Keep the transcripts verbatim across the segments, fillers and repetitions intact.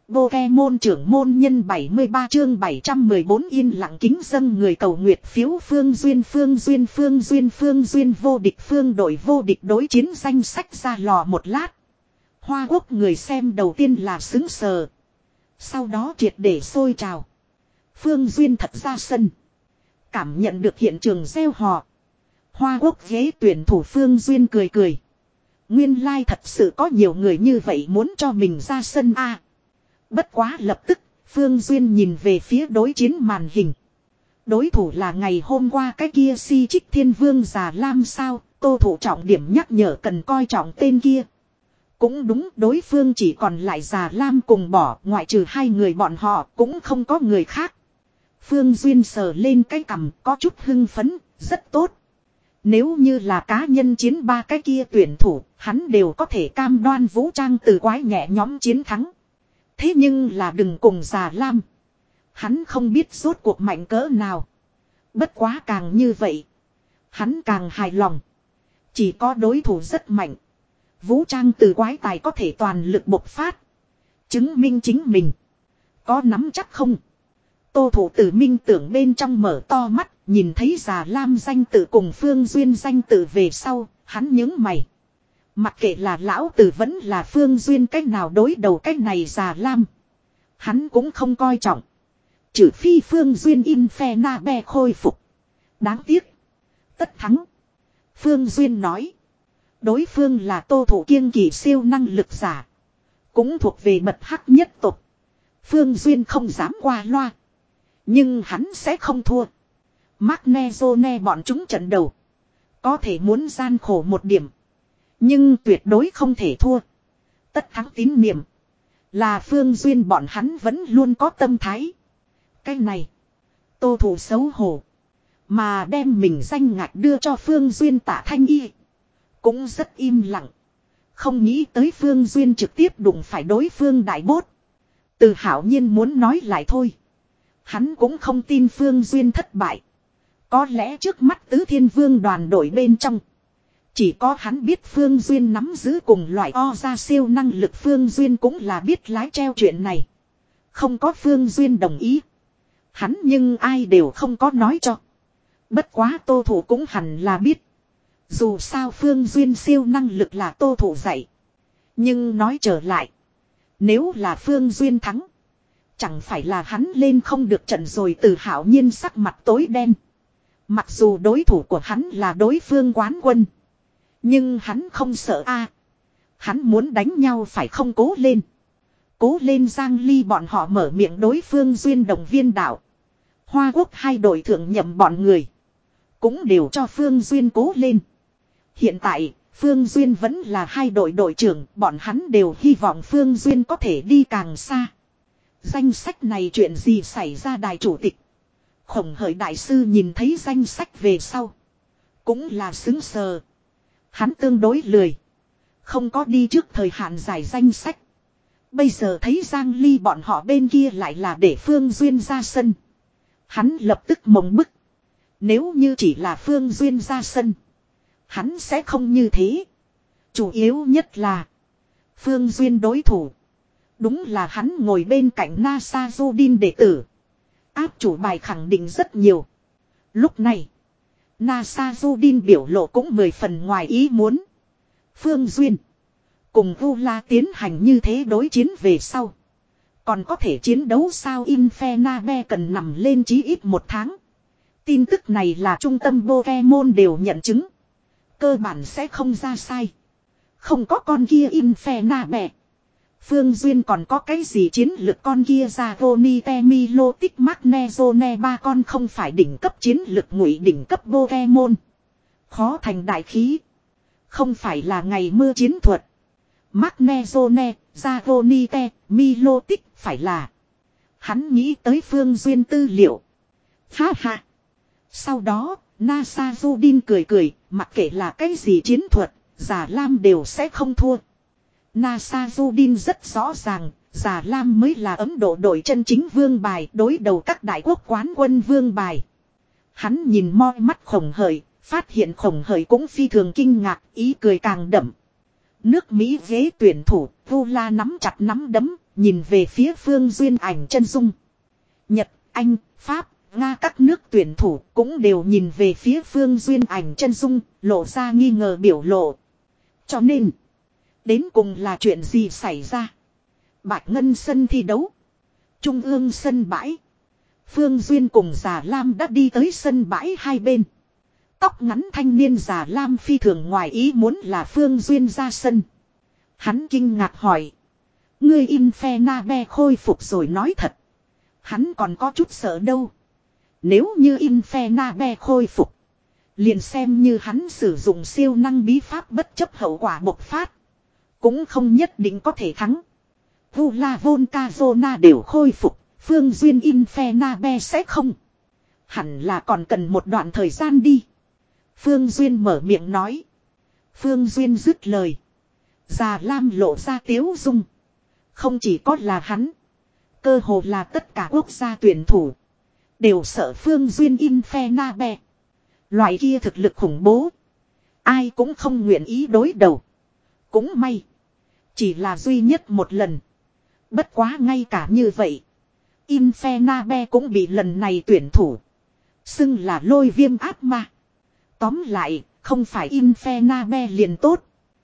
Pokemon trưởng môn nhân bảy mươi ba chương bảy trăm mười bốn yên lặng kính dâng người cầu nguyệt phiếu Phương Duyên Phương Duyên Phương Duyên Phương Duyên vô địch phương đội vô địch đối chiến danh sách ra lò một lát. Hoa Quốc người xem đầu tiên là xứng sờ. Sau đó triệt để sôi trào. Phương Duyên thật ra sân. Cảm nhận được hiện trường gieo họ. Hoa Quốc ghế tuyển thủ Phương Duyên cười cười. Nguyên lai thật sự có nhiều người như vậy muốn cho mình ra sân a. Bất quá lập tức, Phương Duyên nhìn về phía đối chiến màn hình. Đối thủ là ngày hôm qua cái kia si trích thiên vương già lam sao, tô thủ trọng điểm nhắc nhở cần coi trọng tên kia. Cũng đúng, đối phương chỉ còn lại già lam cùng bỏ, ngoại trừ hai người bọn họ cũng không có người khác. Phương Duyên sờ lên cái cằm có chút hưng phấn, rất tốt. Nếu như là cá nhân chiến ba cái kia tuyển thủ, hắn đều có thể cam đoan vũ trang từ quái nhẹ nhóm chiến thắng. Thế nhưng là đừng cùng già lam. Hắn không biết rốt cuộc mạnh cỡ nào. Bất quá càng như vậy. Hắn càng hài lòng. Chỉ có đối thủ rất mạnh. Vũ trang từ quái tài có thể toàn lực bộc phát. Chứng minh chính mình. Có nắm chắc không? Tô thủ tử minh tưởng bên trong mở to mắt. Nhìn thấy già lam danh tự cùng Phương Duyên danh tự về sau. Hắn nhướng mày. Mặc kệ là lão tử vẫn là Phương Duyên cách nào đối đầu cách này già lam. Hắn cũng không coi trọng. Trừ phi Phương Duyên Infernabe khôi phục. Đáng tiếc. Tất thắng. Phương Duyên nói. Đối phương là tô thủ kiêng kỳ siêu năng lực giả. Cũng thuộc về bậc hắc nhất tộc. Phương Duyên không dám qua loa. Nhưng hắn sẽ không thua. Magnezone bọn chúng trận đầu. Có thể muốn gian khổ một điểm. Nhưng tuyệt đối không thể thua. Tất thắng tín niệm. Là Phương Duyên bọn hắn vẫn luôn có tâm thái. Cái này. Tô thủ xấu hổ. Mà đem mình danh ngạch đưa cho Phương Duyên Tạ Thanh Y. Cũng rất im lặng. Không nghĩ tới Phương Duyên trực tiếp đụng phải đối phương đại bốt. Từ hảo nhiên muốn nói lại thôi. Hắn cũng không tin Phương Duyên thất bại. Có lẽ trước mắt tứ thiên vương đoàn đội bên trong. Chỉ có hắn biết Phương Duyên nắm giữ cùng loại o ra siêu năng lực Phương Duyên cũng là biết lái treo chuyện này. Không có Phương Duyên đồng ý. Hắn nhưng ai đều không có nói cho. Bất quá tô thủ cũng hẳn là biết. Dù sao Phương Duyên siêu năng lực là tô thủ dạy. Nhưng nói trở lại. Nếu là Phương Duyên thắng. Chẳng phải là hắn lên không được trận rồi từ hảo nhiên sắc mặt tối đen. Mặc dù đối thủ của hắn là đối phương quán quân. Nhưng hắn không sợ a. Hắn muốn đánh nhau phải không cố lên. Cố lên Giang Ly bọn họ mở miệng đối phương Duyên động viên đạo. Hoa Quốc hai đội thượng nhậm bọn người. Cũng đều cho Phương Duyên cố lên. Hiện tại, Phương Duyên vẫn là hai đội đội trưởng. Bọn hắn đều hy vọng Phương Duyên có thể đi càng xa. Danh sách này chuyện gì xảy ra đài chủ tịch. Khổng Hởi đại sư nhìn thấy danh sách về sau. Cũng là xứng sờ. Hắn tương đối lười. Không có đi trước thời hạn giải danh sách. Bây giờ thấy Giang Ly bọn họ bên kia lại là để Phương Duyên ra sân. Hắn lập tức mộng bức. Nếu như chỉ là Phương Duyên ra sân. Hắn sẽ không như thế. Chủ yếu nhất là. Phương Duyên đối thủ. Đúng là hắn ngồi bên cạnh NASA Judin đệ tử. Áp chủ bài khẳng định rất nhiều. Lúc này. NASA Judin biểu lộ cũng mười phần ngoài ý muốn. Phương Duyên. Cùng Vula tiến hành như thế đối chiến về sau. Còn có thể chiến đấu sao Infernabe cần nằm lên chí ít một tháng. Tin tức này là trung tâm Pokemon đều nhận chứng. Cơ bản sẽ không ra sai. Không có con kia Infernabe. Phương Duyên còn có cái gì chiến lực con kia ra Vonite Milotic Magnezone ba con không phải đỉnh cấp chiến lực ngụy đỉnh cấp Pokemon. Khó thành đại khí. Không phải là ngày mưa chiến thuật. Magnezone, Zavonite, Milotic phải là. Hắn nghĩ tới Phương Duyên tư liệu. Ha ha. Sau đó, NASA Judin cười cười, mặc kệ là cái gì chiến thuật, Già Lam đều sẽ không thua. NASA Judin rất rõ ràng, Già Lam mới là Ấn Độ đội chân chính vương bài đối đầu các đại quốc quán quân vương bài. Hắn nhìn moi mắt Khổng Hởi, phát hiện Khổng Hởi cũng phi thường kinh ngạc, ý cười càng đậm. Nước Mỹ ghế tuyển thủ, Vula nắm chặt nắm đấm, nhìn về phía Phương Duyên ảnh chân dung. Nhật, Anh, Pháp, Nga các nước tuyển thủ cũng đều nhìn về phía Phương Duyên ảnh chân dung, lộ ra nghi ngờ biểu lộ. Cho nên, đến cùng là chuyện gì xảy ra? Bạch Ngân sân thi đấu. Trung ương sân bãi. Phương Duyên cùng Già Lam đã đi tới sân bãi hai bên. Tóc ngắn thanh niên Già Lam phi thường ngoài ý muốn là Phương Duyên ra sân. Hắn kinh ngạc hỏi. Ngươi Infernabe khôi phục rồi nói thật. Hắn còn có chút sợ đâu. Nếu như Infernabe khôi phục. Liền xem như hắn sử dụng siêu năng bí pháp bất chấp hậu quả bộc phát. Cũng không nhất định có thể thắng. Vula Volcazona đều khôi phục. Phương Duyên Infernabe sẽ không. Hẳn là còn cần một đoạn thời gian đi. Phương Duyên mở miệng nói. Phương Duyên dứt lời. Già Lam lộ ra tiếu dung. Không chỉ có là hắn. Cơ hồ là tất cả quốc gia tuyển thủ. Đều sợ Phương Duyên Infernabe. Loại kia thực lực khủng bố. Ai cũng không nguyện ý đối đầu. Cũng may. Chỉ là duy nhất một lần. Bất quá ngay cả như vậy. Infernabe cũng bị lần này tuyển thủ. Xưng là lôi viêm ác ma. Tóm lại, không phải Infernabe liền tốt.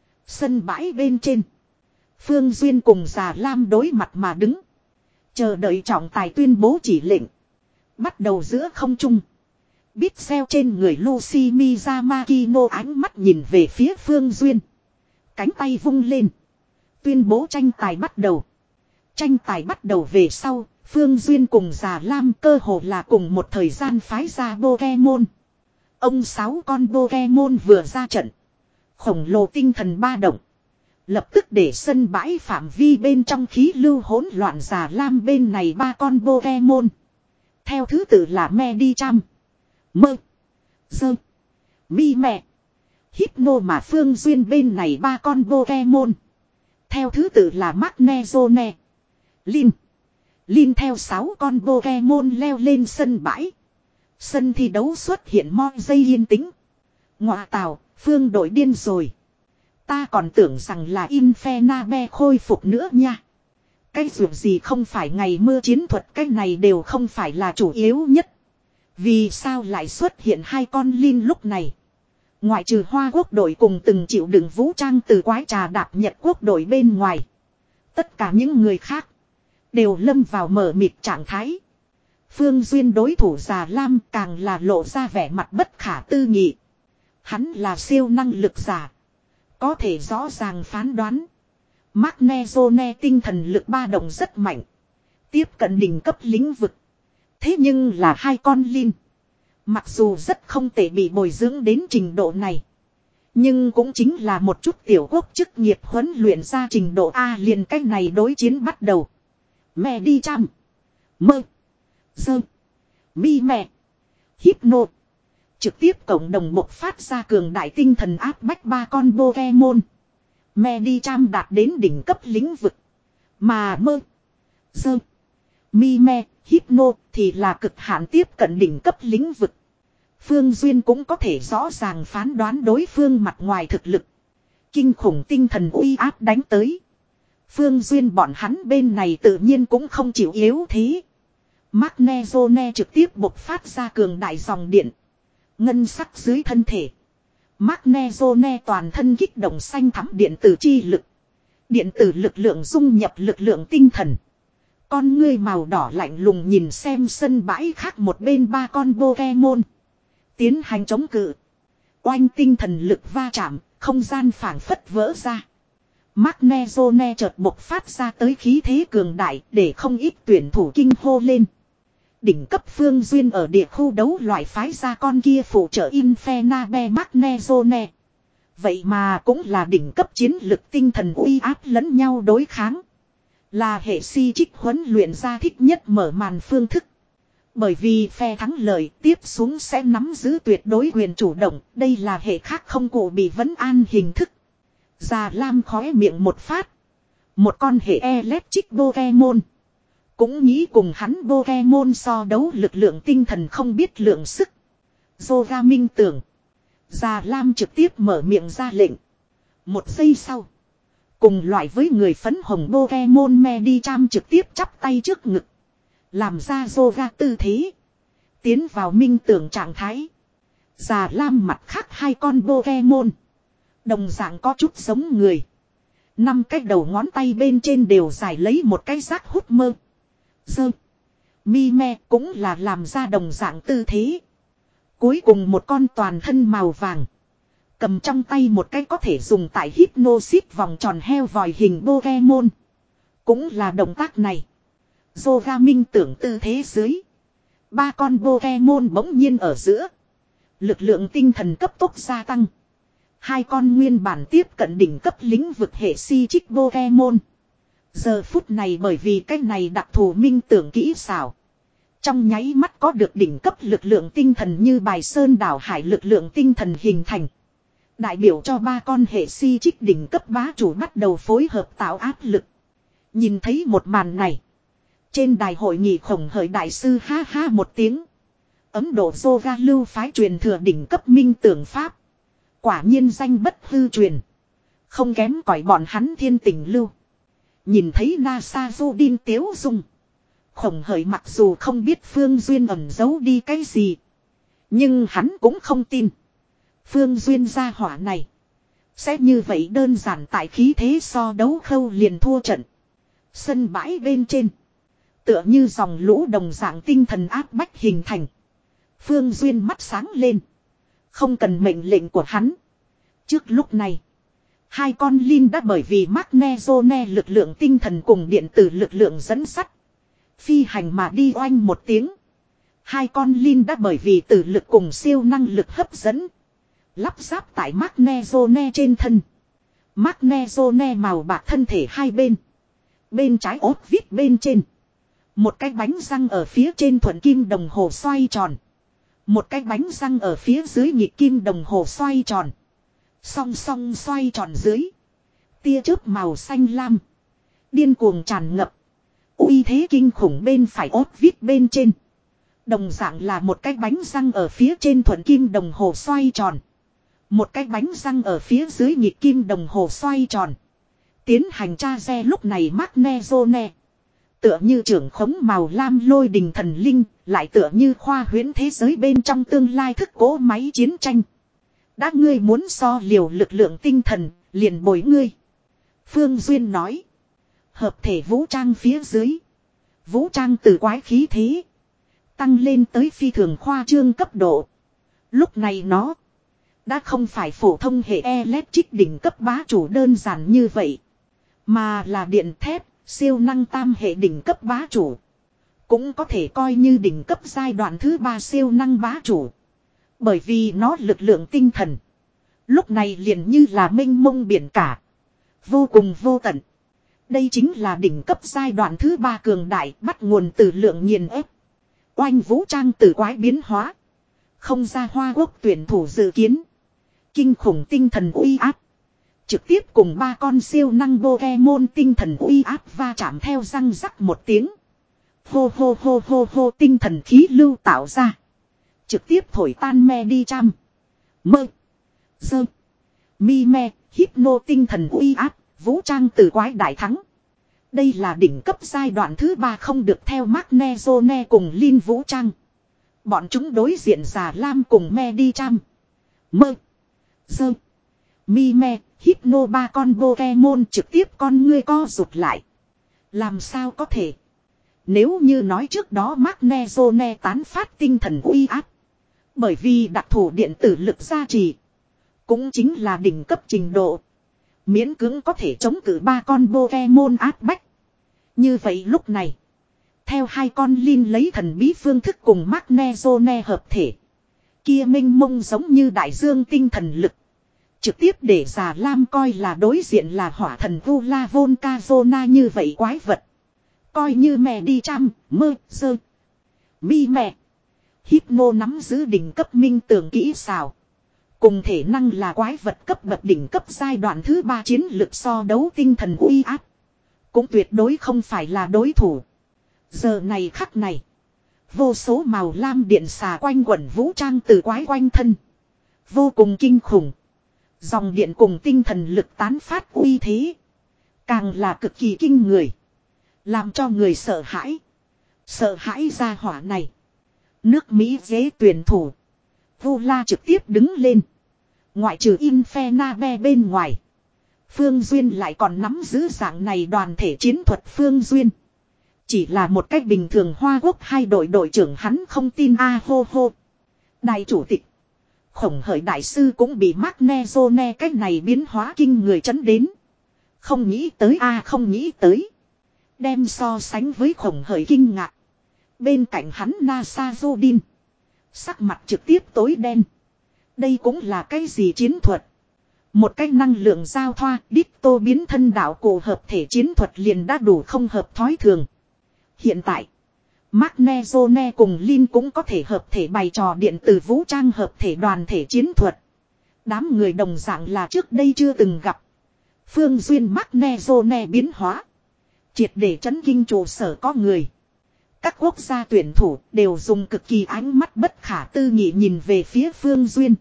Sân bãi bên trên. Phương Duyên cùng Già Lam đối mặt mà đứng. Chờ đợi trọng tài tuyên bố chỉ lệnh. Bắt đầu giữa không trung. Bít xeo trên người Lucy Miyamakino ánh mắt nhìn về phía Phương Duyên. Cánh tay vung lên. Tuyên bố tranh tài bắt đầu. Tranh tài bắt đầu về sau. Phương Duyên cùng Già Lam cơ hồ là cùng một thời gian phái ra Pokemon. Ông sáu con Pokemon vừa ra trận. Khổng lồ tinh thần ba động. Lập tức để sân bãi phạm vi bên trong khí lưu hỗn loạn. Già Lam bên này ba con Pokemon. Theo thứ tự là Medicham, Mơ, Dơ, Mi Mẹ, Hypno mà Phương Duyên bên này ba con Pokemon. Theo thứ tự là Magnezone, Lin. Lin theo sáu con Pokemon leo lên sân bãi. Sân thi đấu xuất hiện mo giây yên tĩnh. Ngọa tào, Phương đội điên rồi. Ta còn tưởng rằng là Infernabe khôi phục nữa nha. Cái dù gì không phải ngày mưa chiến thuật, cái này đều không phải là chủ yếu nhất. Vì sao lại xuất hiện hai con Lin lúc này? Ngoại trừ Hoa Quốc đội cùng từng chịu đựng vũ trang từ quái trà đạp Nhật Quốc đội bên ngoài. Tất cả những người khác đều lâm vào mờ mịt trạng thái. Phương Duyên đối thủ Già Lam càng là lộ ra vẻ mặt bất khả tư nghị. Hắn là siêu năng lực giả. Có thể rõ ràng phán đoán. Magnezone tinh thần lực ba động rất mạnh. Tiếp cận đỉnh cấp lĩnh vực. Thế nhưng là hai con Lin. Mặc dù rất không tệ bị bồi dưỡng đến trình độ này. Nhưng cũng chính là một chút tiểu quốc chức nghiệp huấn luyện ra trình độ A, liền cách này đối chiến bắt đầu. Mẹ đi chăm. Mơ. Dơ. Mi mẹ. Hypno. Trực tiếp cộng đồng bộc phát ra cường đại tinh thần áp bách ba con Pokemon. Medicham đạt đến đỉnh cấp lĩnh vực. Mà Mơ. Dơ. Mi me, Hypno thì là cực hạn tiếp cận đỉnh cấp lĩnh vực. Phương Duyên cũng có thể rõ ràng phán đoán đối phương mặt ngoài thực lực. Kinh khủng tinh thần uy áp đánh tới. Phương Duyên bọn hắn bên này tự nhiên cũng không chịu yếu thế. Magnezone trực tiếp bộc phát ra cường đại dòng điện. Ngân sắc dưới thân thể. Magnezone toàn thân kích động xanh thắm điện tử chi lực. Điện tử lực lượng dung nhập lực lượng tinh thần. Con ngươi màu đỏ lạnh lùng nhìn xem sân bãi khác một bên ba con Pokemon. Tiến hành chống cự. Oanh tinh thần lực va chạm, không gian phảng phất vỡ ra. Magnezone chợt bộc phát ra tới khí thế cường đại để không ít tuyển thủ kinh hô lên. Đỉnh cấp Phương Duyên ở địa khu đấu loại phái ra con kia phụ trợ Infernabe Magnezone. Vậy mà cũng là đỉnh cấp chiến lực tinh thần uy áp lẫn nhau đối kháng. Là hệ si trích huấn luyện ra thích nhất mở màn phương thức. Bởi vì phe thắng lợi tiếp xuống sẽ nắm giữ tuyệt đối quyền chủ động. Đây là hệ khác không cụ bị vấn an hình thức. Già Lam khóe miệng một phát. Một con hệ electric Pokemon. Cũng nghĩ cùng hắn Pokemon so đấu lực lượng tinh thần không biết lượng sức. Yoga minh tưởng. Già Lam trực tiếp mở miệng ra lệnh. Một giây sau. Cùng loại với người phấn hồng Pokemon Medicham trực tiếp chắp tay trước ngực. Làm ra yoga tư thế. Tiến vào minh tưởng trạng thái. Già lam mặt khác hai con Pokemon. Đồng dạng có chút giống người. Năm cái đầu ngón tay bên trên đều dài lấy một cái rác hút mơ. Dơ. Mi me cũng là làm ra đồng dạng tư thế. Cuối cùng một con toàn thân màu vàng. Cầm trong tay một cái có thể dùng tại Hypnosis vòng tròn heo vòi hình Pokemon. Cũng là động tác này. Yoga minh tưởng tư thế dưới. Ba con Pokemon bỗng nhiên ở giữa. Lực lượng tinh thần cấp tốc gia tăng. Hai con nguyên bản tiếp cận đỉnh cấp lĩnh vực hệ si trích Pokemon. Giờ phút này bởi vì cái này đặc thù minh tưởng kỹ xảo. Trong nháy mắt có được đỉnh cấp lực lượng tinh thần như bài sơn đảo hải lực lượng tinh thần hình thành. Đại biểu cho ba con hệ si trích đỉnh cấp bá chủ bắt đầu phối hợp tạo áp lực. Nhìn thấy một màn này. Trên đài hội nghị khổng hởi đại sư ha ha một tiếng. Ấn Độ yoga lưu phái truyền thừa đỉnh cấp minh tưởng pháp. Quả nhiên danh bất hư truyền. Không kém cỏi bọn hắn thiên tình lưu. Nhìn thấy NASA Judin tiếu dung. Khổng hởi mặc dù không biết Phương Duyên ẩn giấu đi cái gì. Nhưng hắn cũng không tin. Phương Duyên gia hỏa này. Sẽ như vậy đơn giản tại khí thế so đấu khâu liền thua trận. Sân bãi bên trên. Tựa như dòng lũ đồng dạng tinh thần áp bách hình thành. Phương Duyên mắt sáng lên. Không cần mệnh lệnh của hắn. Trước lúc này. Hai con Linh đã bởi vì Magnezone lực lượng tinh thần cùng điện tử lực lượng dẫn sắt. Phi hành mà đi oanh một tiếng. Hai con Linh đã bởi vì tử lực cùng siêu năng lực hấp dẫn. Lắp ráp tại Magnezone trên thân. Magnezone màu bạc thân thể hai bên. Bên trái ốt vít bên trên. Một cái bánh răng ở phía trên thuận kim đồng hồ xoay tròn. Một cái bánh răng ở phía dưới nhịp kim đồng hồ xoay tròn. Song song xoay tròn dưới. Tia chớp màu xanh lam. Điên cuồng tràn ngập. Uy thế kinh khủng bên phải ốt vít bên trên. Đồng dạng là một cái bánh răng ở phía trên thuận kim đồng hồ xoay tròn. Một cái bánh răng ở phía dưới nhịp kim đồng hồ xoay tròn. Tiến hành tra xe lúc này Magnezone. Tựa như trưởng khống màu lam lôi đình thần linh, lại tựa như khoa huyễn thế giới bên trong tương lai thức cố máy chiến tranh. Đã ngươi muốn so liều lực lượng tinh thần, liền bồi ngươi. Phương Duyên nói. Hợp thể vũ trang phía dưới. Vũ trang từ quái khí thế. Tăng lên tới phi thường khoa trương cấp độ. Lúc này nó. Đã không phải phổ thông hệ electric đỉnh cấp bá chủ đơn giản như vậy. Mà là điện thép, siêu năng tam hệ đỉnh cấp bá chủ. Cũng có thể coi như đỉnh cấp giai đoạn thứ ba siêu năng bá chủ. Bởi vì nó lực lượng tinh thần. Lúc này liền như là mênh mông biển cả. Vô cùng vô tận. Đây chính là đỉnh cấp giai đoạn thứ ba cường đại bắt nguồn từ lượng nghiền ép. Oanh vũ trang từ quái biến hóa. Không ra hoa quốc tuyển thủ dự kiến. Kinh khủng tinh thần uy áp. Trực tiếp cùng ba con siêu năng Pokemon tinh thần uy áp va chạm theo răng rắc một tiếng. Hô hô hô hô hô tinh thần khí lưu tạo ra. Trực tiếp thổi tan Medicham. Mơ. Dơ. Mi me. Hypno tinh thần uy áp. Vũ trang từ quái đại thắng. Đây là đỉnh cấp giai đoạn thứ ba không được theo Magnezone cùng Linh vũ trang. Bọn chúng đối diện già lam cùng Medicham. Mơ. Dơ. Mi me. Hypno ba con Pokemon trực tiếp con ngươi co rụt lại. Làm sao có thể? Nếu như nói trước đó Magnezone tán phát tinh thần uy áp. Bởi vì đặc thù điện tử lực gia trì. Cũng chính là đỉnh cấp trình độ. Miễn cưỡng có thể chống cự ba con Pokemon áp bách. Như vậy lúc này. Theo hai con Linh lấy thần bí phương thức cùng Magnezone hợp thể. Kia minh mông giống như đại dương tinh thần lực. Trực tiếp để già lam coi là đối diện là hỏa thần Vula Volcazona như vậy quái vật. Coi như mẹ đi chăm, mơ, sơ. Mi mẹ. Hypno nắm giữ đỉnh cấp minh tưởng kỹ xảo. Cùng thể năng là quái vật cấp bậc đỉnh cấp giai đoạn thứ ba chiến lực so đấu tinh thần uy áp. Cũng tuyệt đối không phải là đối thủ. Giờ này khắc này. Vô số màu lam điện xà quanh quẩn vũ trang từ quái quanh thân. Vô cùng kinh khủng. Dòng điện cùng tinh thần lực tán phát uy thế. Càng là cực kỳ kinh người. Làm cho người sợ hãi. Sợ hãi ra hỏa này. Nước Mỹ ghế tuyển thủ. Vula trực tiếp đứng lên. Ngoại trừ Infernabe bên ngoài. Phương Duyên lại còn nắm giữ dạng này đoàn thể chiến thuật Phương Duyên. Chỉ là một cách bình thường Hoa Quốc hai đội đội trưởng hắn không tin a hô hô. Đại chủ tịch. Khổng hởi đại sư cũng bị Magnezone cách này biến hóa kinh người chấn đến. Không nghĩ tới a không nghĩ tới. Đem so sánh với khổng hởi kinh ngạc. Bên cạnh hắn Nasa Jodin. Sắc mặt trực tiếp tối đen. Đây cũng là cái gì chiến thuật. Một cái năng lượng giao thoa đít tô biến thân đạo cổ hợp thể chiến thuật liền đã đủ không hợp thói thường. Hiện tại. Magnezone cùng Lin cũng có thể hợp thể bày trò điện tử vũ trang hợp thể đoàn thể chiến thuật. Đám người đồng dạng là trước đây chưa từng gặp. Phương Duyên Magnezone biến hóa. Triệt để chấn kinh trụ sở có người. Các quốc gia tuyển thủ đều dùng cực kỳ ánh mắt bất khả tư nghị nhìn về phía Phương Duyên.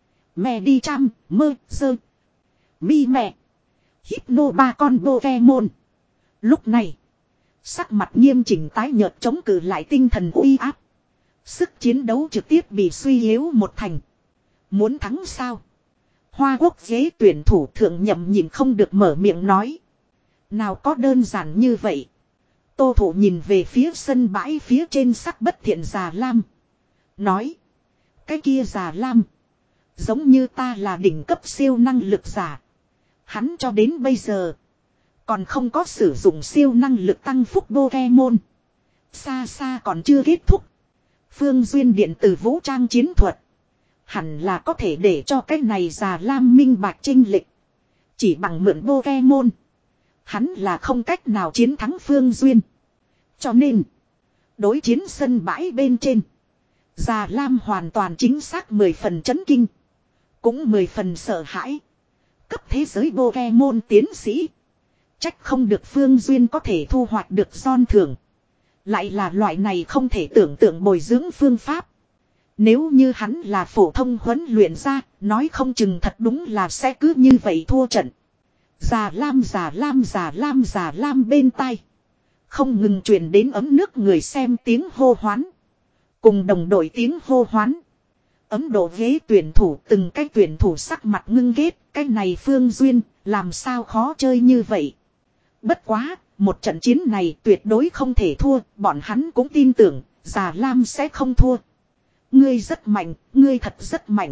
Mẹ đi chăm, mơ, sơ. Mi mẹ. Hypno ba con Pokemon. Lúc này. Sắc mặt nghiêm chỉnh tái nhợt chống cự lại tinh thần uy áp. Sức chiến đấu trực tiếp bị suy yếu một thành. Muốn thắng sao? Hoa Quốc ghế tuyển thủ thượng nhậm nhìn không được mở miệng nói. Nào có đơn giản như vậy. Tô Thủ nhìn về phía sân bãi phía trên sắc bất thiện già lam. Nói. Cái kia già lam. Giống như ta là đỉnh cấp siêu năng lực giả. Hắn cho đến bây giờ. Còn không có sử dụng siêu năng lực tăng phúc Pokemon. Xa xa còn chưa kết thúc. Phương Duyên điện tử vũ trang chiến thuật. Hẳn là có thể để cho cái này già lam minh bạch chênh lịch. Chỉ bằng mượn Pokemon. Hắn là không cách nào chiến thắng Phương Duyên. Cho nên. Đối chiến sân bãi bên trên. Già lam hoàn toàn chính xác mười phần chấn kinh. Cũng mười phần sợ hãi. Cấp thế giới Pokemon tiến sĩ. Trách không được Phương Duyên có thể thu hoạch được giòn thưởng. Lại là loại này không thể tưởng tượng bồi dưỡng phương pháp. Nếu như hắn là phổ thông huấn luyện ra, nói không chừng thật đúng là sẽ cứ như vậy thua trận. Già lam già lam già lam già lam bên tai. Không ngừng truyền đến ấm nước người xem tiếng hô hoán. Cùng đồng đội tiếng hô hoán. Ấm độ ghế tuyển thủ từng cái tuyển thủ sắc mặt ngưng ghét. Cái này Phương Duyên làm sao khó chơi như vậy. Bất quá, một trận chiến này tuyệt đối không thể thua. Bọn hắn cũng tin tưởng, già lam sẽ không thua. Ngươi rất mạnh, ngươi thật rất mạnh.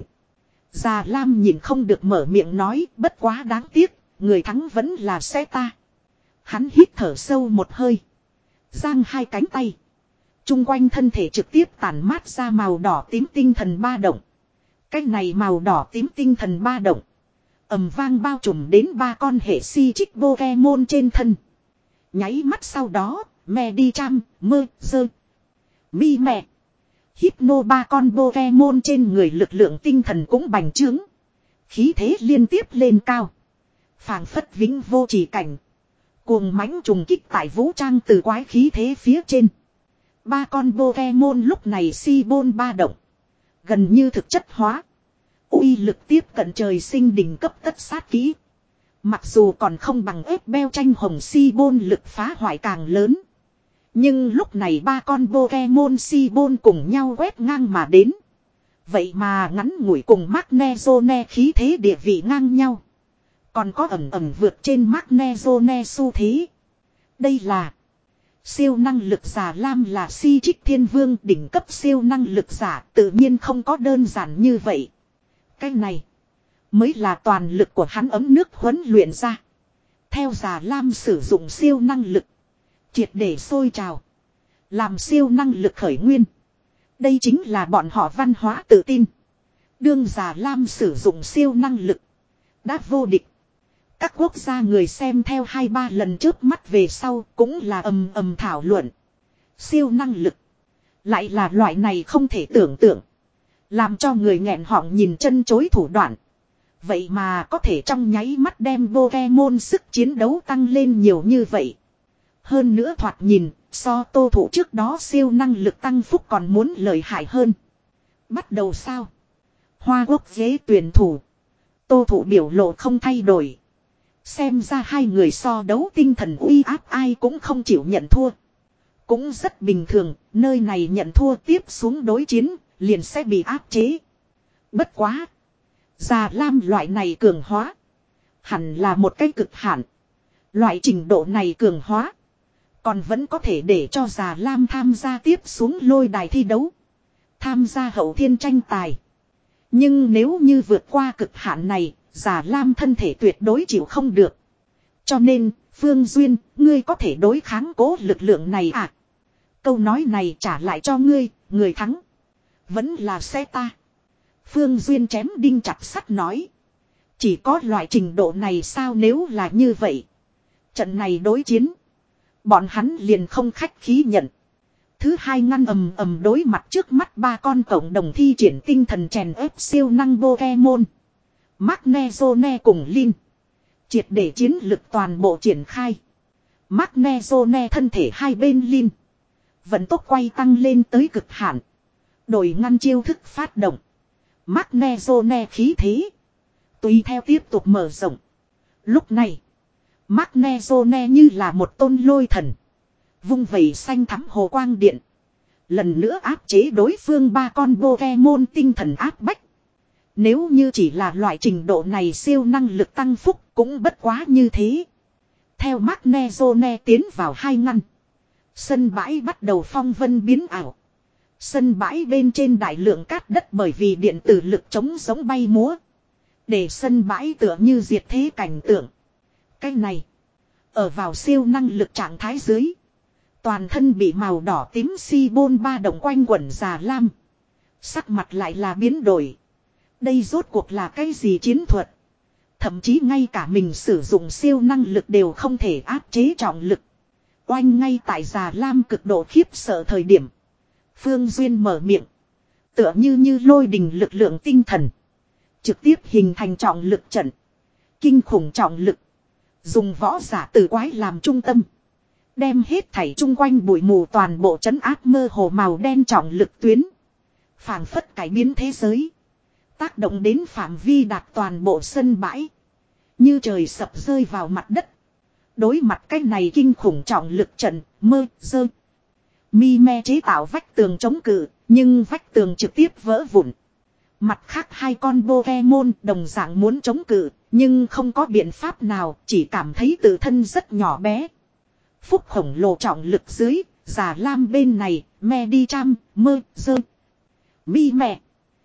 Già lam nhìn không được mở miệng nói, bất quá đáng tiếc, người thắng vẫn là sẽ ta. Hắn hít thở sâu một hơi. Giang hai cánh tay. Trung quanh thân thể trực tiếp tản mát ra màu đỏ tím tinh thần ba động. Cái này màu đỏ tím tinh thần ba động. Ầm vang bao trùm đến ba con hệ si chích Pokemon trên thân. Nháy mắt sau đó, mẹ đi chăm, mơ, dơ. Mi mẹ. Hypno ba con Pokemon trên người lực lượng tinh thần cũng bành trướng. Khí thế liên tiếp lên cao. Phảng phất vĩnh vô chỉ cảnh. Cuồng mãnh trùng kích tại vũ trang từ quái khí thế phía trên. Ba con Pokemon lúc này si bôn ba động. Gần như thực chất hóa. Uy lực tiếp cận trời sinh đỉnh cấp tất sát kỹ. Mặc dù còn không bằng ép beo tranh hồng si bôn lực phá hoại càng lớn. Nhưng lúc này ba con Pokemon si bôn cùng nhau quét ngang mà đến. Vậy mà ngắn ngủi cùng Magnezone khí thế địa vị ngang nhau. Còn có ẩm ẩm vượt trên Magnezone xu thế. Đây là siêu năng lực giả lam là si trích thiên vương đỉnh cấp siêu năng lực giả tự nhiên không có đơn giản như vậy. Cái này mới là toàn lực của hắn ấm nước huấn luyện ra. Theo giả lam sử dụng siêu năng lực. Triệt để sôi trào. Làm siêu năng lực khởi nguyên. Đây chính là bọn họ văn hóa tự tin. Đương giả lam sử dụng siêu năng lực. Đã vô địch. Các quốc gia người xem theo hai ba lần trước mắt về sau cũng là ầm ầm thảo luận. Siêu năng lực. Lại là loại này không thể tưởng tượng. Làm cho người nghẹn họng nhìn chân chối thủ đoạn. Vậy mà có thể trong nháy mắt đem Pokemon sức chiến đấu tăng lên nhiều như vậy. Hơn nữa thoạt nhìn, so Tô Thủ trước đó siêu năng lực tăng phúc còn muốn lợi hại hơn. Bắt đầu sao? Hoa Quốc ghế tuyển thủ. Tô Thủ biểu lộ không thay đổi. Xem ra hai người so đấu tinh thần uy áp ai cũng không chịu nhận thua. Cũng rất bình thường, nơi này nhận thua tiếp xuống đối chiến, liền sẽ bị áp chế. Bất quá. Già Lam loại này cường hóa. Hẳn là một cái cực hạn. Loại trình độ này cường hóa. Còn vẫn có thể để cho Già Lam tham gia tiếp xuống lôi đài thi đấu. Tham gia hậu thiên tranh tài. Nhưng nếu như vượt qua cực hạn này, Già Lam thân thể tuyệt đối chịu không được. Cho nên, Phương Duyên, ngươi có thể đối kháng cố lực lượng này à? Câu nói này trả lại cho ngươi, người thắng. Vẫn là xe ta. Phương Duyên chém đinh chặt sắt nói. Chỉ có loại trình độ này sao nếu là như vậy. Trận này đối chiến. Bọn hắn liền không khách khí nhận. Thứ hai ngăn ầm ầm đối mặt trước mắt ba con cộng đồng thi triển tinh thần chèn ép siêu năng Pokemon. Magnezone cùng Lin. Triệt để chiến lực toàn bộ triển khai. Magnezone thân thể hai bên Lin. Vận tốc quay tăng lên tới cực hạn. Đổi ngăn chiêu thức phát động. Magnezone khí thế. Tùy theo tiếp tục mở rộng. Lúc này. Magnezone như là một tôn lôi thần. Vung vẩy xanh thắm hồ quang điện. Lần nữa áp chế đối phương ba con Pokemon tinh thần áp bách. Nếu như chỉ là loại trình độ này siêu năng lực tăng phúc cũng bất quá như thế. Theo Magnezone tiến vào hai ngăn. Sân bãi bắt đầu phong vân biến ảo. Sân bãi bên trên đại lượng cát đất bởi vì điện tử lực chống giống bay múa. Để sân bãi tựa như diệt thế cảnh tượng. Cái này. Ở vào siêu năng lực trạng thái dưới. Toàn thân bị màu đỏ tím si bôn ba động quanh quẩn Già Lam. Sắc mặt lại là biến đổi. Đây rốt cuộc là cái gì chiến thuật. Thậm chí ngay cả mình sử dụng siêu năng lực đều không thể áp chế trọng lực. Oanh ngay tại Già Lam cực độ khiếp sợ thời điểm. Phương Duyên mở miệng. Tựa như như lôi đình lực lượng tinh thần. Trực tiếp hình thành trọng lực trận. Kinh khủng trọng lực. Dùng võ giả tử quái làm trung tâm. Đem hết thảy chung quanh bụi mù toàn bộ trấn áp mơ hồ màu đen trọng lực tuyến. Phảng phất cải biến thế giới. Tác động đến phạm vi đạt toàn bộ sân bãi. Như trời sập rơi vào mặt đất. Đối mặt cái này kinh khủng trọng lực trận, mơ, dơ. Mi me chế tạo vách tường chống cự, nhưng vách tường trực tiếp vỡ vụn. Mặt khác hai con Pokemon đồng dạng muốn chống cự, nhưng không có biện pháp nào, chỉ cảm thấy tự thân rất nhỏ bé. Phúc khổng lồ trọng lực dưới, Già Lam bên này, Medicham, mơ, dơ. Mi mẹ.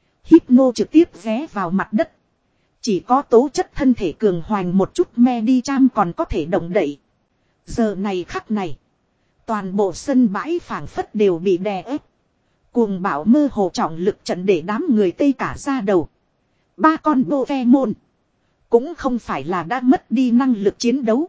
Hypno trực tiếp ghé vào mặt đất. Chỉ có tố chất thân thể cường hoành một chút Medicham còn có thể động đậy. Giờ này khắc này. Toàn bộ sân bãi phảng phất đều bị đè ép. Cuồng bạo mơ hồ trọng lực trận để đám người tây cả ra đầu. Ba con Pokemon. Cũng không phải là đã mất đi năng lực chiến đấu.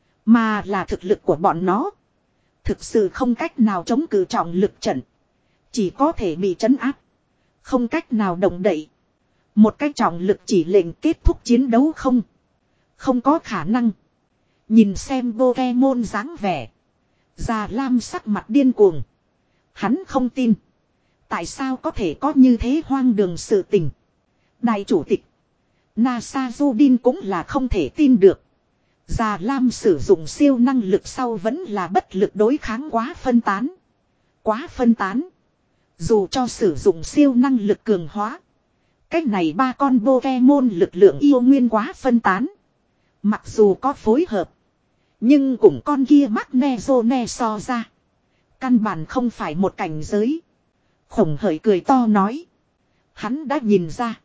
Mà là thực lực của bọn nó. Thực sự không cách nào chống cự trọng lực trận. Chỉ có thể bị trấn áp. Không cách nào động đậy. Một cái trọng lực chỉ lệnh kết thúc chiến đấu không. Không có khả năng. Nhìn xem Pokemon dáng vẻ. Già Lam sắc mặt điên cuồng. Hắn không tin. Tại sao có thể có như thế hoang đường sự tình. Đại chủ tịch. NASA Judin cũng là không thể tin được. Già Lam sử dụng siêu năng lực sau vẫn là bất lực đối kháng quá phân tán. Quá phân tán. Dù cho sử dụng siêu năng lực cường hóa. Cách này ba con Pokemon lực lượng yêu nguyên quá phân tán. Mặc dù có phối hợp. Nhưng cùng con kia Magnezone so ra. Căn bản không phải một cảnh giới. Khổng hởi cười to nói. Hắn đã nhìn ra.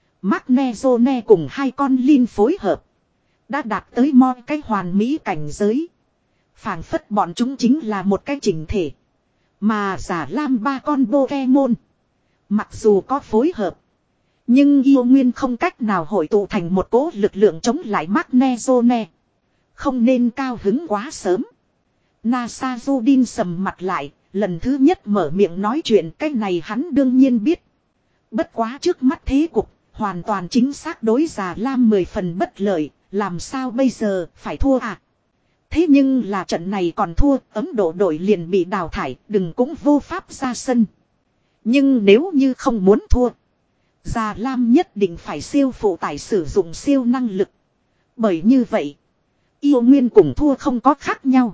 Magnezone cùng hai con Lin phối hợp. Đã đạt tới mo cái hoàn mỹ cảnh giới. Phảng phất bọn chúng chính là một cái chỉnh thể. Mà Già Lam ba con Pokemon. Mặc dù có phối hợp. Nhưng yêu nguyên không cách nào hội tụ thành một cỗ lực lượng chống lại Magnezone. Không nên cao hứng quá sớm. NASA Judin sầm mặt lại. Lần thứ nhất mở miệng nói chuyện cái này hắn đương nhiên biết. Bất quá trước mắt thế cục. Hoàn toàn chính xác đối Già Lam mười phần bất lợi. Làm sao bây giờ phải thua à? Thế nhưng là trận này còn thua, Ấn Độ đội liền bị đào thải, đừng cũng vô pháp ra sân. Nhưng nếu như không muốn thua, Già Lam nhất định phải siêu phụ tải sử dụng siêu năng lực. Bởi như vậy, Yêu nguyên cùng thua không có khác nhau.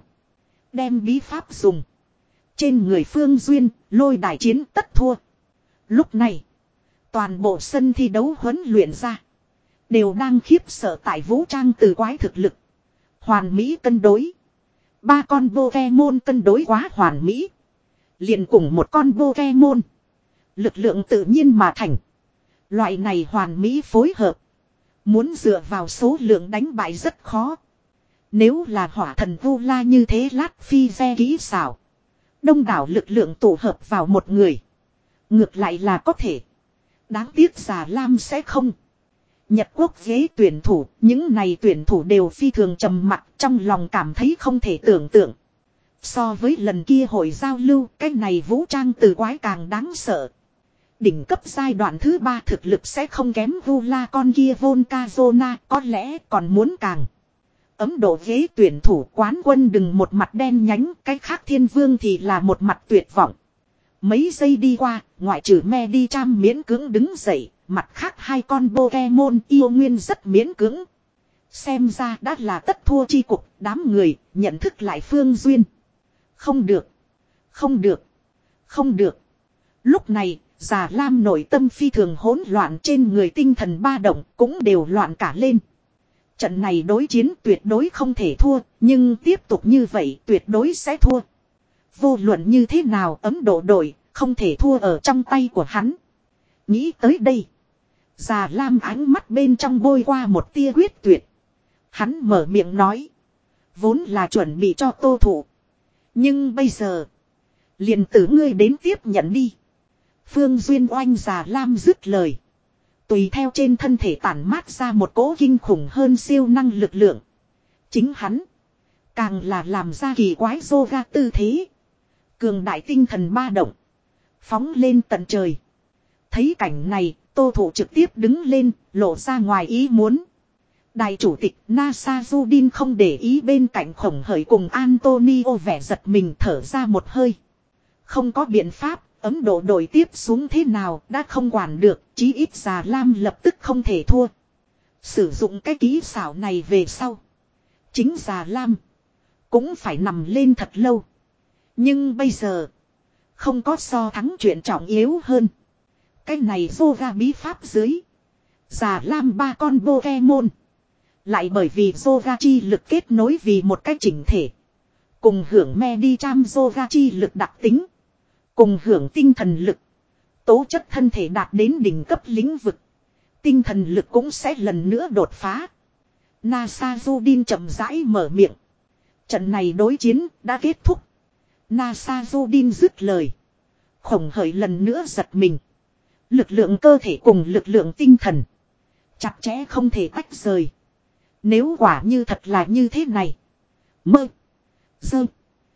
Đem bí pháp dùng. Trên người Phương Duyên, lôi đài chiến tất thua. Lúc này, toàn bộ sân thi đấu huấn luyện ra. Đều đang khiếp sợ tại vũ trang từ quái thực lực. Hoàn mỹ cân đối. Ba con Pokemon cân đối quá hoàn mỹ. Liền cùng một con Pokemon. Lực lượng tự nhiên mà thành. Loại này hoàn mỹ phối hợp. Muốn dựa vào số lượng đánh bại rất khó. Nếu là hỏa thần Vu La như thế lát phi xe kỹ xảo. Đông đảo lực lượng tụ hợp vào một người. Ngược lại là có thể. Đáng tiếc Già Lam sẽ không. Nhật quốc ghế tuyển thủ, những này tuyển thủ đều phi thường trầm mặc, trong lòng cảm thấy không thể tưởng tượng. So với lần kia hội giao lưu, cái này vũ trang từ quái càng đáng sợ. Đỉnh cấp giai đoạn thứ ba thực lực sẽ không kém Vu La con kia Volcazona, có lẽ còn muốn càng. Ấm độ ghế tuyển thủ quán quân đừng một mặt đen nhánh, cái khác thiên vương thì là một mặt tuyệt vọng. Mấy giây đi qua, ngoại trừ Medicham miễn cưỡng đứng dậy, mặt khác hai con Pokemon yêu nguyên rất miễn cưỡng. Xem ra đã là tất thua chi cục, đám người nhận thức lại Phương Duyên. Không được, không được, không được. Lúc này, Già Lam nội tâm phi thường hỗn loạn, trên người tinh thần ba động cũng đều loạn cả lên. Trận này đối chiến tuyệt đối không thể thua, nhưng tiếp tục như vậy tuyệt đối sẽ thua. Vô luận như thế nào Ấn Độ đội, không thể thua ở trong tay của hắn. Nghĩ tới đây. Già Lam ánh mắt bên trong bôi qua một tia quyết tuyệt. Hắn mở miệng nói. Vốn là chuẩn bị cho Tô Thụ. Nhưng bây giờ. Liền tử ngươi đến tiếp nhận đi. Phương Duyên oanh Già Lam dứt lời. Tùy theo trên thân thể tản mát ra một cỗ kinh khủng hơn siêu năng lực lượng. Chính hắn. Càng là làm ra kỳ quái yoga tư thế. Cường đại tinh thần ba động. Phóng lên tận trời. Thấy cảnh này, Tô Thụ trực tiếp đứng lên, lộ ra ngoài ý muốn. Đại chủ tịch Nasarudin không để ý bên cạnh Khổng Hởi cùng Antonio vẻ giật mình thở ra một hơi. Không có biện pháp, Ấn Độ đội tiếp xuống thế nào đã không quản được, chí ít Già Lam lập tức không thể thua. Sử dụng cái kỹ xảo này về sau. Chính Già Lam cũng phải nằm lên thật lâu. Nhưng bây giờ, không có so thắng chuyện trọng yếu hơn. Cái này yoga bí pháp dưới. Già Lam ba con Pokemon. Lại bởi vì yoga chi lực kết nối vì một cái chỉnh thể. Cùng hưởng Medicham yoga chi lực đặc tính. Cùng hưởng tinh thần lực. Tố chất thân thể đạt đến đỉnh cấp lĩnh vực. Tinh thần lực cũng sẽ lần nữa đột phá. Nasarudin chậm rãi mở miệng. Trận này đối chiến đã kết thúc. Nasarudin dứt lời. Khổng Hởi lần nữa giật mình. Lực lượng cơ thể cùng lực lượng tinh thần. Chặt chẽ không thể tách rời. Nếu quả như thật là như thế này. Mơ. Dơ.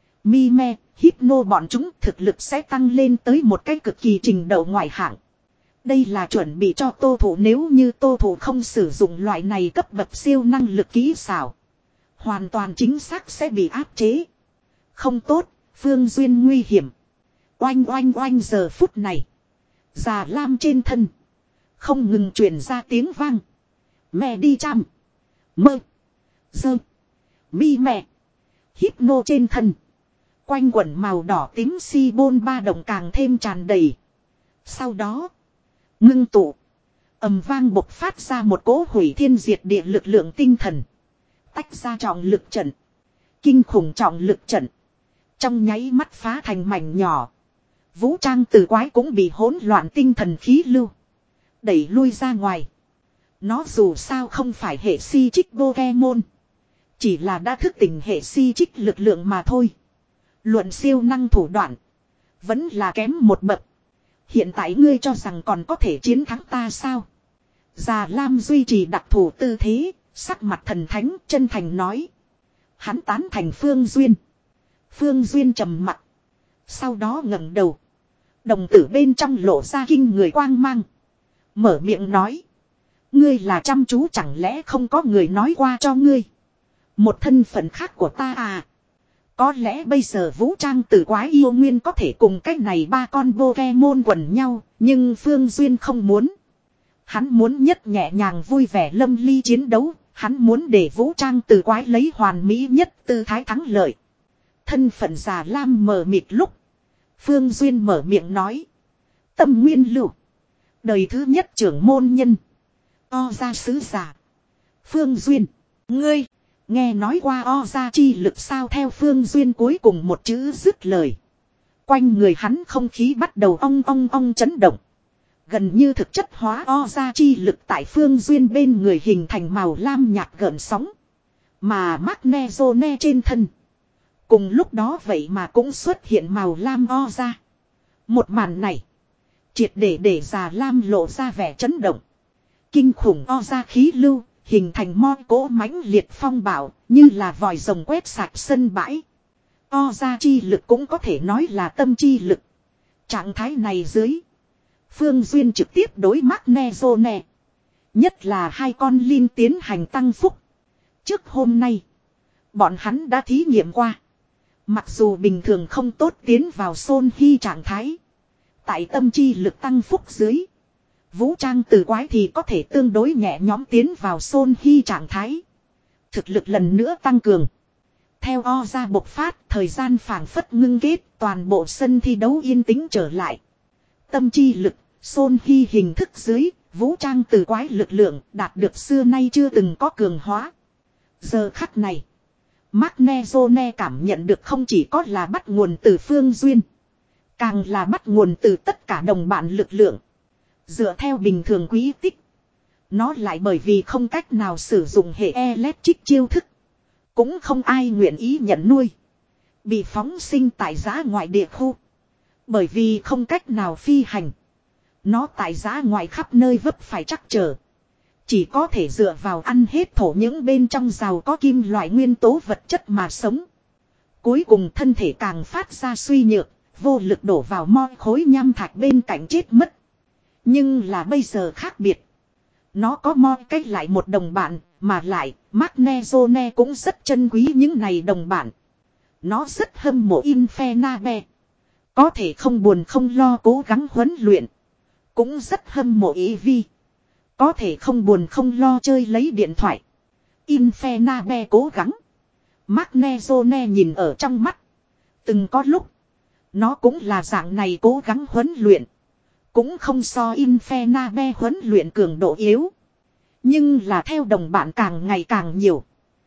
Mi me. Hypno bọn chúng thực lực sẽ tăng lên tới một cái cực kỳ trình độ ngoại hạng. Đây là chuẩn bị cho Tô Thụ, nếu như Tô Thụ không sử dụng loại này cấp bậc siêu năng lực kỹ xảo. Hoàn toàn chính xác sẽ bị áp chế. Không tốt, Phương Duyên nguy hiểm. Oanh oanh oanh giờ phút này. Già Lam trên thân. Không ngừng truyền ra tiếng vang. Mẹ đi chăm. Mơ. Dơ. Mi mẹ. Hypno trên thân. Quanh quẩn màu đỏ tím si bôn ba đồng càng thêm tràn đầy. Sau đó. Ngưng tụ. Ầm vang bộc phát ra một cỗ hủy thiên diệt địa lực lượng tinh thần. Tách ra trọng lực trận. Kinh khủng trọng lực trận. Trong nháy mắt phá thành mảnh nhỏ. Vũ trang từ quái cũng bị hỗn loạn tinh thần khí lưu. Đẩy lui ra ngoài. Nó dù sao không phải hệ si trích Pokemon. Chỉ là đã thức tỉnh hệ si trích lực lượng mà thôi. Luận siêu năng thủ đoạn. Vẫn là kém một bậc. Hiện tại ngươi cho rằng còn có thể chiến thắng ta sao? Già Lam duy trì đặc thủ tư thế. Sắc mặt thần thánh chân thành nói. Hắn tán thành Phương Duyên. Phương Duyên trầm mặt. Sau đó ngẩng đầu. Đồng tử bên trong lộ ra kinh người quang mang. Mở miệng nói. Ngươi là chăm chú chẳng lẽ không có người nói qua cho ngươi. Một thân phận khác của ta à. Có lẽ bây giờ vũ trang tử quái yêu nguyên có thể cùng cách này ba con Pokemon quần nhau. Nhưng Phương Duyên không muốn. Hắn muốn nhất nhẹ nhàng vui vẻ lâm ly chiến đấu. Hắn muốn để Vũ Trang Từ Quái lấy hoàn mỹ nhất tư thái thắng lợi. Thân phận già lam mờ mịt lúc. Phương Duyên mở miệng nói. Tâm Nguyên Lưu. Đời thứ nhất trưởng môn nhân. O gia sứ giả. Phương Duyên. Ngươi. Nghe nói qua O gia chi lực sao theo Phương Duyên cuối cùng một chữ dứt lời. Quanh người hắn không khí bắt đầu ong ong ong chấn động. Gần như thực chất hóa O gia chi lực tại Phương Duyên bên người hình thành màu lam nhạt gợn sóng. Mà Magnezone trên thân. Cùng lúc đó vậy mà cũng xuất hiện màu lam O gia. Một màn này. Triệt để để già lam lộ ra vẻ chấn động. Kinh khủng O gia khí lưu. Hình thành mo cỗ mãnh liệt phong bạo. Như là vòi rồng quét sạch sân bãi. O gia chi lực cũng có thể nói là tâm chi lực. Trạng thái này dưới. Phương Duyên trực tiếp đối Magnezone. Nhất là hai con linh tiến hành tăng phúc. Trước hôm nay. Bọn hắn đã thí nghiệm qua. Mặc dù bình thường không tốt tiến vào Son Hy trạng thái. Tại tâm chi lực tăng phúc dưới. Vũ Trang Từ Quái thì có thể tương đối nhẹ nhóm tiến vào Son Hy trạng thái. Thực lực lần nữa tăng cường. Theo O gia bộc phát, thời gian phảng phất ngưng kết, toàn bộ sân thi đấu yên tĩnh trở lại. Tâm chi lực, Son Hy hình thức dưới, Vũ Trang Từ Quái lực lượng đạt được xưa nay chưa từng có cường hóa. Giờ khắc này, Magnezone cảm nhận được không chỉ có là bắt nguồn từ Phương Duyên, càng là bắt nguồn từ tất cả đồng bạn lực lượng. Dựa theo bình thường quý tích, nó lại bởi vì không cách nào sử dụng hệ electric chiêu thức. Cũng không ai nguyện ý nhận nuôi. Bị phóng sinh tại giã ngoại địa khu. Bởi vì không cách nào phi hành. Nó tại giã ngoại khắp nơi vấp phải trắc trở. Chỉ có thể dựa vào ăn hết thổ những bên trong giàu có kim loại nguyên tố vật chất mà sống. Cuối cùng thân thể càng phát ra suy nhược. Vô lực đổ vào moi khối nham thạch bên cạnh chết mất. Nhưng là bây giờ khác biệt. Nó có moi cách lại một đồng bạn. Mà lại, Magnezone cũng rất trân quý những này đồng bạn. Nó rất hâm mộ Infernabe. Có thể không buồn không lo cố gắng huấn luyện. Cũng rất hâm mộ Eevee. Có thể không buồn không lo chơi lấy điện thoại. Infernabe cố gắng. Magnezone nhìn ở trong mắt. Từng có lúc. Nó cũng là dạng này cố gắng huấn luyện. Cũng không so Infernabe huấn luyện cường độ yếu. Nhưng là theo đồng bạn càng ngày càng nhiều.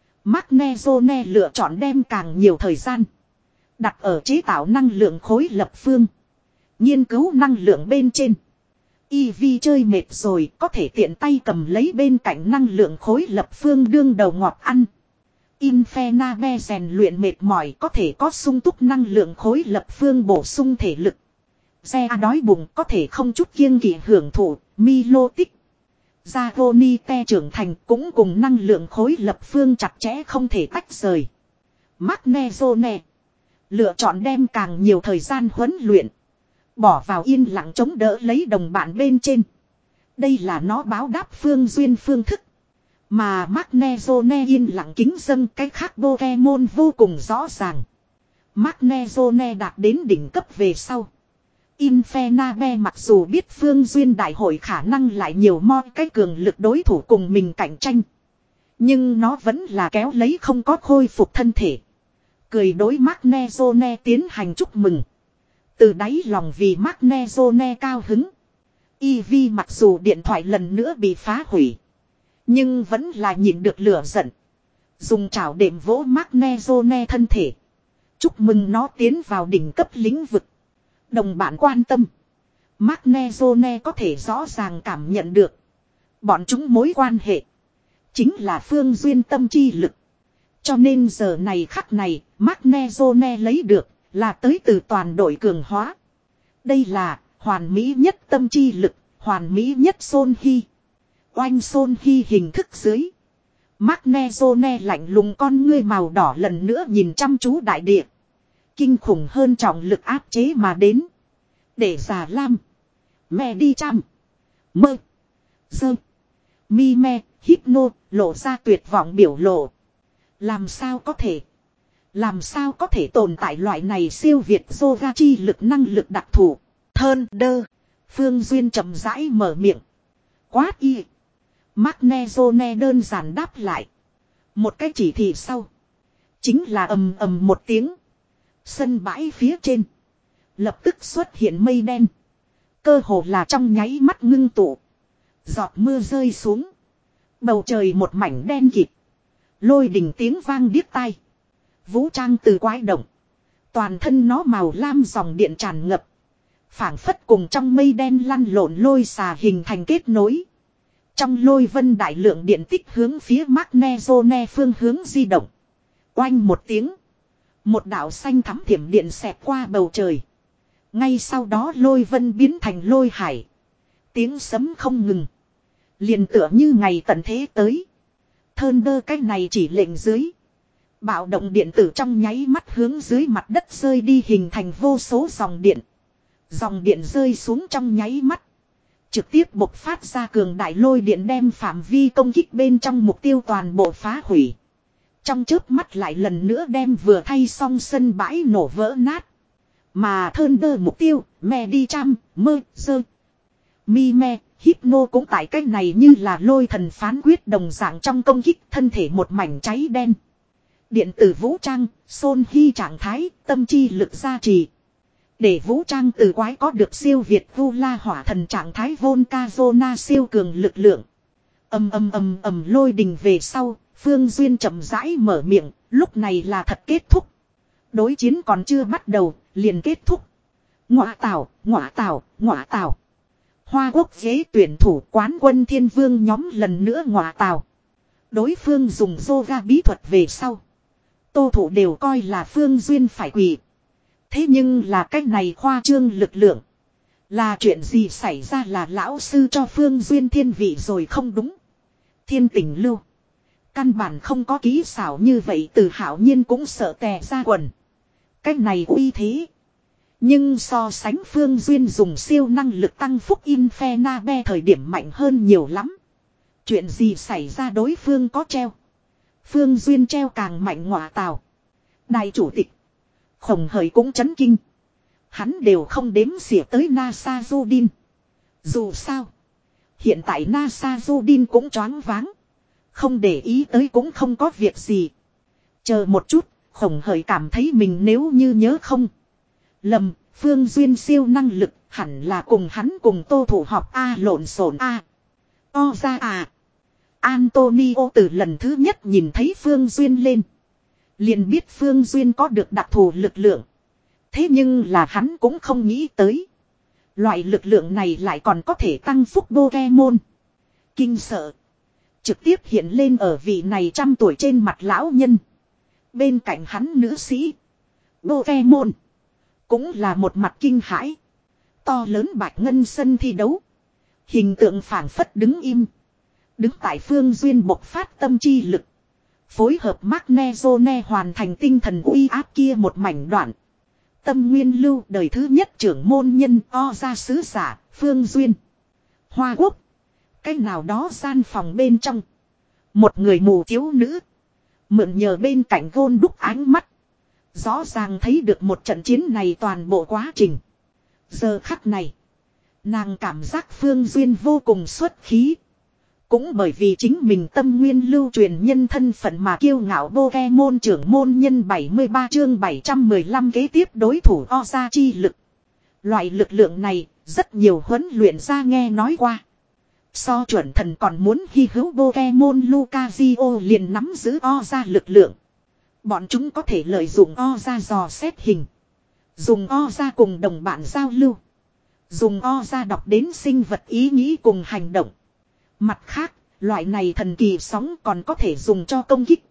Magnezone lựa chọn đem càng nhiều thời gian. Đặt ở chế tạo năng lượng khối lập phương. Nghiên cứu năng lượng bên trên. Eevee chơi mệt rồi có thể tiện tay cầm lấy bên cạnh năng lượng khối lập phương đương đầu ngọt ăn. Infernabe rèn luyện mệt mỏi có thể có sung túc năng lượng khối lập phương bổ sung thể lực. Xe đói bụng có thể không chút kiêng kỵ hưởng thụ, Milotic. Zagonite trưởng thành cũng cùng năng lượng khối lập phương chặt chẽ không thể tách rời. Magnezone lựa chọn đem càng nhiều thời gian huấn luyện. Bỏ vào yên lặng chống đỡ lấy đồng bạn bên trên. Đây là nó báo đáp Phương Duyên phương thức. Mà Magnezone yên lặng kính dâng cái khác Pokemon vô cùng rõ ràng. Magnezone đạt đến đỉnh cấp về sau. Infernabe mặc dù biết Phương Duyên đại hội khả năng lại nhiều mo cái cường lực đối thủ cùng mình cạnh tranh. Nhưng nó vẫn là kéo lấy không có khôi phục thân thể. Cười đối Magnezone tiến hành chúc mừng. Từ đáy lòng vì Magnezone cao hứng. Eevee mặc dù điện thoại lần nữa bị phá hủy. Nhưng vẫn là nhịn được lửa giận. Dùng chảo đệm vỗ Magnezone thân thể. Chúc mừng nó tiến vào đỉnh cấp lĩnh vực. Đồng bạn quan tâm. Magnezone có thể rõ ràng cảm nhận được. Bọn chúng mối quan hệ. Chính là Phương Duyên tâm chi lực. Cho nên giờ này khắc này, Magnezone lấy được là tới từ toàn đội cường hóa. Đây là hoàn mỹ nhất tâm chi lực, hoàn mỹ nhất Son Hy. Oanh Son Hy hình thức dưới. Magnezone lạnh lùng con ngươi màu đỏ lần nữa nhìn chăm chú đại địa. Kinh khủng hơn trọng lực áp chế mà đến. Để già lam. Mẹ đi chăm. Mơ. Dơ. Mi me, hypno, lộ ra tuyệt vọng biểu lộ. Làm sao có thể. Làm sao có thể tồn tại loại này siêu việt yoga chi lực năng lực đặc thù. Thơn đơ. Phương Duyên chậm rãi mở miệng. Quát y. Magnezone đơn giản đáp lại. Một cái chỉ thị sau. Chính là ầm ầm một tiếng. Sân bãi phía trên. Lập tức xuất hiện mây đen. Cơ hồ là trong nháy mắt ngưng tụ. Giọt mưa rơi xuống. Bầu trời một mảnh đen kịt. Lôi đình tiếng vang điếc tai. Vũ trang từ quái động. Toàn thân nó màu lam dòng điện tràn ngập. Phảng phất cùng trong mây đen lăn lộn lôi xà hình thành kết nối. Trong lôi vân đại lượng điện tích hướng phía Magnezone phương hướng di động. Oanh một tiếng. Một đạo xanh thắm thiểm điện xẹt qua bầu trời. Ngay sau đó lôi vân biến thành lôi hải. Tiếng sấm không ngừng. Liền tựa như ngày tận thế tới. Thơn đơ cái này chỉ lệnh dưới. Bạo động điện tử trong nháy mắt hướng dưới mặt đất rơi đi hình thành vô số dòng điện. Dòng điện rơi xuống trong nháy mắt. Trực tiếp bộc phát ra cường đại lôi điện đem phạm vi công kích bên trong mục tiêu toàn bộ phá hủy. Trong chớp mắt lại lần nữa đem vừa thay xong sân bãi nổ vỡ nát. Mà thơn đơ mục tiêu, me đi trăm, mơ, sơ. Mi me, Hypno cũng tại cách này như là lôi thần phán quyết đồng dạng trong công kích thân thể một mảnh cháy đen. Điện tử vũ trang, Son Hy trạng thái, tâm chi lực gia trì. Để vũ trang từ quái có được siêu việt vu la hỏa thần trạng thái Volcazona siêu cường lực lượng. Ầm ầm ầm ầm lôi đình về sau, Phương Duyên chậm rãi mở miệng, lúc này là thật kết thúc. Đối chiến còn chưa bắt đầu, liền kết thúc. Ngọa tảo, ngọa tảo, ngọa tảo. Hoa quốc ghế tuyển thủ quán quân thiên vương nhóm lần nữa ngọa tảo. Đối phương dùng yoga bí thuật về sau. Tô thủ đều coi là Phương Duyên phải quỳ. Thế nhưng là cách này khoa trương lực lượng. Là chuyện gì xảy ra là lão sư cho Phương Duyên thiên vị rồi không đúng. Thiên tình lưu. Căn bản không có kỹ xảo như vậy từ hảo nhiên cũng sợ tè ra quần. Cách này uy thế. Nhưng so sánh Phương Duyên dùng siêu năng lực tăng phúc Infernabe thời điểm mạnh hơn nhiều lắm. Chuyện gì xảy ra đối phương có treo. Phương Duyên treo càng mạnh ngọa tào. Đại chủ tịch. Khổng hởi cũng chấn kinh. Hắn đều không đếm xỉa tới NASA Judin. Dù sao. Hiện tại NASA Judin cũng choáng váng. Không để ý tới cũng không có việc gì. Chờ một chút. Khổng hởi cảm thấy mình nếu như nhớ không. Lầm. Phương Duyên siêu năng lực. Hẳn là cùng hắn cùng tô thủ họp A lộn xộn A. O ra à. Antonio từ lần thứ nhất nhìn thấy Phương Duyên lên. Liền biết Phương Duyên có được đặc thù lực lượng. Thế nhưng là hắn cũng không nghĩ tới. Loại lực lượng này lại còn có thể tăng phúc Pokemon. Kinh sợ. Trực tiếp hiện lên ở vị này trăm tuổi trên mặt lão nhân. Bên cạnh hắn nữ sĩ. Pokemon. Cũng là một mặt kinh hãi. To lớn bạch ngân sân thi đấu. Hình tượng phảng phất đứng im. Đứng tại Phương Duyên bộc phát tâm chi lực. Phối hợp Magnezone hoàn thành tinh thần uy áp kia một mảnh đoạn. Tâm nguyên lưu đời thứ nhất trưởng môn nhân o ra sứ giả, Phương Duyên. Hoa quốc. Cái nào đó gian phòng bên trong. Một người mù thiếu nữ. Mượn nhờ bên cạnh gôn đúc ánh mắt. Rõ ràng thấy được một trận chiến này toàn bộ quá trình. Giờ khắc này. Nàng cảm giác Phương Duyên vô cùng xuất khí. Cũng bởi vì chính mình tâm nguyên lưu truyền nhân thân phận mà kiêu ngạo Pokemon trưởng môn nhân bảy mươi ba chương bảy trăm mười lăm kế tiếp đối thủ o ra chi lực. Loại lực lượng này, rất nhiều huấn luyện ra nghe nói qua. So chuẩn thần còn muốn hy hữu Pokemon Lucario liền nắm giữ o ra lực lượng. Bọn chúng có thể lợi dụng o ra dò xét hình. Dùng o ra cùng đồng bạn giao lưu. Dùng o ra đọc đến sinh vật ý nghĩ cùng hành động. Mặt khác, loại này thần kỳ sóng còn có thể dùng cho công kích.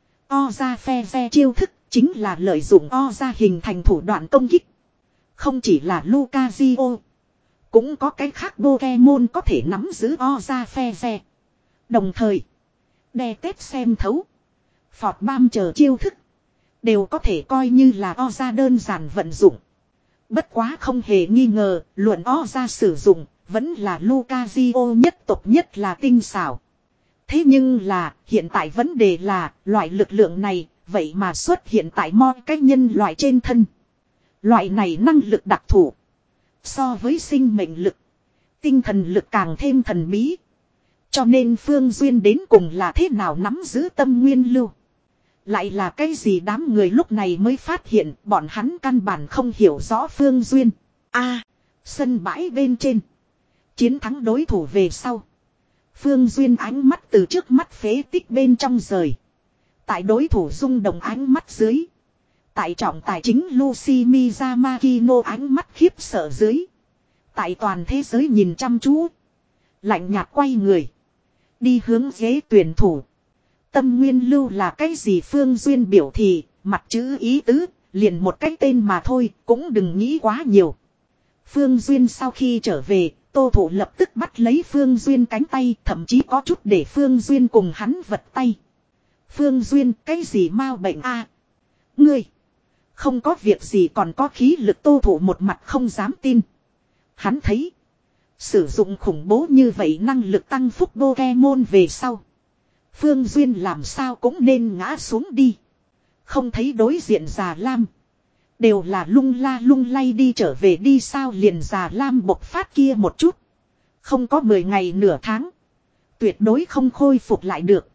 O ra phe phe chiêu thức chính là lợi dụng o ra hình thành thủ đoạn công kích. Không chỉ là Lucario. Cũng có cái khác Pokemon có thể nắm giữ o ra phe phe. Đồng thời, đe tết xem thấu. Phọt bam chờ chiêu thức. Đều có thể coi như là o ra đơn giản vận dụng. Bất quá không hề nghi ngờ, luận o ra sử dụng. Vẫn là Lucario nhất tộc nhất là tinh xảo. Thế nhưng là, hiện tại vấn đề là, loại lực lượng này, vậy mà xuất hiện tại mọi cái nhân loại trên thân. Loại này năng lực đặc thù. So với sinh mệnh lực, tinh thần lực càng thêm thần bí. Cho nên Phương Duyên đến cùng là thế nào nắm giữ tâm nguyên lưu. Lại là cái gì đám người lúc này mới phát hiện bọn hắn căn bản không hiểu rõ Phương Duyên. A, sân bãi bên trên. Chiến thắng đối thủ về sau. Phương Duyên ánh mắt từ trước mắt phế tích bên trong rời. Tại đối thủ rung động ánh mắt dưới. Tại trọng tài chính Lucy Miyamakino ánh mắt khiếp sợ dưới. Tại toàn thế giới nhìn chăm chú. Lạnh nhạt quay người. Đi hướng ghế tuyển thủ. Tâm nguyên lưu là cái gì Phương Duyên biểu thị, mặt chữ ý tứ, liền một cái tên mà thôi, cũng đừng nghĩ quá nhiều. Phương Duyên sau khi trở về, Tô Thủ lập tức bắt lấy Phương Duyên cánh tay, thậm chí có chút để Phương Duyên cùng hắn vật tay. Phương Duyên, cái gì mau bệnh a? À, ngươi, không có việc gì còn có khí lực Tô Thủ một mặt không dám tin. Hắn thấy, sử dụng khủng bố như vậy năng lực tăng phúc Pokemon về sau. Phương Duyên làm sao cũng nên ngã xuống đi. Không thấy đối diện già lam. Đều là lung la lung lay đi trở về đi sao liền già lam bộc phát kia một chút. Không có mười ngày nửa tháng. Tuyệt đối không khôi phục lại được.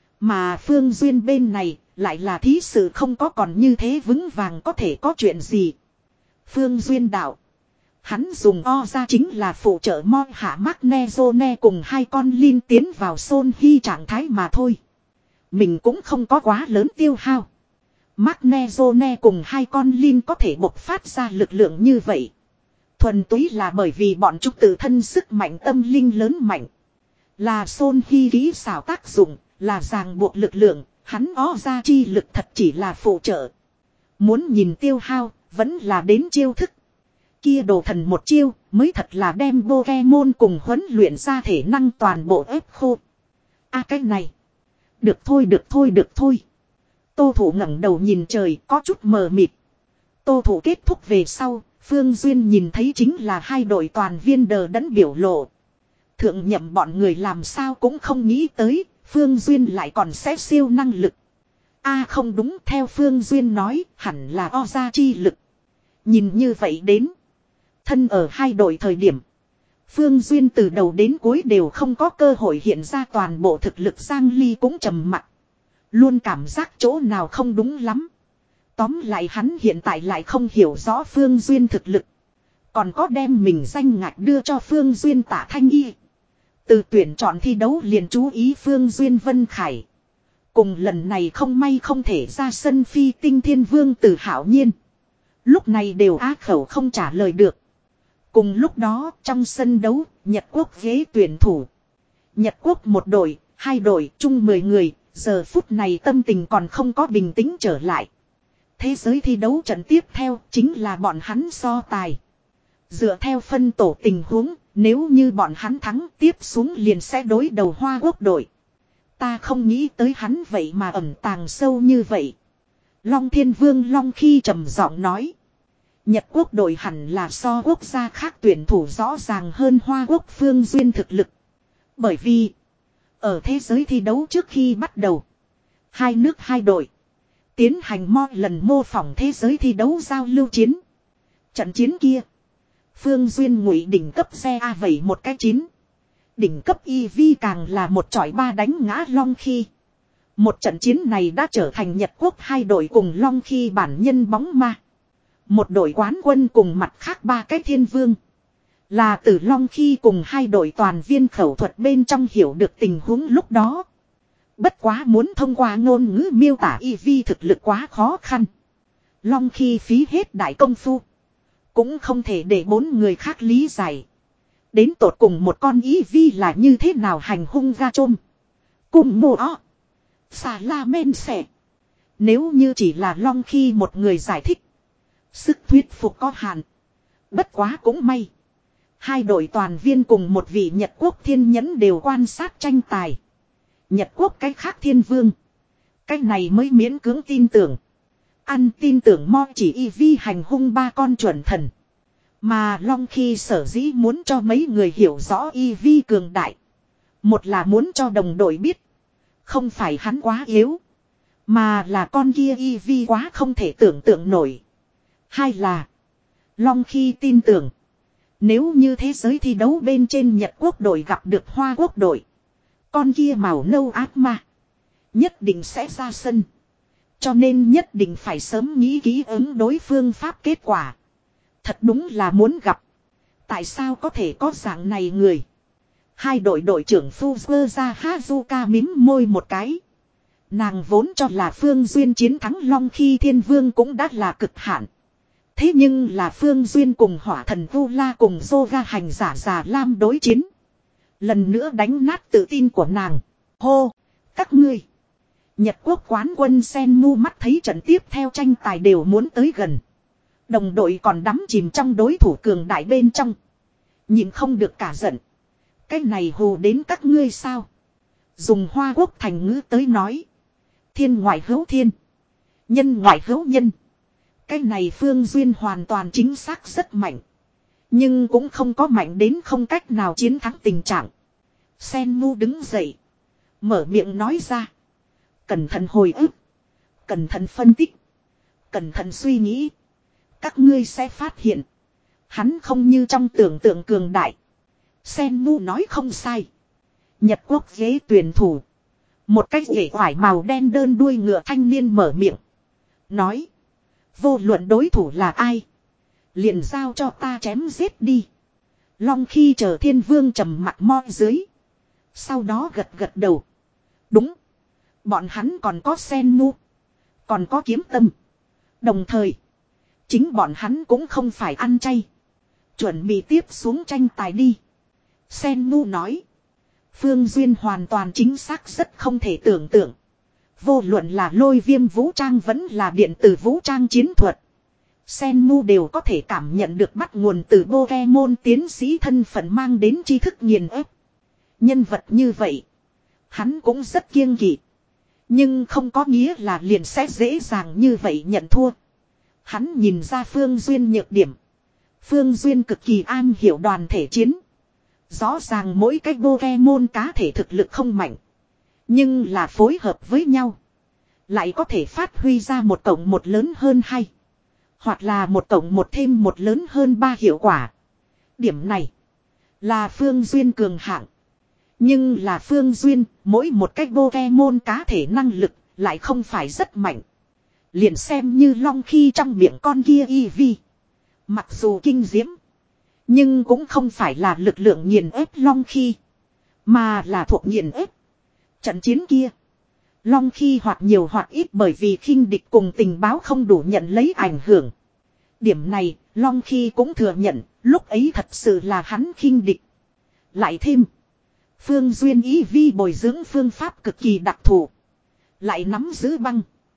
Mà Phương Duyên bên này lại là thí sự không có còn như thế vững vàng có thể có chuyện gì. Phương Duyên đạo. Hắn dùng o ra chính là phụ trợ mo hạ Magnezone cùng hai con Lin tiến vào Son Hy trạng thái mà thôi. Mình cũng không có quá lớn tiêu hao. Magnezone cùng hai con Lin có thể bộc phát ra lực lượng như vậy. Thuần túy là bởi vì bọn chúng tự thân sức mạnh tâm linh lớn mạnh. Là Son Hy kỹ xảo tác dụng, là ràng buộc lực lượng, hắn o ra chi lực thật chỉ là phụ trợ. Muốn nhìn tiêu hao, vẫn là đến chiêu thức. Kia đồ thần một chiêu mới thật là đem Pokemon cùng huấn luyện ra thể năng toàn bộ ép khô. A à, cái này. Được thôi được thôi được thôi. Tô Thủ ngẩng đầu nhìn trời có chút mờ mịt. Tô Thủ kết thúc về sau, Phương Duyên nhìn thấy chính là hai đội toàn viên đờ đẫn biểu lộ. Thượng nhậm bọn người làm sao cũng không nghĩ tới, Phương Duyên lại còn sẽ siêu năng lực. A à, không đúng theo Phương Duyên nói, hẳn là o ra chi lực. Nhìn như vậy đến. Thân ở hai đội thời điểm. Phương Duyên từ đầu đến cuối đều không có cơ hội hiện ra toàn bộ thực lực Giang Ly cũng trầm mặc. Luôn cảm giác chỗ nào không đúng lắm. Tóm lại hắn hiện tại lại không hiểu rõ Phương Duyên thực lực. Còn có đem mình danh ngạch đưa cho Phương Duyên Tạ Thanh Y. Từ tuyển chọn thi đấu liền chú ý Phương Duyên Vân Khải. Cùng lần này không may không thể ra sân Phi Tinh Thiên Vương Từ Hạo Nhiên. Lúc này đều á khẩu không trả lời được. Cùng lúc đó trong sân đấu, Nhật Quốc ghế tuyển thủ. Nhật Quốc một đội, hai đội, chung mười người, giờ phút này tâm tình còn không có bình tĩnh trở lại. Thế giới thi đấu trận tiếp theo chính là bọn hắn so tài. Dựa theo phân tổ tình huống, nếu như bọn hắn thắng tiếp xuống liền sẽ đối đầu Hoa Quốc đội. Ta không nghĩ tới hắn vậy mà ẩn tàng sâu như vậy. Long Thiên Vương Long khi trầm giọng nói. Nhật Quốc đội hẳn là so quốc gia khác tuyển thủ rõ ràng hơn Hoa Quốc Phương Duyên thực lực. Bởi vì, ở thế giới thi đấu trước khi bắt đầu, hai nước hai đội tiến hành mo lần mô phỏng thế giới thi đấu giao lưu chiến. Trận chiến kia, Phương Duyên ngụy đỉnh cấp xe A vẩy một cái chín. Đỉnh cấp e vê càng là một chọi ba đánh ngã Long Khi. Một trận chiến này đã trở thành Nhật Quốc hai đội cùng Long Khi bản nhân bóng ma. Một đội quán quân cùng mặt khác ba cái thiên vương. Là từ Long Khi cùng hai đội toàn viên khẩu thuật bên trong hiểu được tình huống lúc đó. Bất quá muốn thông qua ngôn ngữ miêu tả e vê thực lực quá khó khăn. Long Khi phí hết đại công phu. Cũng không thể để bốn người khác lý giải. Đến tột cùng một con e vê là như thế nào hành hung ga chôm. Cùng mùa ọ. Xà la men xẻ. Nếu như chỉ là Long Khi một người giải thích. Sức thuyết phục có hạn. Bất quá cũng may. Hai đội toàn viên cùng một vị Nhật Quốc thiên nhẫn đều quan sát tranh tài. Nhật Quốc cái khác thiên vương. Cái này mới miễn cưỡng tin tưởng. Ăn tin tưởng mo chỉ y vi hành hung ba con chuẩn thần. Mà Long Khi sở dĩ muốn cho mấy người hiểu rõ y vi cường đại. Một là muốn cho đồng đội biết. Không phải hắn quá yếu. Mà là con kia y vi quá không thể tưởng tượng nổi. Hai là Long Khi tin tưởng. Nếu như thế giới thi đấu bên trên Nhật Quốc đội gặp được Hoa Quốc đội. Con kia màu nâu ác ma. Nhất định sẽ ra sân. Cho nên nhất định phải sớm nghĩ kỹ ứng đối phương pháp kết quả. Thật đúng là muốn gặp. Tại sao có thể có dạng này người? Hai đội đội trưởng Fuzua Hazuka mím môi một cái. Nàng vốn cho là Phương Duyên chiến thắng Long khi Thiên Vương cũng đã là cực hạn. Thế nhưng là Phương Duyên cùng hỏa thần Vu La cùng Yoga hành giả già Lam đối chiến. Lần nữa đánh nát tự tin của nàng. Hô! Các ngươi! Nhật Quốc quán quân Sen Mu mắt thấy trận tiếp theo tranh tài đều muốn tới gần. Đồng đội còn đắm chìm trong đối thủ cường đại bên trong. Nhìn không được cả giận. Cái này hù đến các ngươi sao? Dùng Hoa Quốc thành ngữ tới nói. Thiên ngoại hữu thiên. Nhân ngoại hữu nhân. Cái này Phương Duyên hoàn toàn chính xác rất mạnh. Nhưng cũng không có mạnh đến không cách nào chiến thắng tình trạng. Sen Mu đứng dậy. Mở miệng nói ra. Cẩn thận hồi ức. Cẩn thận phân tích. Cẩn thận suy nghĩ. Các ngươi sẽ phát hiện. Hắn không như trong tưởng tượng cường đại. Sen Mu nói không sai. Nhật Quốc ghế tuyển thủ. Một cách ghế oải màu đen đơn đuôi ngựa thanh niên mở miệng. Nói. Vô luận đối thủ là ai. Liền giao cho ta chém giết đi. Long khi chờ Thiên Vương trầm mặt mo dưới. Sau đó gật gật đầu. Đúng. Bọn hắn còn có Sen Mu. Còn có kiếm tâm. Đồng thời. Chính bọn hắn cũng không phải ăn chay. Chuẩn bị tiếp xuống tranh tài đi. Sen Mu nói. Phương Duyên hoàn toàn chính xác rất không thể tưởng tượng. Vô luận là lôi viêm vũ trang vẫn là điện tử vũ trang chiến thuật. Sen Mu đều có thể cảm nhận được bắt nguồn từ Pokemon tiến sĩ thân phận mang đến tri thức nghiền ép. Nhân vật như vậy. Hắn cũng rất kiêng kỵ. Nhưng không có nghĩa là liền sẽ dễ dàng như vậy nhận thua. Hắn nhìn ra Phương Duyên nhược điểm. Phương Duyên cực kỳ am hiểu đoàn thể chiến. Rõ ràng mỗi cái Pokemon cá thể thực lực không mạnh. Nhưng là phối hợp với nhau. Lại có thể phát huy ra một cộng một lớn hơn hai. Hoặc là một cộng một thêm một lớn hơn ba hiệu quả. Điểm này là Phương Duyên cường hạng. Nhưng là Phương Duyên, mỗi một cái Pokemon cá thể năng lực lại không phải rất mạnh. Liền xem như Long khi trong miệng con kia Eevee. Mặc dù kinh diễm. Nhưng cũng không phải là lực lượng nghiền ép Long khi. Mà là thuộc nghiền ép. Trận chiến kia. Long khi hoặc nhiều hoặc ít bởi vì khinh địch cùng tình báo không đủ nhận lấy ảnh hưởng. Điểm này, Long khi cũng thừa nhận, lúc ấy thật sự là hắn khinh địch. Lại thêm. Phương Duyên ý vi bồi dưỡng phương pháp cực kỳ đặc thù. Lại nắm giữ băng.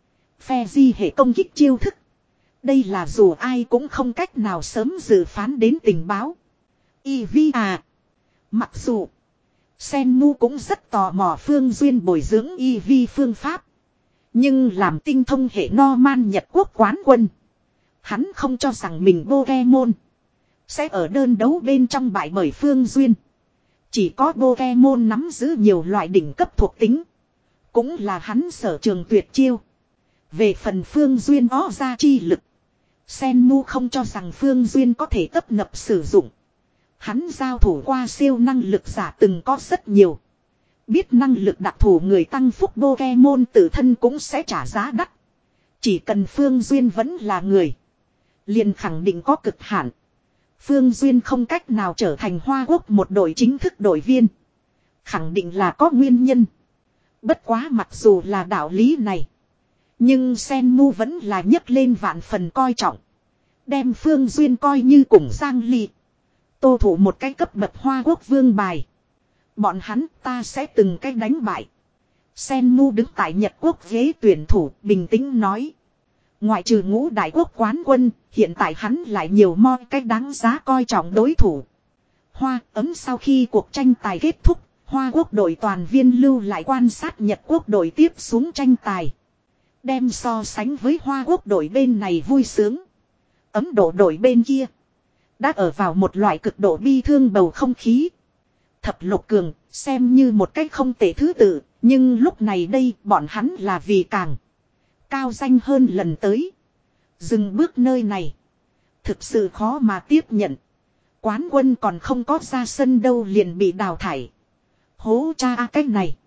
Phe di hệ công kích chiêu thức. Đây là dù ai cũng không cách nào sớm dự phán đến tình báo. Eevee à. Mặc dù. Sen Mu cũng rất tò mò Phương Duyên bồi dưỡng Eevee phương pháp. Nhưng làm tinh thông hệ Norman Nhật Quốc quán quân. Hắn không cho rằng mình Pokemon. Sẽ ở đơn đấu bên trong bại bởi Phương Duyên. Chỉ có Pokemon nắm giữ nhiều loại đỉnh cấp thuộc tính. Cũng là hắn sở trường tuyệt chiêu. Về phần Phương Duyên ó ra chi lực. Sen Mu không cho rằng Phương Duyên có thể tấp nập sử dụng. Hắn giao thủ qua siêu năng lực giả từng có rất nhiều. Biết năng lực đặc thù người tăng phúc Pokemon tự thân cũng sẽ trả giá đắt. Chỉ cần Phương Duyên vẫn là người. Liền khẳng định có cực hạn. Phương Duyên không cách nào trở thành Hoa Quốc một đội chính thức đội viên. Khẳng định là có nguyên nhân. Bất quá mặc dù là đạo lý này. Nhưng Sen Mu vẫn là nhấc lên vạn phần coi trọng. Đem Phương Duyên coi như cùng Giang Ly. Tô thủ một cái cấp bậc Hoa Quốc vương bài. Bọn hắn ta sẽ từng cái đánh bại. Sen Mu đứng tại Nhật Quốc ghế tuyển thủ bình tĩnh nói. Ngoại trừ ngũ đại quốc quán quân, hiện tại hắn lại nhiều mo cái đáng giá coi trọng đối thủ. Hoa ấm sau khi cuộc tranh tài kết thúc, Hoa Quốc đội toàn viên lưu lại quan sát Nhật Quốc đội tiếp xuống tranh tài. Đem so sánh với Hoa Quốc đội bên này vui sướng. Ấn Độ đội bên kia đã ở vào một loại cực độ bi thương bầu không khí. Thập lục cường xem như một cách không tệ thứ tự, nhưng lúc này đây bọn hắn là vì càng cao danh hơn lần tới. Dừng bước nơi này thực sự khó mà tiếp nhận. Quán quân còn không có ra sân đâu liền bị đào thải. Hố cha a cái này.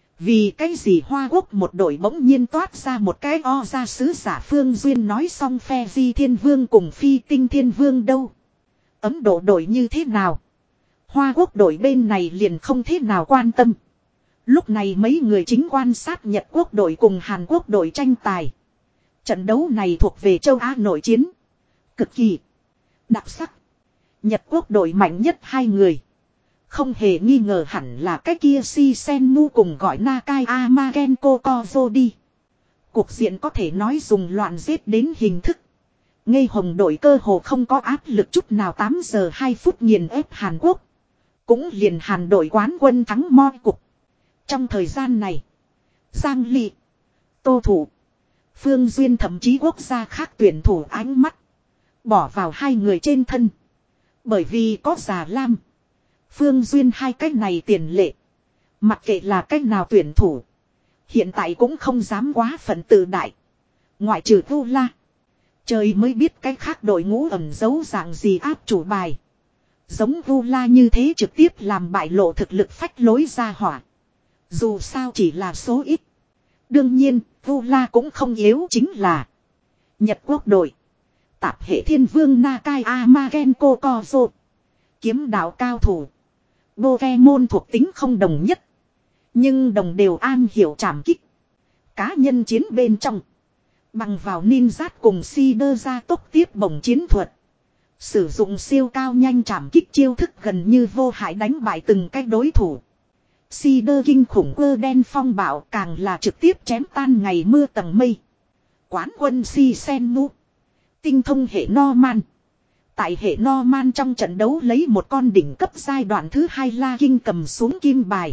Vì cái gì Hoa Quốc một đội bỗng nhiên toát ra một cái o ra sứ giả Phương Duyên nói xong phe Di Thiên Vương cùng Phi Tinh Thiên Vương đâu. Ấn Độ đội như thế nào? Hoa Quốc đội bên này liền không thế nào quan tâm. Lúc này mấy người chính quan sát Nhật Quốc đội cùng Hàn Quốc đội tranh tài. Trận đấu này thuộc về châu Á nội chiến. Cực kỳ đặc sắc. Nhật Quốc đội mạnh nhất hai người. Không hề nghi ngờ hẳn là cái kia Si Senmu cùng gọi Nakai Amagenko Kozo đi. Cuộc diện có thể nói dùng loạn giết đến hình thức. Ngây hồng đội cơ hồ không có áp lực chút nào tám giờ hai phút nghiền ép Hàn Quốc. Cũng liền Hàn đội quán quân thắng mo cục. Trong thời gian này, Giang Ly, Tô Thủ, Phương Duyên thậm chí quốc gia khác tuyển thủ ánh mắt bỏ vào hai người trên thân. Bởi vì có Già Lam, Phương Duyên hai cách này tiền lệ. Mặc kệ là cách nào tuyển thủ, hiện tại cũng không dám quá phận tự đại. Ngoại trừ Vu La, trời mới biết cái khác đội ngũ ẩn giấu dạng gì áp chủ bài. Giống Vu La như thế trực tiếp làm bại lộ thực lực phách lối ra hỏa. Dù sao chỉ là số ít. Đương nhiên, Vu La cũng không yếu chính là Nhật Quốc đội. Tạp hệ thiên vương Nakai Amagenko Kozo. Kiếm đạo cao thủ. Pokemon thuộc tính không đồng nhất. Nhưng đồng đều an hiểu trảm kích. Cá nhân chiến bên trong. Bằng vào ninja cùng si đơ ra tốc tiếp bổng chiến thuật. Sử dụng siêu cao nhanh trảm kích chiêu thức gần như vô hại đánh bại từng cái đối thủ. Si đơ kinh khủng ơ đen phong bạo càng là trực tiếp chém tan ngày mưa tầng mây. Quán quân Si Senmu. Tinh thông hệ Norman. Tại hệ Norman trong trận đấu lấy một con đỉnh cấp giai đoạn thứ hai La Kinh cầm xuống kim bài.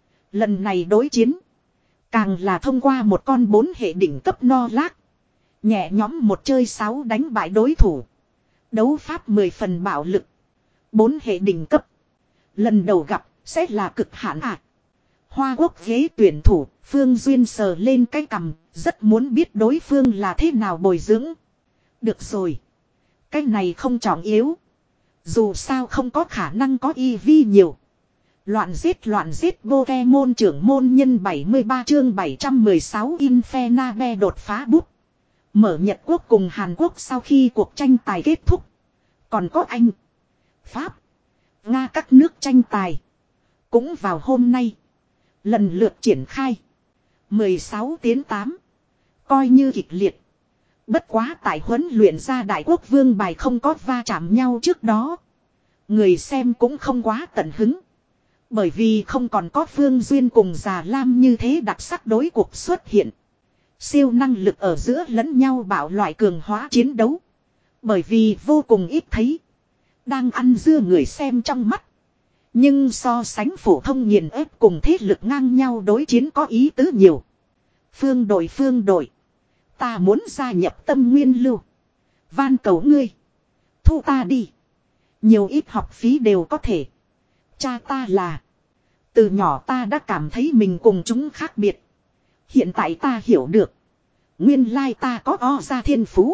Lần này đối chiến. Càng là thông qua một con bốn hệ đỉnh cấp no lác. Nhẹ nhóm một chơi sáu đánh bại đối thủ. Đấu pháp mười phần bạo lực. Bốn hệ đỉnh cấp. Lần đầu gặp sẽ là cực hạn à. Hoa Quốc ghế tuyển thủ Phương Duyên sờ lên cái cằm. Rất muốn biết đối phương là thế nào bồi dưỡng. Được rồi. Cái này không trọng yếu. Dù sao không có khả năng có e vê nhiều. Loạn giết loạn giết Pokemon trưởng môn nhân bảy mươi ba chương bảy trăm mười sáu Infernabe đột phá bút. Mở Nhật Quốc cùng Hàn Quốc sau khi cuộc tranh tài kết thúc. Còn có Anh, Pháp, Nga các nước tranh tài. Cũng vào hôm nay. Lần lượt triển khai. mười sáu tiến tám. Coi như kịch liệt. Bất quá tại huấn luyện ra đại quốc vương bài không có va chạm nhau trước đó. Người xem cũng không quá tận hứng. Bởi vì không còn có Phương Duyên cùng Già Lam như thế đặc sắc đối cuộc xuất hiện. Siêu năng lực ở giữa lẫn nhau bảo loại cường hóa chiến đấu. Bởi vì vô cùng ít thấy. Đang ăn dưa người xem trong mắt. Nhưng so sánh phổ thông nghiền ép cùng thế lực ngang nhau đối chiến có ý tứ nhiều. Phương đội phương đội. Ta muốn gia nhập Tâm Nguyên Lưu. Van cầu ngươi. Thu ta đi. Nhiều ít học phí đều có thể. Cha ta là. Từ nhỏ ta đã cảm thấy mình cùng chúng khác biệt. Hiện tại ta hiểu được. Nguyên lai ta có o ra thiên phú.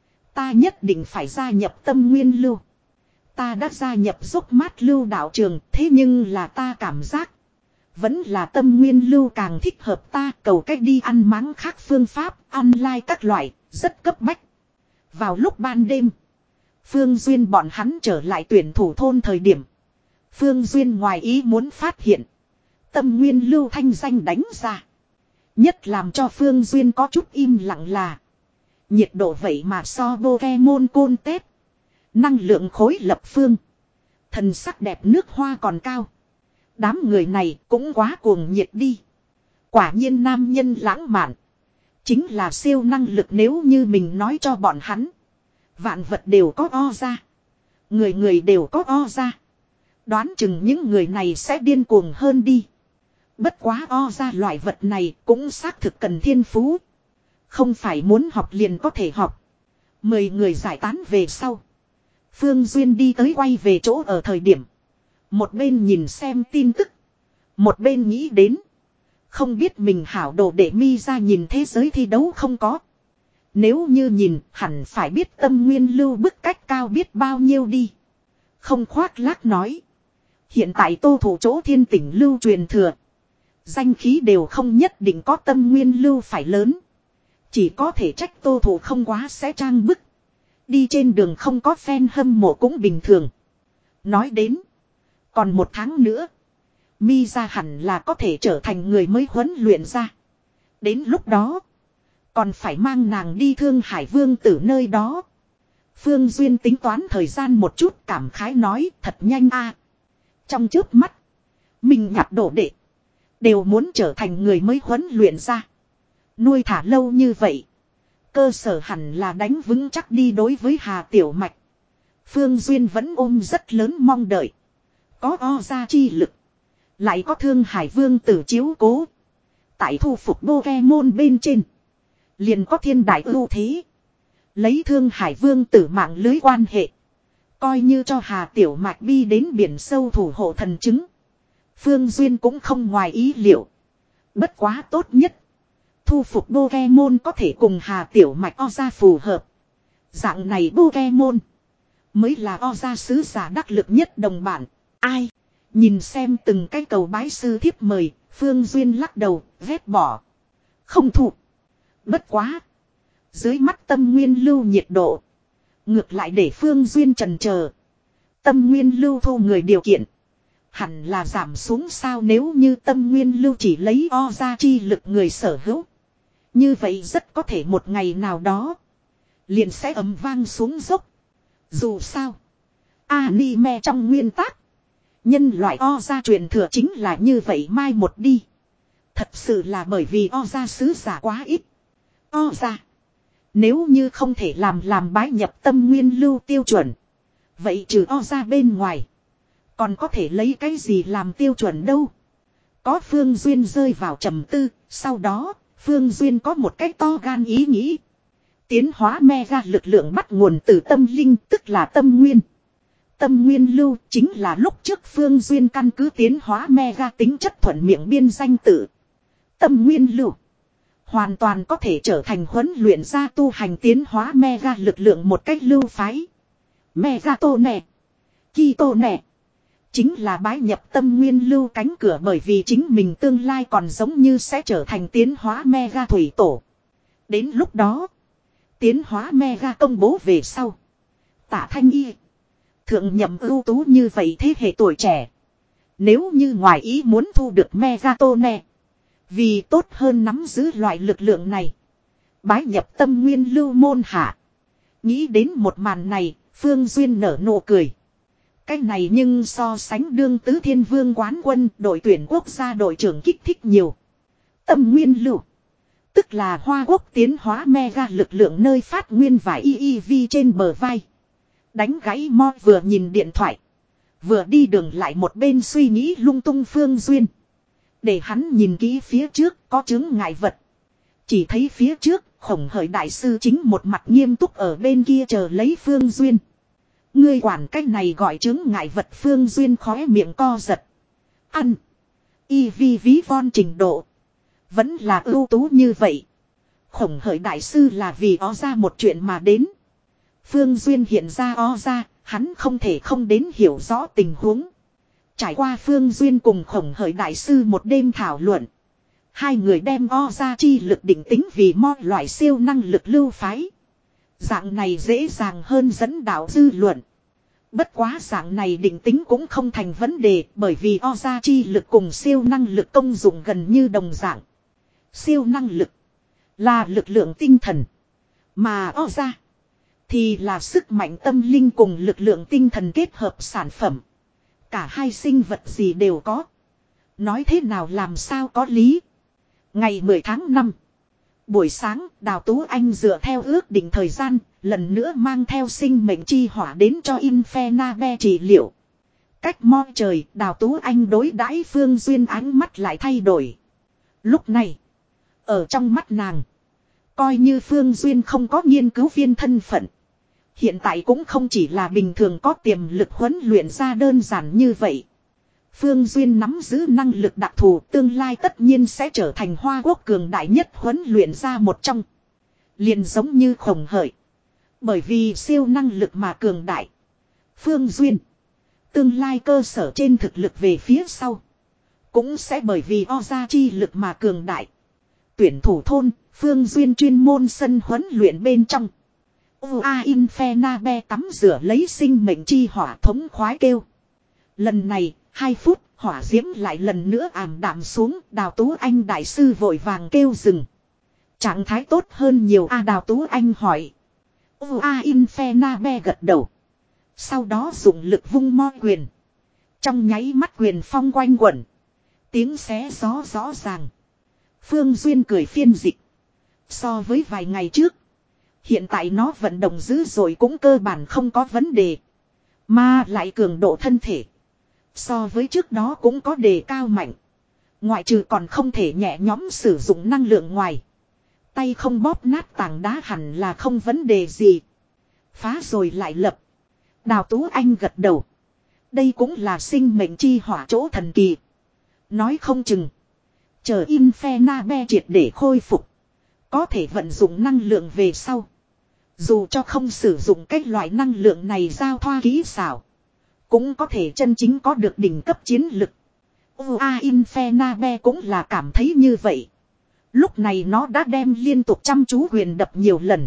Ta nhất định phải gia nhập Tâm Nguyên Lưu. Ta đã gia nhập dốc mát lưu đạo trường. Thế nhưng là ta cảm giác. Vẫn là Tâm Nguyên Lưu càng thích hợp ta. Cầu cách đi ăn máng khác phương pháp. Online các loại. Rất cấp bách. Vào lúc ban đêm. Phương Duyên bọn hắn trở lại tuyển thủ thôn thời điểm. Phương Duyên ngoài ý muốn phát hiện. Tâm Nguyên Lưu thanh danh đánh ra. Nhất làm cho Phương Duyên có chút im lặng là. Nhiệt độ vậy mà so Pokemon côn tết. Năng lượng khối lập phương. Thần sắc đẹp nước hoa còn cao. Đám người này cũng quá cuồng nhiệt đi. Quả nhiên nam nhân lãng mạn. Chính là siêu năng lực nếu như mình nói cho bọn hắn. Vạn vật đều có o ra. Người người đều có o ra. Đoán chừng những người này sẽ điên cuồng hơn đi. Bất quá o ra loại vật này cũng xác thực cần thiên phú. Không phải muốn học liền có thể học. Mười người giải tán về sau. Phương Duyên đi tới quay về chỗ ở thời điểm. Một bên nhìn xem tin tức. Một bên nghĩ đến. Không biết mình hảo đồ để mi ra nhìn thế giới thi đấu không có. Nếu như nhìn hẳn phải biết Tâm Nguyên Lưu bức cách cao biết bao nhiêu đi. Không khoác lác nói. Hiện tại Tô Thủ chỗ thiên tỉnh lưu truyền thừa. Danh khí đều không nhất định có Tâm Nguyên lưu phải lớn. Chỉ có thể trách Tô Thủ không quá sẽ trang bức. Đi trên đường không có fan hâm mộ cũng bình thường. Nói đến. Còn một tháng nữa. Mi ra hẳn là có thể trở thành người mới huấn luyện ra. Đến lúc đó. Còn phải mang nàng đi Thương Hải Vương Tử nơi đó. Phương Duyên tính toán thời gian một chút cảm khái nói thật nhanh a. Trong chớp mắt. Mình nhặt đổ đệ. Đều muốn trở thành người mới huấn luyện ra. Nuôi thả lâu như vậy. Cơ sở hẳn là đánh vững chắc đi đối với Hà Tiểu Mạch. Phương Duyên vẫn ôm rất lớn mong đợi. Có o ra chi lực. Lại có Thương Hải Vương Tử chiếu cố. Tại thu phục Pokemon bên trên. Liền có thiên đại ưu thế. Lấy Thương Hải Vương Tử mạng lưới quan hệ. Coi như cho Hà Tiểu Mạch bi đến biển sâu thủ hộ thần chứng. Phương Duyên cũng không ngoài ý liệu. Bất quá tốt nhất. Thu phục Pokemon có thể cùng Hà Tiểu Mạch o ra phù hợp. Dạng này Pokemon. Mới là o ra sứ giả đắc lực nhất đồng bản. Ai? Nhìn xem từng cái cầu bái sư thiếp mời. Phương Duyên lắc đầu, ghét bỏ. Không thụ. Bất quá. Dưới mắt Tâm Nguyên lưu nhiệt độ. Ngược lại để Phương Duyên trần chờ. Tâm Nguyên lưu thu người điều kiện. Hẳn là giảm xuống sao nếu như Tâm Nguyên lưu chỉ lấy o ra chi lực người sở hữu. Như vậy rất có thể một ngày nào đó. Liền sẽ ầm vang xuống dốc. Dù sao. Anime trong nguyên tắc. Nhân loại o ra truyền thừa chính là như vậy mai một đi. Thật sự là bởi vì o ra sứ giả quá ít. O ra. Nếu như không thể làm làm bái nhập Tâm Nguyên lưu tiêu chuẩn. Vậy trừ o ra bên ngoài. Còn có thể lấy cái gì làm tiêu chuẩn đâu. Có Phương Duyên rơi vào trầm tư. Sau đó Phương Duyên có một cách to gan ý nghĩ. Tiến hóa mega lực lượng bắt nguồn từ tâm linh tức là tâm nguyên. Tâm nguyên lưu chính là lúc trước Phương Duyên căn cứ tiến hóa mega tính chất thuận miệng biên danh tự. Tâm nguyên lưu. Hoàn toàn có thể trở thành huấn luyện ra tu hành tiến hóa mega lực lượng một cách lưu phái. Mega tô nè. Ki tô nè. Chính là bái nhập tâm nguyên lưu cánh cửa bởi vì chính mình tương lai còn giống như sẽ trở thành tiến hóa mega thủy tổ. Đến lúc đó. Tiến hóa mega công bố về sau. Tả Thanh Y. Thượng nhậm ưu tú như vậy thế hệ tuổi trẻ. Nếu như ngoài ý muốn thu được mega tô nè. Vì tốt hơn nắm giữ loại lực lượng này. Bái nhập tâm nguyên lưu môn hạ. Nghĩ đến một màn này, Phương Duyên nở nụ cười. Cái này nhưng so sánh đương tứ thiên vương quán quân đội tuyển quốc gia đội trưởng kích thích nhiều. Tâm nguyên lưu. Tức là Hoa Quốc tiến hóa mega lực lượng nơi phát nguyên và i i vê trên bờ vai. Đánh gãy mo vừa nhìn điện thoại. Vừa đi đường lại một bên suy nghĩ lung tung Phương Duyên. Để hắn nhìn kỹ phía trước có chứng ngại vật. Chỉ thấy phía trước Khổng Hởi đại sư chính một mặt nghiêm túc ở bên kia chờ lấy Phương Duyên. Ngươi quản cách này gọi chứng ngại vật Phương Duyên khóe miệng co giật. Ăn. Y vi ví von trình độ. Vẫn là ưu tú như vậy. Khổng Hởi đại sư là vì ó ra một chuyện mà đến. Phương Duyên hiện ra ó ra, hắn không thể không đến hiểu rõ tình huống. Trải qua Phương Duyên cùng Khổng Hởi đại sư một đêm thảo luận. Hai người đem o ra chi lực định tính vì mo loại siêu năng lực lưu phái. Dạng này dễ dàng hơn dẫn đạo dư luận. Bất quá dạng này định tính cũng không thành vấn đề bởi vì o ra chi lực cùng siêu năng lực công dụng gần như đồng dạng. Siêu năng lực là lực lượng tinh thần. Mà o ra thì là sức mạnh tâm linh cùng lực lượng tinh thần kết hợp sản phẩm. Cả hai sinh vật gì đều có. Nói thế nào làm sao có lý. Ngày mười tháng năm. Buổi sáng Đào Tú Anh dựa theo ước định thời gian. Lần nữa mang theo sinh mệnh chi hỏa đến cho Infernabe trị liệu. Cách mo trời Đào Tú Anh đối đãi Phương Duyên ánh mắt lại thay đổi. Lúc này. Ở trong mắt nàng. Coi như Phương Duyên không có nghiên cứu viên thân phận. Hiện tại cũng không chỉ là bình thường có tiềm lực huấn luyện ra đơn giản như vậy. Phương Duyên nắm giữ năng lực đặc thù tương lai tất nhiên sẽ trở thành Hoa Quốc cường đại nhất huấn luyện ra một trong. Liền giống như Khổng Hởi. Bởi vì siêu năng lực mà cường đại. Phương Duyên. Tương lai cơ sở trên thực lực về phía sau. Cũng sẽ bởi vì o ra chi lực mà cường đại. Tuyển thủ thôn, Phương Duyên chuyên môn sân huấn luyện bên trong. u a Infenabe tắm rửa lấy sinh mệnh chi hỏa thống khoái kêu. Lần này, hai phút, hỏa diễm lại lần nữa ảm đạm xuống, Đào Tú Anh đại sư vội vàng kêu dừng. Trạng thái tốt hơn nhiều a Đào Tú Anh hỏi. u a Infenabe gật đầu. Sau đó dùng lực vung mo quyền. Trong nháy mắt quyền phong quanh quẩn. Tiếng xé gió rõ ràng. Phương Duyên cười phiên dịch. So với vài ngày trước. Hiện tại nó vận động dữ dội cũng cơ bản không có vấn đề. Mà lại cường độ thân thể. So với trước đó cũng có đề cao mạnh. Ngoại trừ còn không thể nhẹ nhõm sử dụng năng lượng ngoài. Tay không bóp nát tảng đá hẳn là không vấn đề gì. Phá rồi lại lập. Đào Tú Anh gật đầu. Đây cũng là sinh mệnh chi hỏa chỗ thần kỳ. Nói không chừng. Chờ Infenabe triệt để khôi phục. Có thể vận dụng năng lượng về sau. Dù cho không sử dụng cách loại năng lượng này giao thoa kỹ xảo. Cũng có thể chân chính có được đỉnh cấp chiến lực. u a Infenabe cũng là cảm thấy như vậy. Lúc này nó đã đem liên tục chăm chú quyền đập nhiều lần.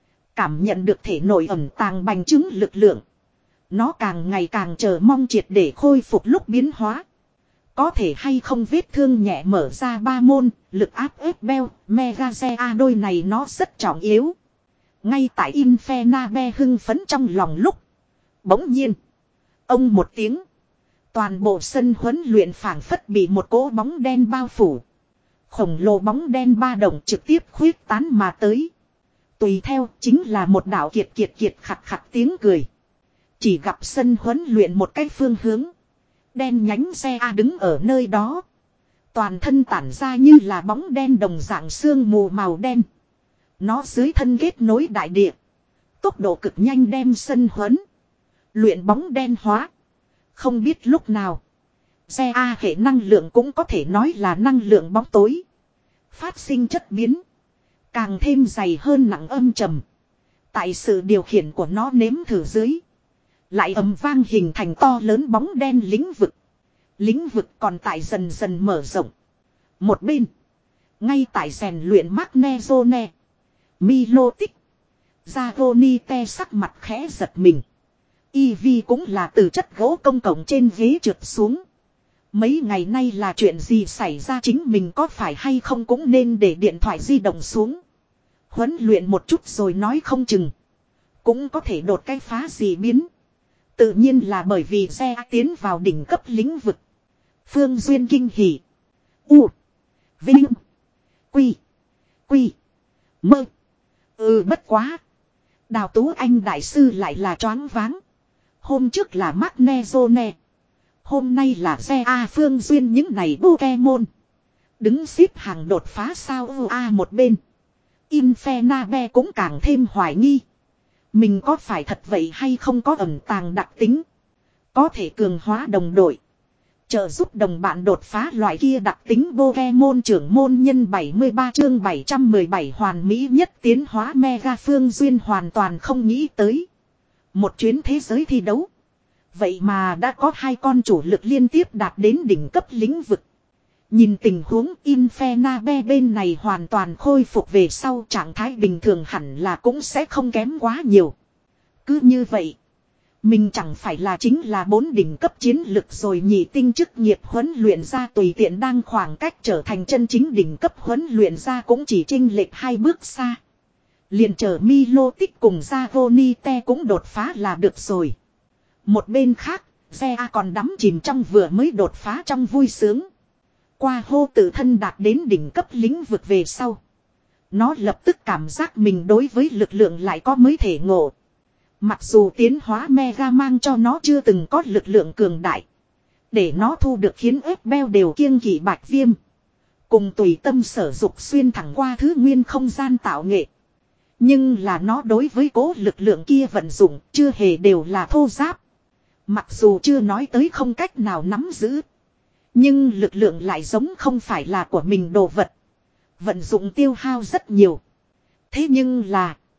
Cảm nhận được thể nội ẩn tàng bành chứng lực lượng. Nó càng ngày càng chờ mong triệt để khôi phục lúc biến hóa. Có thể hay không vết thương nhẹ mở ra ba môn, lực áp ép beo, Megazea đôi này nó rất trọng yếu. Ngay tại Infenabe hưng phấn trong lòng lúc. Bỗng nhiên. Ông một tiếng. Toàn bộ sân huấn luyện phảng phất bị một cỗ bóng đen bao phủ. Khổng lồ bóng đen ba đồng trực tiếp khuyết tán mà tới. Tùy theo chính là một đạo kiệt kiệt kiệt khặt khặt tiếng cười. Chỉ gặp sân huấn luyện một cái phương hướng. Đen nhánh xe A đứng ở nơi đó. Toàn thân tản ra như là bóng đen đồng dạng sương mù màu đen. Nó dưới thân kết nối đại địa. Tốc độ cực nhanh đem sân huấn luyện bóng đen hóa. Không biết lúc nào. Xe A hệ năng lượng cũng có thể nói là năng lượng bóng tối. Phát sinh chất biến. Càng thêm dày hơn nặng âm trầm. Tại sự điều khiển của nó nếm thử dưới. Lại ầm vang hình thành to lớn bóng đen lĩnh vực. Lĩnh vực còn tại dần dần mở rộng. Một bên. Ngay tại rèn luyện Magnezone. Milotic. Zagonite sắc mặt khẽ giật mình. Eevee cũng là từ chất gỗ công cộng trên ghế trượt xuống. Mấy ngày nay là chuyện gì xảy ra, chính mình có phải hay không cũng nên để điện thoại di động xuống. Huấn luyện một chút rồi nói không chừng. Cũng có thể đột cái phá gì biến. Tự nhiên là bởi vì xe tiến vào đỉnh cấp lĩnh vực. Phương Duyên kinh hỉ. U. Vinh. Quy. Quy. Mơ. Ừ bất quá. Đào Tú Anh đại sư lại là choáng váng. Hôm trước là Magnezone. Hôm nay là xe A Phương Duyên những này Pokemon. Đứng xếp hàng đột phá sao u a một bên. Infenabe cũng càng thêm hoài nghi. Mình có phải thật vậy hay không có ẩn tàng đặc tính. Có thể cường hóa đồng đội. Trợ giúp đồng bạn đột phá loại kia đặc tính Pokemon trưởng môn nhân bảy mươi ba chương bảy trăm mười bảy hoàn mỹ nhất tiến hóa Mega Phương Duyên hoàn toàn không nghĩ tới. Một chuyến thế giới thi đấu. Vậy mà đã có hai con chủ lực liên tiếp đạt đến đỉnh cấp lĩnh vực. Nhìn tình huống Infenabe bên này hoàn toàn khôi phục về sau trạng thái bình thường hẳn là cũng sẽ không kém quá nhiều. Cứ như vậy. Mình chẳng phải là chính là bốn đỉnh cấp chiến lực rồi nhị tinh chức nghiệp huấn luyện ra tùy tiện đang khoảng cách trở thành chân chính đỉnh cấp huấn luyện ra cũng chỉ chênh lệch hai bước xa. Liền chờ Milotic cùng Zagonite cũng đột phá là được rồi. Một bên khác, Zea còn đắm chìm trong vừa mới đột phá trong vui sướng. Qua hô tự thân đạt đến đỉnh cấp lĩnh vực về sau. Nó lập tức cảm giác mình đối với lực lượng lại có mới thể ngộ. Mặc dù tiến hóa Mega mang cho nó chưa từng có lực lượng cường đại. Để nó thu được khiến ép beo đều kiêng kỵ bạch viêm. Cùng tùy tâm sở dục xuyên thẳng qua thứ nguyên không gian tạo nghệ. Nhưng là nó đối với cố lực lượng kia vận dụng chưa hề đều là thô giáp. Mặc dù chưa nói tới không cách nào nắm giữ. Nhưng lực lượng lại giống không phải là của mình đồ vật. Vận dụng tiêu hao rất nhiều. Thế nhưng là.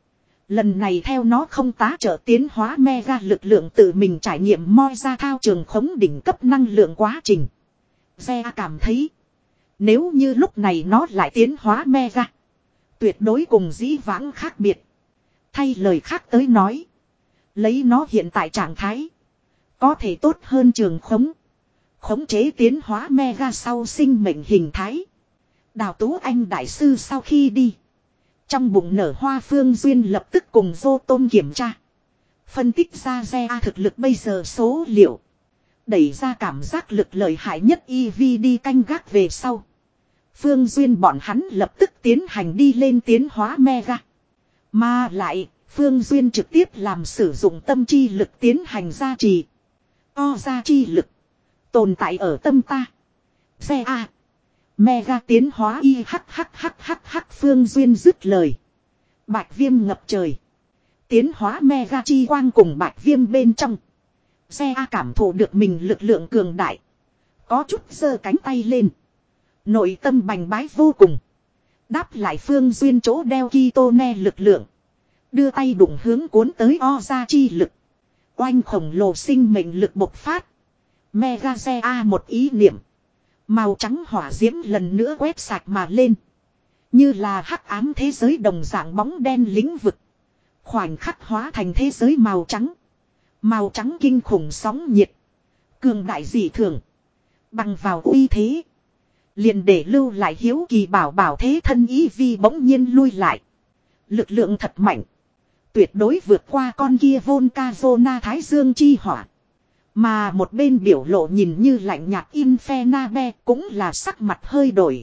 Lần này theo nó không tá trợ tiến hóa mega lực lượng tự mình trải nghiệm moi ra thao trường khống đỉnh cấp năng lượng quá trình. Ze cảm thấy. Nếu như lúc này nó lại tiến hóa mega. Tuyệt đối cùng dĩ vãng khác biệt. Thay lời khác tới nói. Lấy nó hiện tại trạng thái. Có thể tốt hơn trường khống. Khống chế tiến hóa mega sau sinh mệnh hình thái. Đào Tú Anh đại sư sau khi đi. Trong bụng nở hoa Phương Duyên lập tức cùng Vô Tôm kiểm tra. Phân tích ra Ze thực lực bây giờ số liệu. Đẩy ra cảm giác lực lợi hại nhất e vê đi canh gác về sau. Phương Duyên bọn hắn lập tức tiến hành đi lên tiến hóa mega. Mà lại, Phương Duyên trực tiếp làm sử dụng tâm chi lực tiến hành gia trì. O gia chi lực. Tồn tại ở tâm ta. Xe A. Mega tiến hóa y hắc hắc hắc hắc hắc Phương Duyên dứt lời. Bạch viêm ngập trời. Tiến hóa mega chi quang cùng bạch viêm bên trong. Xe A cảm thụ được mình lực lượng cường đại. Có chút giơ cánh tay lên. Nội tâm bành bái vô cùng. Đáp lại Phương Duyên chỗ đeo Kitone lực lượng. Đưa tay đụng hướng cuốn tới O gia chi lực. Oanh khổng lồ sinh mệnh lực bộc phát. Mega xe A một ý niệm. Màu trắng hỏa diễm lần nữa quét sạch mà lên. Như là hắc ám thế giới đồng dạng bóng đen lĩnh vực. Khoảnh khắc hóa thành thế giới màu trắng. Màu trắng kinh khủng sóng nhiệt. Cường đại dị thường. Bằng vào uy thế. Liền để lưu lại hiếu kỳ bảo bảo thế thân ý vi bỗng nhiên lui lại. Lực lượng thật mạnh. Tuyệt đối vượt qua con kia Volcazona Thái Dương chi hỏa. Mà một bên biểu lộ nhìn như lạnh nhạt Infernabe cũng là sắc mặt hơi đổi.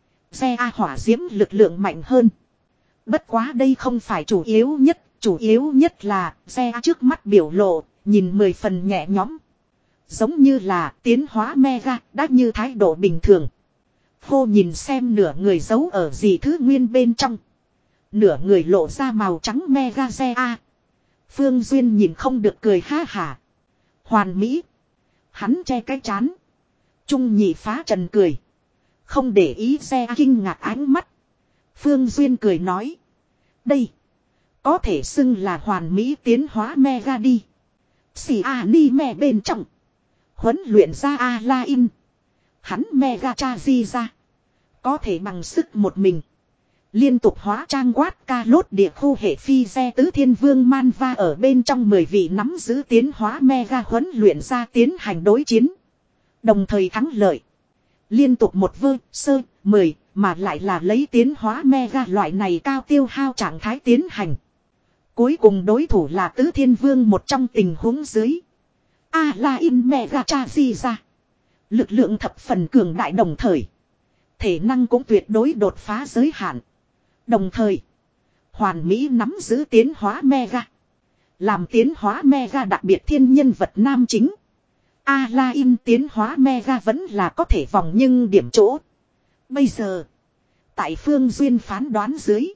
Xe A hỏa diễm lực lượng mạnh hơn. Bất quá đây không phải chủ yếu nhất. Chủ yếu nhất là xe A trước mắt biểu lộ, nhìn mười phần nhẹ nhõm. Giống như là tiến hóa mega đã như thái độ bình thường. Hô nhìn xem nửa người giấu ở gì thứ nguyên bên trong. Nửa người lộ ra màu trắng mega xe A. Phương Duyên nhìn không được cười ha hả. Hoàn mỹ. Hắn che cái chán. Trung nhị phá trần cười. Không để ý xe kinh ngạc ánh mắt. Phương Duyên cười nói. Đây. Có thể xưng là hoàn mỹ tiến hóa mega đi. Xì anime bên trong. Huấn luyện ra A-la-in. Hắn mega cha di ra. Có thể bằng sức một mình. Liên tục hóa trang quát ca lốt địa khu hệ phi xe tứ thiên vương man va ở bên trong mười vị nắm giữ tiến hóa mega huấn luyện ra tiến hành đối chiến. Đồng thời thắng lợi. Liên tục một vơ, sơ, mười, mà lại là lấy tiến hóa mega loại này cao tiêu hao trạng thái tiến hành. Cuối cùng đối thủ là tứ thiên vương một trong tình huống dưới. A-la-in mega cha di ra. Lực lượng thập phần cường đại đồng thời. Thể năng cũng tuyệt đối đột phá giới hạn. Đồng thời, hoàn mỹ nắm giữ tiến hóa mega. Làm tiến hóa mega đặc biệt thiên nhân vật nam chính. A-la-in tiến hóa mega vẫn là có thể vòng nhưng điểm chỗ. Bây giờ, tại Phương Duyên phán đoán dưới.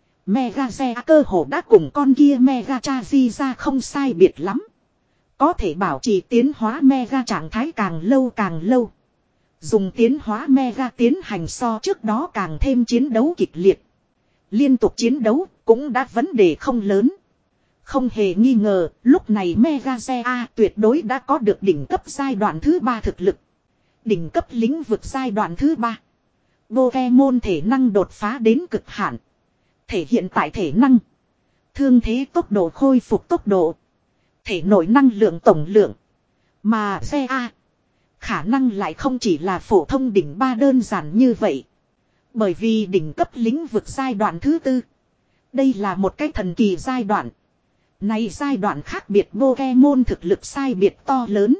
Mega xe cơ hồ đã cùng con kia mega cha di ra không sai biệt lắm. Có thể bảo trì tiến hóa mega trạng thái càng lâu càng lâu. Dùng tiến hóa mega tiến hành so trước đó càng thêm chiến đấu kịch liệt. Liên tục chiến đấu cũng đã vấn đề không lớn. Không hề nghi ngờ, lúc này Mega xe A tuyệt đối đã có được đỉnh cấp giai đoạn thứ ba thực lực. Đỉnh cấp lĩnh vực giai đoạn thứ ba. Pokemon thể năng đột phá đến cực hạn. Thể hiện tại thể năng. Thương thế tốc độ khôi phục tốc độ. Thể nội năng lượng tổng lượng. Mà xe A. Khả năng lại không chỉ là phổ thông đỉnh ba đơn giản như vậy. Bởi vì đỉnh cấp lĩnh vực giai đoạn thứ tư. Đây là một cái thần kỳ giai đoạn. Này giai đoạn khác biệt Pokemon thực lực sai biệt to lớn.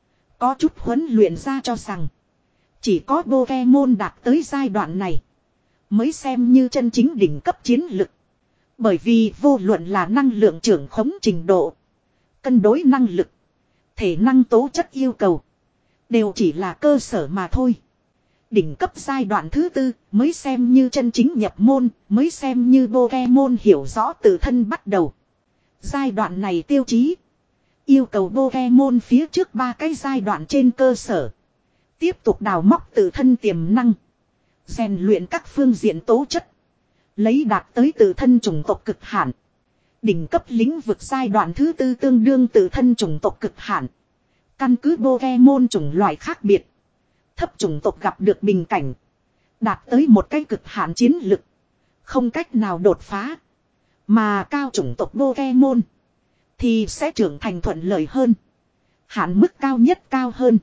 Có chút huấn luyện ra cho rằng. Chỉ có Pokemon đạt tới giai đoạn này. Mới xem như chân chính đỉnh cấp chiến lực. Bởi vì vô luận là năng lượng trưởng khống trình độ. Cân đối năng lực. Thể năng tố chất yêu cầu. Đều chỉ là cơ sở mà thôi. Đỉnh cấp giai đoạn thứ tư mới xem như chân chính nhập môn. Mới xem như Pokemon hiểu rõ tự thân bắt đầu. Giai đoạn này tiêu chí. Yêu cầu Pokemon phía trước ba cái giai đoạn trên cơ sở. Tiếp tục đào móc tự thân tiềm năng. Rèn luyện các phương diện tố chất. Lấy đạt tới tự thân chủng tộc cực hạn. Đỉnh cấp lĩnh vực giai đoạn thứ tư tương đương tự thân chủng tộc cực hạn. Căn cứ Pokemon chủng loại khác biệt. Thấp chủng tộc gặp được bình cảnh. Đạt tới một cái cực hạn chiến lực. Không cách nào đột phá. Mà cao chủng tộc Pokemon. Thì sẽ trưởng thành thuận lợi hơn. Hạn mức cao nhất cao hơn.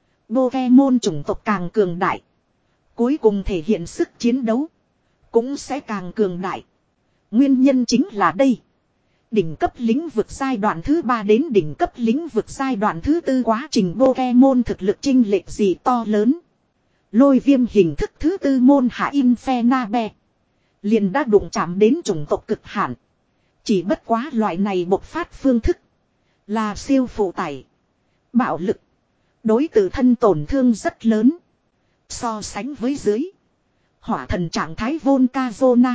Pokemon chủng tộc càng cường đại. Cuối cùng thể hiện sức chiến đấu. Cũng sẽ càng cường đại. Nguyên nhân chính là đây. Đỉnh cấp lĩnh vực giai đoạn thứ ba đến đỉnh cấp lĩnh vực giai đoạn thứ tư quá trình Pokemon thực lực chênh lệch gì to lớn. Lôi viêm hình thức thứ tư môn hạ Infernape. Liền đã đụng chạm đến chủng tộc cực hạn. Chỉ bất quá loại này bộc phát phương thức. Là siêu phụ tải. Bạo lực. Đối tự thân tổn thương rất lớn. So sánh với dưới. Hỏa thần trạng thái Volcazona.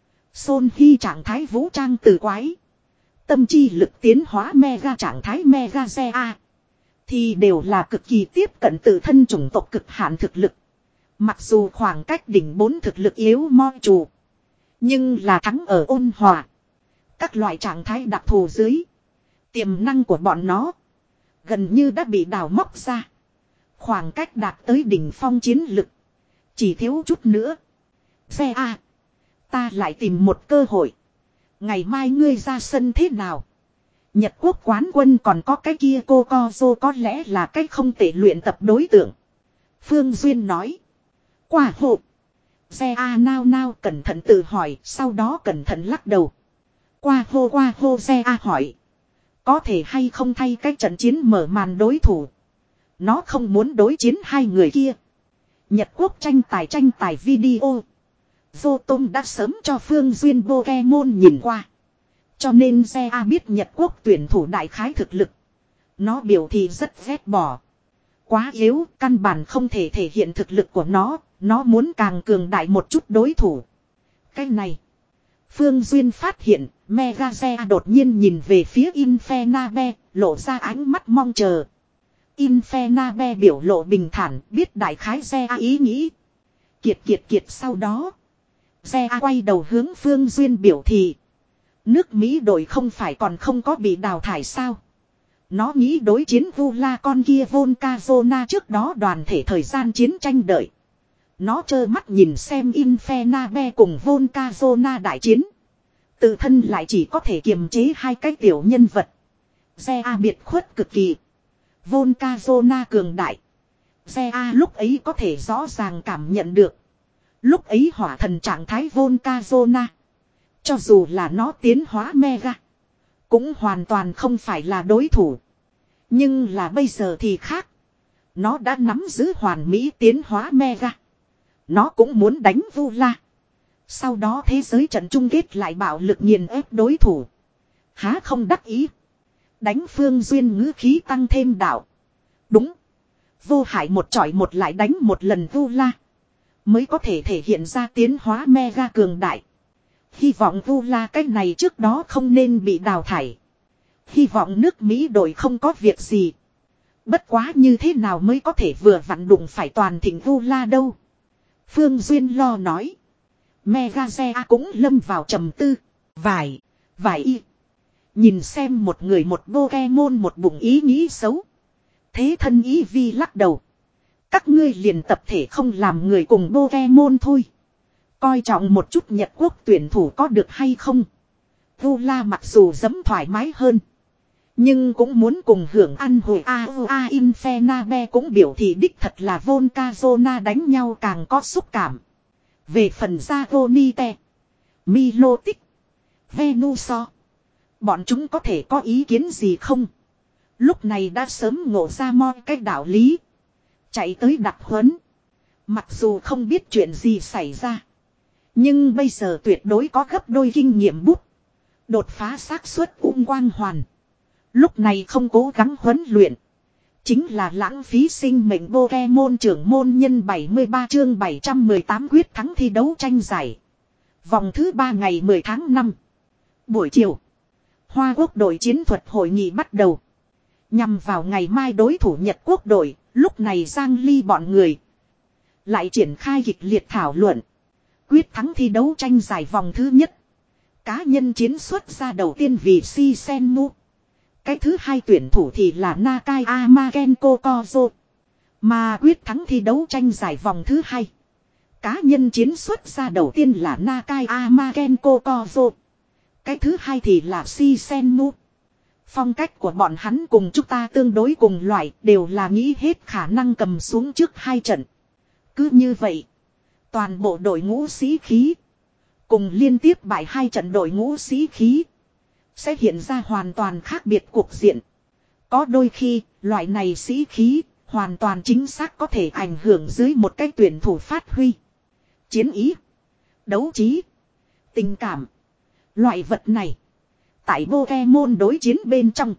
Son Hy trạng thái vũ trang tử quái. Tâm chi lực tiến hóa Mega trạng thái Mega Zea. Thì đều là cực kỳ tiếp cận tự thân chủng tộc cực hạn thực lực. Mặc dù khoảng cách đỉnh bốn thực lực yếu moi trù. Nhưng là thắng ở ôn hòa. Các loại trạng thái đặc thù dưới. Tiềm năng của bọn nó. Gần như đã bị đào móc ra. Khoảng cách đạt tới đỉnh phong chiến lực. Chỉ thiếu chút nữa. Xe A. Ta lại tìm một cơ hội. Ngày mai ngươi ra sân thế nào? Nhật quốc quán quân còn có cái kia cô Kozo có lẽ là cách không tệ luyện tập đối tượng. Phương Duyên nói. Quả hộ. Xe A nao nao cẩn thận tự hỏi. Sau đó cẩn thận lắc đầu. Qua hô qua hô xe A hỏi. Có thể hay không thay cách trận chiến mở màn đối thủ. Nó không muốn đối chiến hai người kia. Nhật quốc tranh tài tranh tài video. Vô Tôm đã sớm cho Phương Duyên Pokemon nhìn qua. Cho nên xe A biết Nhật quốc tuyển thủ đại khái thực lực. Nó biểu thị rất ghét bỏ. Quá yếu, căn bản không thể thể hiện thực lực của nó. Nó muốn càng cường đại một chút đối thủ. Cái này. Phương Duyên phát hiện, Megazea đột nhiên nhìn về phía Infernape, lộ ra ánh mắt mong chờ. Infernape biểu lộ bình thản, biết đại khái Zea ý nghĩ. Kiệt kiệt kiệt sau đó. Zea quay đầu hướng Phương Duyên biểu thị. Nước Mỹ đội không phải còn không có bị đào thải sao. Nó nghĩ đối chiến Vula con kia Volcazona trước đó đoàn thể thời gian chiến tranh đợi. Nó trơ mắt nhìn xem Infernape cùng Volcazona đại chiến. Tự thân lại chỉ có thể kiềm chế hai cái tiểu nhân vật. Zea biệt khuất cực kỳ. Volcazona cường đại. Zea lúc ấy có thể rõ ràng cảm nhận được. Lúc ấy hỏa thần trạng thái Volcazona. Cho dù là nó tiến hóa Mega. Cũng hoàn toàn không phải là đối thủ. Nhưng là bây giờ thì khác. Nó đã nắm giữ hoàn mỹ tiến hóa Mega. Nó cũng muốn đánh Vula. Sau đó thế giới trận chung kết lại bạo lực nghiền ép đối thủ. Há không đắc ý. Đánh Phương Duyên ngữ khí tăng thêm đạo. Đúng. Vô hại một chọi một lại đánh một lần Vula. Mới có thể thể hiện ra tiến hóa Mega cường đại. Hy vọng Vula cách này trước đó không nên bị đào thải. Hy vọng nước Mỹ đội không có việc gì. Bất quá như thế nào mới có thể vừa vặn đụng phải toàn thịnh Vula đâu. Phương Duyên lo nói. Megazea cũng lâm vào trầm tư. Vải, vải y. Nhìn xem một người một Pokemon một bụng ý nghĩ xấu. Thế thân ý vi lắc đầu. Các ngươi liền tập thể không làm người cùng Pokemon thôi. Coi trọng một chút Nhật quốc tuyển thủ có được hay không. Vula mặc dù dẫm thoải mái hơn. Nhưng cũng muốn cùng hưởng ăn hồi A U A Infernape cũng biểu thị đích thật là Volcazona đánh nhau càng có xúc cảm. Về phần Zagonite, Milotic, Venusaur. Bọn chúng có thể có ý kiến gì không? Lúc này đã sớm ngộ ra moi cách đạo lý. Chạy tới đặc huấn. Mặc dù không biết chuyện gì xảy ra. Nhưng bây giờ tuyệt đối có gấp đôi kinh nghiệm bút. Đột phá xác suất ung quang hoàn. Lúc này không cố gắng huấn luyện. Chính là lãng phí sinh mệnh Pokemon trưởng môn nhân bảy mươi ba chương bảy trăm mười tám quyết thắng thi đấu tranh giải. Vòng thứ ba ngày mười tháng năm. Buổi chiều. Hoa Quốc đội chiến thuật hội nghị bắt đầu. Nhằm vào ngày mai đối thủ Nhật Quốc đội, lúc này Giang Ly bọn người. Lại triển khai kịch liệt thảo luận. Quyết thắng thi đấu tranh giải vòng thứ nhất. Cá nhân chiến xuất ra đầu tiên vì Si Senmu. Cái thứ hai tuyển thủ thì là Nakai Amagenko Kozo. Mà quyết thắng thi đấu tranh giải vòng thứ hai. Cá nhân chiến xuất ra đầu tiên là Nakai Amagenko Kozo. Cái thứ hai thì là Si Senmu. Phong cách của bọn hắn cùng chúng ta tương đối cùng loại, đều là nghĩ hết khả năng cầm xuống trước hai trận. Cứ như vậy, toàn bộ đội ngũ sĩ khí cùng liên tiếp bại hai trận đội ngũ sĩ khí sẽ hiện ra hoàn toàn khác biệt cuộc diện. Có đôi khi, loại này sĩ khí hoàn toàn chính xác có thể ảnh hưởng dưới một cái tuyển thủ phát huy. Chiến ý, đấu trí, tình cảm. Loại vật này, tại Pokemon đối chiến bên trong,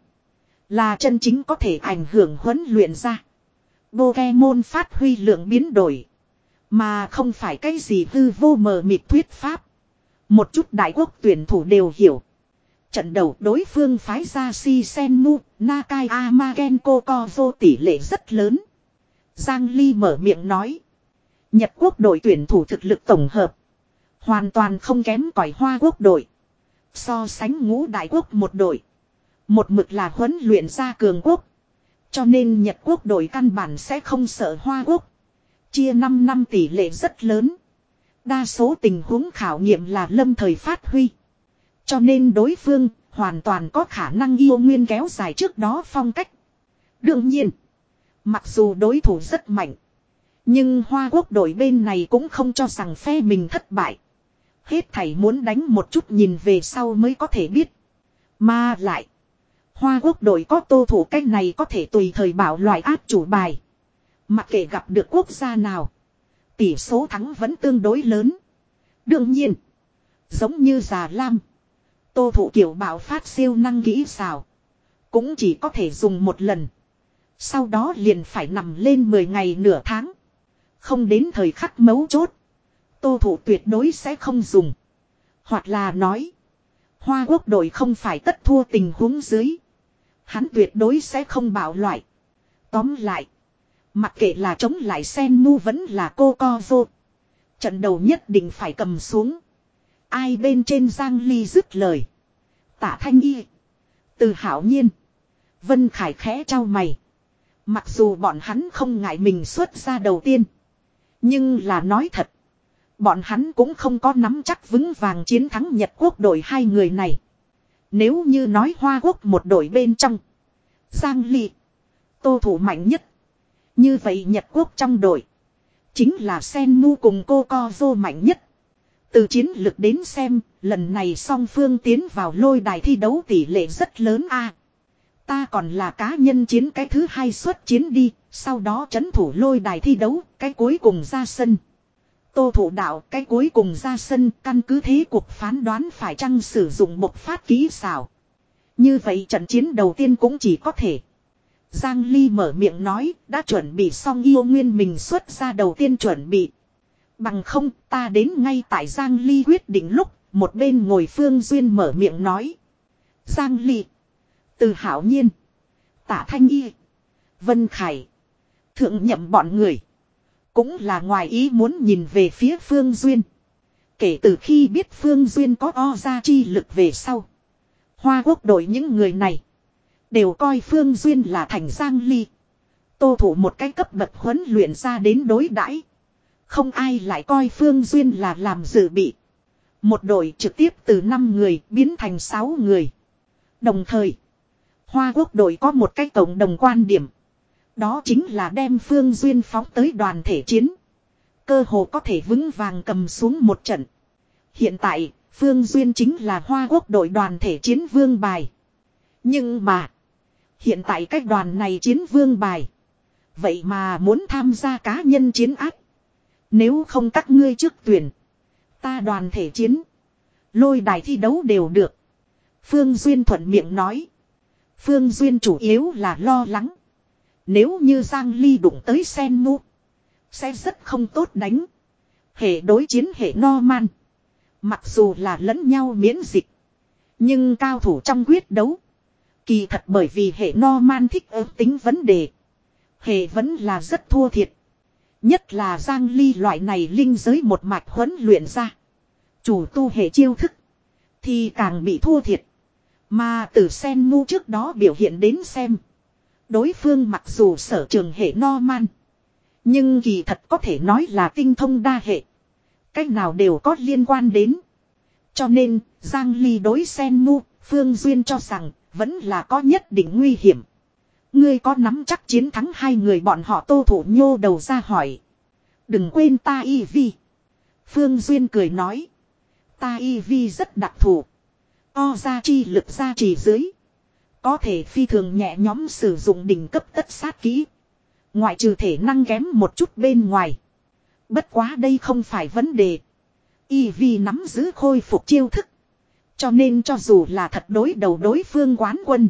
là chân chính có thể ảnh hưởng huấn luyện ra. Pokemon phát huy lượng biến đổi, mà không phải cái gì hư vô mờ mịt thuyết pháp. Một chút đại quốc tuyển thủ đều hiểu. Trận đầu đối phương phái ra Si Senmu, Nakai Amagenko Kozo tỷ lệ rất lớn. Giang Ly mở miệng nói. Nhật quốc đội tuyển thủ thực lực tổng hợp hoàn toàn không kém cỏi Hoa quốc đội. So sánh ngũ đại quốc một đội, một mực là huấn luyện ra cường quốc. Cho nên Nhật quốc đội căn bản sẽ không sợ Hoa quốc. Chia năm năm tỷ lệ rất lớn. Đa số tình huống khảo nghiệm là lâm thời phát huy. Cho nên đối phương hoàn toàn có khả năng yêu nguyên kéo dài trước đó phong cách. Đương nhiên, mặc dù đối thủ rất mạnh, nhưng Hoa quốc đội bên này cũng không cho rằng phe mình thất bại. Hết thảy muốn đánh một chút nhìn về sau mới có thể biết. Mà lại, Hoa quốc đội có Tô thủ cách này có thể tùy thời bảo loại áp chủ bài. Mặc kệ gặp được quốc gia nào, tỷ số thắng vẫn tương đối lớn. Đương nhiên, giống như Già Lam, Tô thủ kiểu bảo phát siêu năng kỹ xảo, cũng chỉ có thể dùng một lần. Sau đó liền phải nằm lên mười ngày nửa tháng. Không đến thời khắc mấu chốt, Tô thủ tuyệt đối sẽ không dùng. Hoặc là nói, Hoa quốc đội không phải tất thua tình huống dưới, hắn tuyệt đối sẽ không bảo loại. Tóm lại, mặc kệ là chống lại Senmu vẫn là cô Kozo, trận đầu nhất định phải cầm xuống. Ai bên trên Giang Ly dứt lời, Tạ Thanh Y, Từ Hảo Nhiên, Vân Khải khẽ trao mày. Mặc dù bọn hắn không ngại mình xuất ra đầu tiên, nhưng là nói thật, bọn hắn cũng không có nắm chắc vững vàng chiến thắng Nhật quốc đội hai người này. Nếu như nói Hoa quốc một đội bên trong, Giang Ly, Tô thủ mạnh nhất, như vậy Nhật quốc trong đội chính là Senmu cùng cô Kozo mạnh nhất. Từ chiến lược đến xem, lần này song phương tiến vào lôi đài thi đấu tỷ lệ rất lớn a. À, ta còn là cá nhân chiến cái thứ hai xuất chiến đi, sau đó trấn thủ lôi đài thi đấu, cái cuối cùng ra sân. Tô thủ đạo cái cuối cùng ra sân, căn cứ thế cuộc phán đoán phải chăng sử dụng bộc phát kỹ xảo. Như vậy trận chiến đầu tiên cũng chỉ có thể. Giang Ly mở miệng nói, đã chuẩn bị xong yêu nguyên mình xuất ra đầu tiên chuẩn bị. Bằng không, ta đến ngay tại Giang Ly quyết định lúc, một bên ngồi Phương Duyên mở miệng nói. Giang Ly, Từ Hảo Nhiên, Tạ Thanh Y, Vân Khải, Thượng Nhậm bọn người cũng là ngoài ý muốn nhìn về phía Phương Duyên. Kể từ khi biết Phương Duyên có o ra chi lực về sau, Hoa quốc đội những người này đều coi Phương Duyên là thành Giang Ly, Tô thủ một cái cấp bậc huấn luyện ra đến đối đãi. Không ai lại coi Phương Duyên là làm dự bị. Một đội trực tiếp từ năm người biến thành sáu người. Đồng thời, Hoa quốc đội có một cái cộng đồng quan điểm. Đó chính là đem Phương Duyên phóng tới đoàn thể chiến. Cơ hồ có thể vững vàng cầm xuống một trận. Hiện tại, Phương Duyên chính là Hoa quốc đội đoàn thể chiến vương bài. Nhưng mà, hiện tại cái đoàn này chiến vương bài, vậy mà muốn tham gia cá nhân chiến ác. Nếu không các ngươi trước tuyển, ta đoàn thể chiến, lôi đài thi đấu đều được. Phương Duyên thuận miệng nói. Phương Duyên chủ yếu là lo lắng, nếu như Giang Ly đụng tới Senmu, sẽ rất không tốt đánh. Hệ đối chiến hệ Norman, mặc dù là lẫn nhau miễn dịch, nhưng cao thủ trong quyết đấu, kỳ thật bởi vì hệ Norman thích ước tính vấn đề, hệ vẫn là rất thua thiệt. Nhất là Giang Ly loại này linh giới một mạch huấn luyện ra, chủ tu hệ chiêu thức, thì càng bị thua thiệt. Mà từ Senmu trước đó biểu hiện đến xem. Đối phương mặc dù sở trường hệ Norman. Nhưng kỳ thật có thể nói là tinh thông đa hệ. Cách nào đều có liên quan đến. Cho nên, Giang Ly đối Senmu, Phương Duyên cho rằng, vẫn là có nhất định nguy hiểm. Ngươi có nắm chắc chiến thắng hai người bọn họ Tô Thủ nhô đầu ra hỏi. Đừng quên ta y vi. Phương Duyên cười nói. Ta y vi rất đặc thù. O ra chi lực ra chỉ dưới. Có thể phi thường nhẹ nhóm sử dụng đỉnh cấp tất sát kỹ. Ngoại trừ thể năng kém một chút bên ngoài. Bất quá đây không phải vấn đề. Y vi nắm giữ khôi phục chiêu thức. Cho nên cho dù là thật đối đầu đối phương quán quân.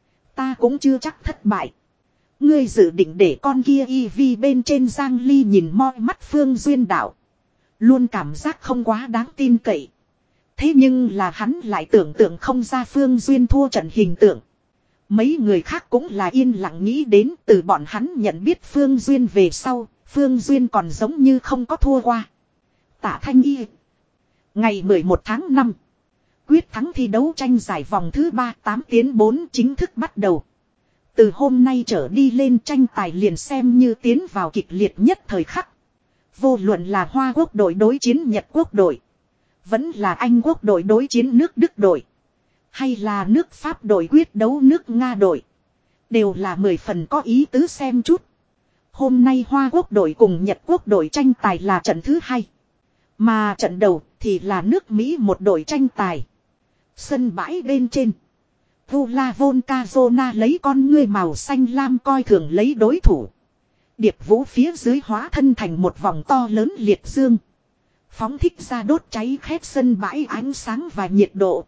Ta cũng chưa chắc thất bại. Ngươi dự định để con kia y vi bên trên Giang Ly nhìn moi mắt Phương Duyên đạo. Luôn cảm giác không quá đáng tin cậy. Thế nhưng là hắn lại tưởng tượng không ra Phương Duyên thua trận hình tượng. Mấy người khác cũng là yên lặng nghĩ đến từ bọn hắn nhận biết Phương Duyên về sau. Phương Duyên còn giống như không có thua qua. Tả Thanh Y. Ngày mười một tháng năm. Quyết thắng thi đấu tranh giải vòng thứ ba tám tiến bốn chính thức bắt đầu. Từ hôm nay trở đi lên tranh tài liền xem như tiến vào kịch liệt nhất thời khắc. Vô luận là Hoa Quốc đội đối chiến Nhật Quốc đội. Vẫn là Anh Quốc đội đối chiến nước Đức đội. Hay là nước Pháp đội quyết đấu nước Nga đội. Đều là mười phần có ý tứ xem chút. Hôm nay Hoa Quốc đội cùng Nhật Quốc đội tranh tài là trận thứ hai. Mà trận đầu thì là nước Mỹ một đội tranh tài. Sân bãi bên trên. Vula Volcazona lấy con ngươi màu xanh lam coi thường lấy đối thủ. Điệp vũ phía dưới hóa thân thành một vòng to lớn liệt dương. Phóng thích ra đốt cháy khét sân bãi ánh sáng và nhiệt độ.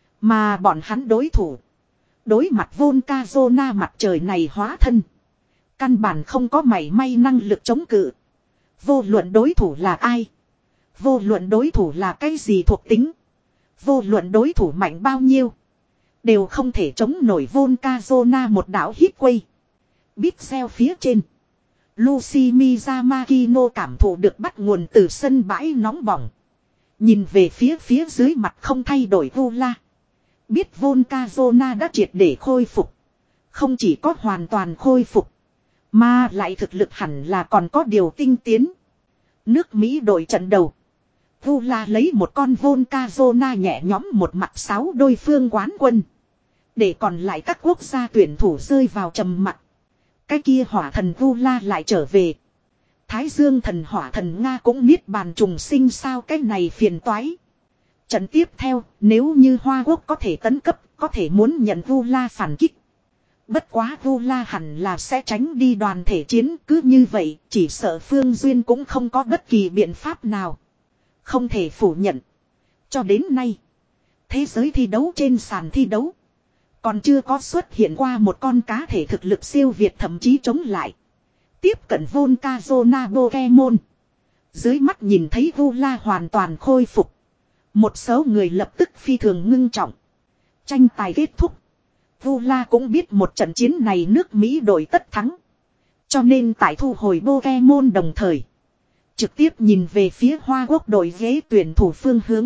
Mà bọn hắn đối thủ. Đối mặt Volcazona mặt trời này hóa thân. Căn bản không có mảy may năng lực chống cự. Vô luận đối thủ là ai. Vô luận đối thủ là cái gì thuộc tính. Vô luận đối thủ mạnh bao nhiêu. Đều không thể chống nổi Volcazona một đảo hít quay. Pixel phía trên. Lucy Miyamakino cảm thụ được bắt nguồn từ sân bãi nóng bỏng. Nhìn về phía phía dưới mặt không thay đổi Vula. Biết Volcazona đã triệt để khôi phục. Không chỉ có hoàn toàn khôi phục. Mà lại thực lực hẳn là còn có điều tinh tiến. Nước Mỹ đội trận đầu. Vula lấy một con Volcazona nhẹ nhóm một mặt sáu đôi phương quán quân. Để còn lại các quốc gia tuyển thủ rơi vào trầm mặc. Cái kia hỏa thần Vula lại trở về. Thái Dương thần hỏa thần Nga cũng niết bàn trùng sinh sao cái này phiền toái. Trận tiếp theo, nếu như Hoa Quốc có thể tấn cấp, có thể muốn nhận Vula phản kích. Bất quá Vula hẳn là sẽ tránh đi đoàn thể chiến, cứ như vậy, chỉ sợ Phương Duyên cũng không có bất kỳ biện pháp nào. Không thể phủ nhận. Cho đến nay, thế giới thi đấu trên sàn thi đấu, còn chưa có xuất hiện qua một con cá thể thực lực siêu việt thậm chí chống lại. Tiếp cận Volcazona Pokemon. Dưới mắt nhìn thấy Vula hoàn toàn khôi phục. Một số người lập tức phi thường ngưng trọng. Tranh tài kết thúc. Vula cũng biết một trận chiến này nước Mỹ đội tất thắng. Cho nên tại thu hồi Pokemon đồng thời. Trực tiếp nhìn về phía Hoa Quốc đội ghế tuyển thủ phương hướng.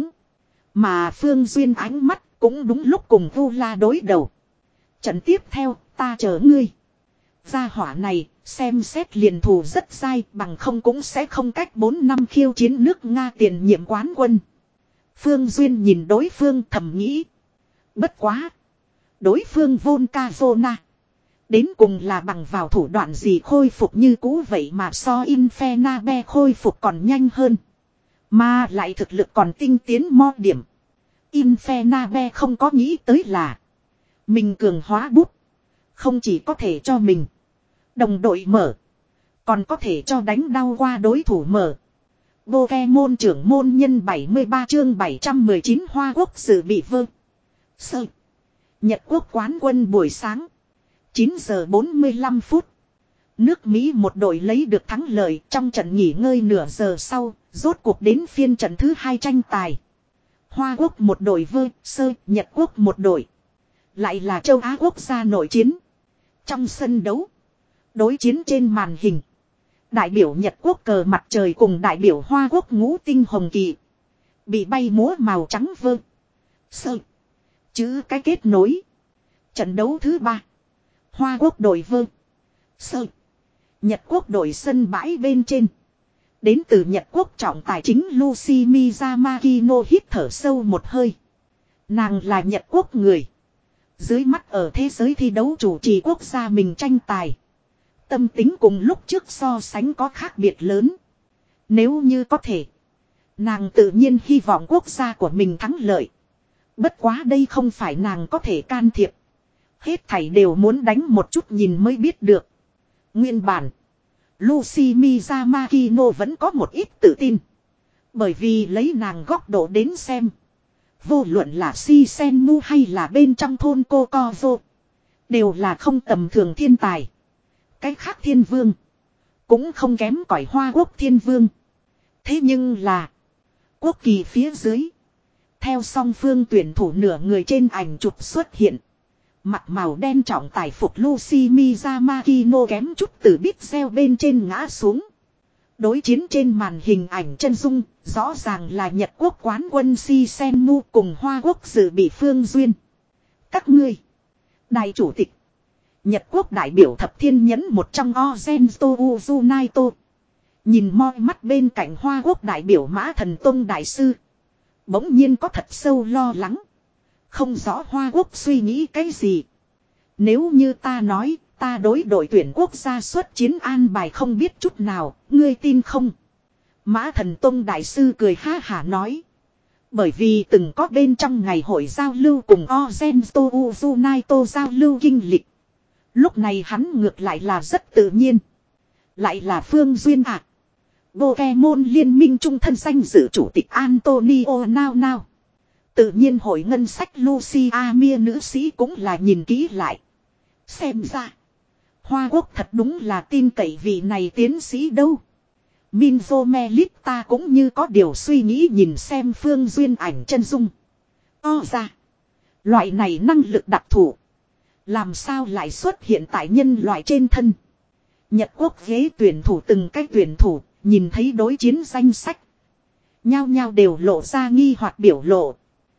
Mà Phương Duyên ánh mắt cũng đúng lúc cùng Vula đối đầu. Trận tiếp theo ta chờ ngươi. Gia hỏa này xem xét liền thủ rất sai bằng không cũng sẽ không cách bốn năm khiêu chiến nước Nga tiền nhiệm quán quân. Phương Duyên nhìn đối phương thầm nghĩ. Bất quá. Đối phương Volcazona. Đến cùng là bằng vào thủ đoạn gì khôi phục như cũ vậy mà so Infenabe khôi phục còn nhanh hơn. Mà lại thực lực còn tinh tiến mo điểm. Infenabe không có nghĩ tới là. Mình cường hóa bút. Không chỉ có thể cho mình. Đồng đội mở. Còn có thể cho đánh đau qua đối thủ mở. Pokemon trưởng môn nhân bảy mươi ba chương bảy trăm mười chín Hoa Quốc dự bị vơ. Sơ. Nhật Quốc quán quân buổi sáng. chín giờ bốn mươi lăm phút. Nước Mỹ một đội lấy được thắng lợi trong trận nghỉ ngơi nửa giờ sau. Rốt cuộc đến phiên trận thứ hai tranh tài. Hoa Quốc một đội vơ. Sơ. Nhật Quốc một đội. Lại là châu Á quốc gia nội chiến. Trong sân đấu. Đối chiến trên màn hình. Đại biểu Nhật Quốc cờ mặt trời cùng đại biểu Hoa Quốc ngũ tinh hồng kỳ. Bị bay múa màu trắng vơ. Sơ. Chữ cái kết nối. Trận đấu thứ ba. Hoa Quốc đội vơ. Sơ. Nhật Quốc đội sân bãi bên trên. Đến từ Nhật Quốc trọng tài chính Lucy Miyamakino hít thở sâu một hơi. Nàng là Nhật Quốc người. Dưới mắt ở thế giới thi đấu chủ trì quốc gia mình tranh tài. Tâm tính cùng lúc trước so sánh có khác biệt lớn. Nếu như có thể. Nàng tự nhiên hy vọng quốc gia của mình thắng lợi. Bất quá đây không phải nàng có thể can thiệp. Hết thảy đều muốn đánh một chút nhìn mới biết được. Nguyên bản. Lucy Miyamakino vẫn có một ít tự tin. Bởi vì lấy nàng góc độ đến xem. Vô luận là Shisenmu hay là bên trong thôn Kokovo. Đều là không tầm thường thiên tài. Cái khác thiên vương. Cũng không kém cỏi Hoa Quốc thiên vương. Thế nhưng là. Quốc kỳ phía dưới. Theo song phương tuyển thủ nửa người trên ảnh chụp xuất hiện. Mặt màu đen trọng tài phục Lucy Miyamakino kém chút từ bít xeo bên trên ngã xuống. Đối chiến trên màn hình ảnh chân dung, rõ ràng là Nhật Quốc quán quân Shisenmu cùng Hoa Quốc dự bị Phương Duyên. Các ngươi. Đại chủ tịch. Nhật Quốc đại biểu thập thiên nhẫn một trong Ozento Uzunaito. Nhìn moi mắt bên cạnh Hoa Quốc đại biểu Mã Thần Tông đại sư. Bỗng nhiên có thật sâu lo lắng. Không rõ Hoa Quốc suy nghĩ cái gì. Nếu như ta nói, ta đối đội tuyển quốc gia xuất chiến an bài không biết chút nào, ngươi tin không? Mã Thần Tông đại sư cười ha hả nói. Bởi vì từng có bên trong ngày hội giao lưu cùng Ozento Uzunaito giao lưu kinh lịch. Lúc này hắn ngược lại là rất tự nhiên. Lại là Phương Duyên ạ. À. Pokemon liên minh trung thân danh dự chủ tịch Antonio Nao Nao. Tự nhiên hội ngân sách Lucia Mia nữ sĩ cũng là nhìn kỹ lại. Xem ra. Hoa Quốc thật đúng là tin cậy vị này tiến sĩ đâu. Minzo Melita cũng như có điều suy nghĩ nhìn xem Phương Duyên ảnh chân dung. O ra. Loại này năng lực đặc thù. Làm sao lại xuất hiện tại nhân loại trên thân. Nhật Quốc ghế tuyển thủ từng cái tuyển thủ. Nhìn thấy đối chiến danh sách. Nhao nhao đều lộ ra nghi hoặc biểu lộ.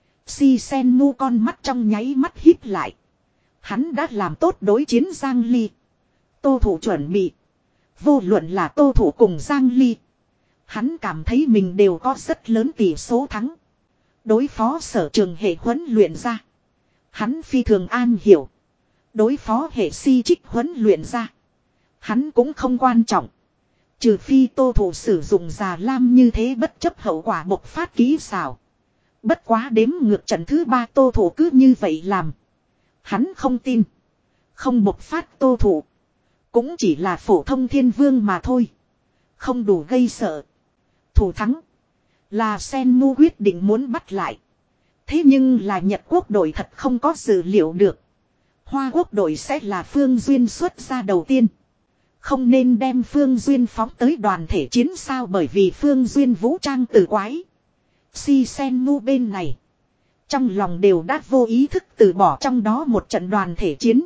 Shisenmu con mắt trong nháy mắt híp lại. Hắn đã làm tốt đối chiến Giang Ly. Tô thủ chuẩn bị. Vô luận là Tô thủ cùng Giang Ly. Hắn cảm thấy mình đều có rất lớn tỷ số thắng. Đối phó sở trường hệ huấn luyện ra. Hắn phi thường an hiểu. Đối phó hệ si trích huấn luyện ra. Hắn cũng không quan trọng. Trừ phi Tô thủ sử dụng già lam như thế bất chấp hậu quả bộc phát kỹ xảo. Bất quá đếm ngược trận thứ ba Tô thủ cứ như vậy làm. Hắn không tin. Không bộc phát Tô thủ. Cũng chỉ là phổ thông thiên vương mà thôi. Không đủ gây sợ. Thủ thắng. Là Senmu quyết định muốn bắt lại. Thế nhưng là Nhật Quốc đội thật không có dự liệu được. Hoa Quốc đội sẽ là Phương Duyên xuất ra đầu tiên. Không nên đem Phương Duyên phóng tới đoàn thể chiến sao bởi vì Phương Duyên vũ trang từ quái. Shisenmu bên này. Trong lòng đều đã vô ý thức từ bỏ trong đó một trận đoàn thể chiến.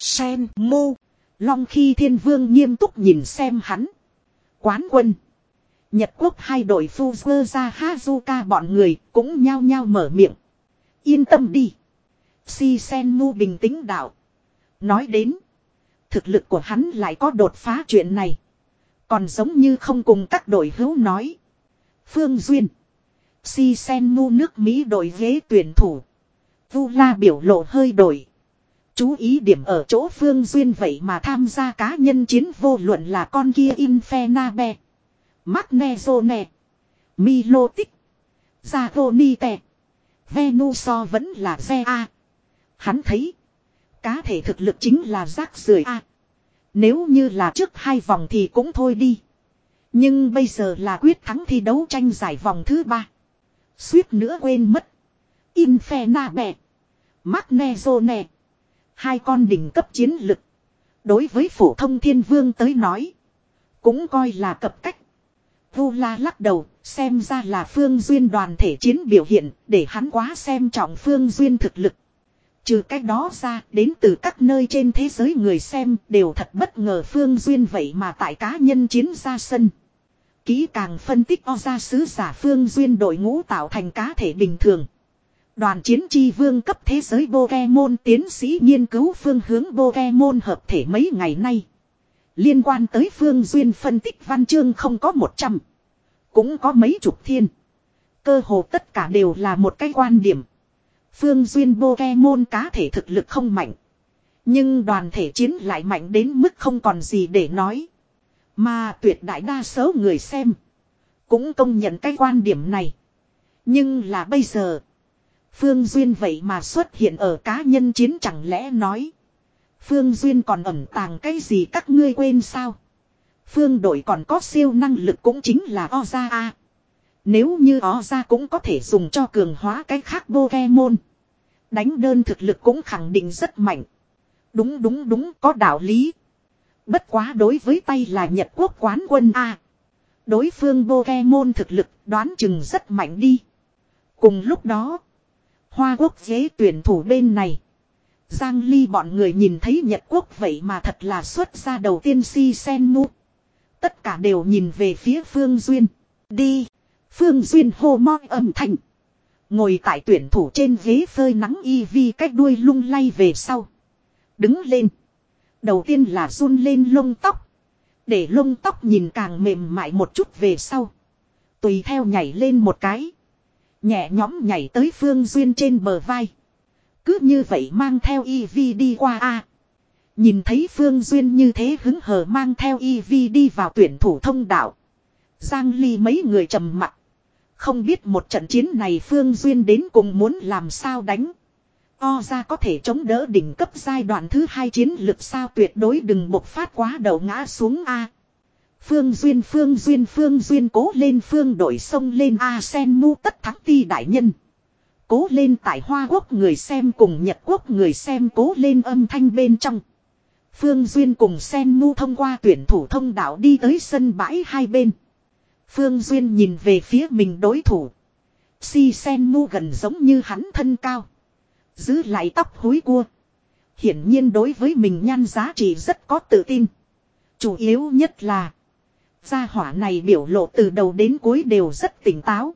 Senmu. Long khi thiên vương nghiêm túc nhìn xem hắn. Quán quân. Nhật Quốc hai đội Fuzua Hazuka bọn người cũng nhao nhao mở miệng. Yên tâm đi. Shisenmu bình tĩnh đạo. Nói đến. Thực lực của hắn lại có đột phá chuyện này. Còn giống như không cùng các đội hữu nói. Phương Duyên. Shisenmu nước Mỹ đội ghế tuyển thủ. Vu La biểu lộ hơi đổi. Chú ý điểm ở chỗ Phương Duyên vậy mà tham gia cá nhân chiến vô luận là con kia Infenabe. Magnezone. Milotic. Zagonite. Venuso vẫn là xe A. Hắn thấy. Cá thể thực lực chính là rác rưởi A. Nếu như là trước hai vòng thì cũng thôi đi. Nhưng bây giờ là quyết thắng thi đấu tranh giải vòng thứ ba. Suýt nữa quên mất. Infenabe. Magnezone. Hai con đỉnh cấp chiến lực. Đối với phổ thông thiên vương tới nói. Cũng coi là cập cách. Vu La lắc đầu. Xem ra là Phương Duyên đoàn thể chiến biểu hiện. Để hắn quá xem trọng Phương Duyên thực lực. Trừ cách đó ra. Đến từ các nơi trên thế giới người xem. Đều thật bất ngờ Phương Duyên vậy mà tại cá nhân chiến ra sân. Kỹ càng phân tích o ra sứ giả Phương Duyên đội ngũ tạo thành cá thể bình thường. Đoàn chiến chi vương cấp thế giới Pokemon tiến sĩ nghiên cứu phương hướng Pokemon hợp thể mấy ngày nay. Liên quan tới phương duyên phân tích văn chương không có một trăm. Cũng có mấy chục thiên. Cơ hồ tất cả đều là một cái quan điểm. Phương duyên Pokemon cá thể thực lực không mạnh. Nhưng đoàn thể chiến lại mạnh đến mức không còn gì để nói. Mà tuyệt đại đa số người xem. Cũng công nhận cái quan điểm này. Nhưng là bây giờ. Phương Duyên vậy mà xuất hiện ở cá nhân chiến chẳng lẽ nói. Phương Duyên còn ẩn tàng cái gì các ngươi quên sao. Phương đội còn có siêu năng lực cũng chính là Oza A. Nếu như Oza cũng có thể dùng cho cường hóa cái khác Pokemon. Đánh đơn thực lực cũng khẳng định rất mạnh. Đúng đúng đúng có đạo lý. Bất quá đối với tay là Nhật Quốc quán quân A. Đối phương Pokemon thực lực đoán chừng rất mạnh đi. Cùng lúc đó. Hoa Quốc ghế tuyển thủ bên này. Giang Ly bọn người nhìn thấy Nhật Quốc vậy mà thật là xuất ra đầu tiên si sen mu. Tất cả đều nhìn về phía Phương Duyên. Đi. Phương Duyên hô moi âm thanh. Ngồi tại tuyển thủ trên ghế phơi nắng y vi cách đuôi lung lay về sau. Đứng lên. Đầu tiên là run lên lông tóc. Để lông tóc nhìn càng mềm mại một chút về sau. Tùy theo nhảy lên một cái. Nhẹ nhõm nhảy tới Phương Duyên trên bờ vai. Cứ như vậy mang theo y vi đi qua a. Nhìn thấy Phương Duyên như thế hứng hờ mang theo y vi đi vào tuyển thủ thông đạo. Giang Ly mấy người trầm mặt. Không biết một trận chiến này Phương Duyên đến cùng muốn làm sao đánh. O ra có thể chống đỡ đỉnh cấp giai đoạn thứ hai chiến lực sao tuyệt đối đừng bộc phát quá đầu ngã xuống a. Phương Duyên Phương Duyên Phương Duyên cố lên Phương đội sông lên a sen mu tất thắng ti đại nhân. Cố lên tại Hoa Quốc người xem cùng Nhật Quốc người xem cố lên âm thanh bên trong. Phương Duyên cùng sen mu thông qua tuyển thủ thông đạo đi tới sân bãi hai bên. Phương Duyên nhìn về phía mình đối thủ. Si sen mu gần giống như hắn thân cao. Giữ lại tóc húi cua. Hiển nhiên đối với mình nhan giá trị rất có tự tin. Chủ yếu nhất là. Gia hỏa này biểu lộ từ đầu đến cuối đều rất tỉnh táo.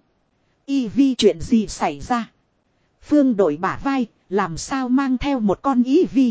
Y vi chuyện gì xảy ra. Phương đội bả vai. Làm sao mang theo một con Y vi.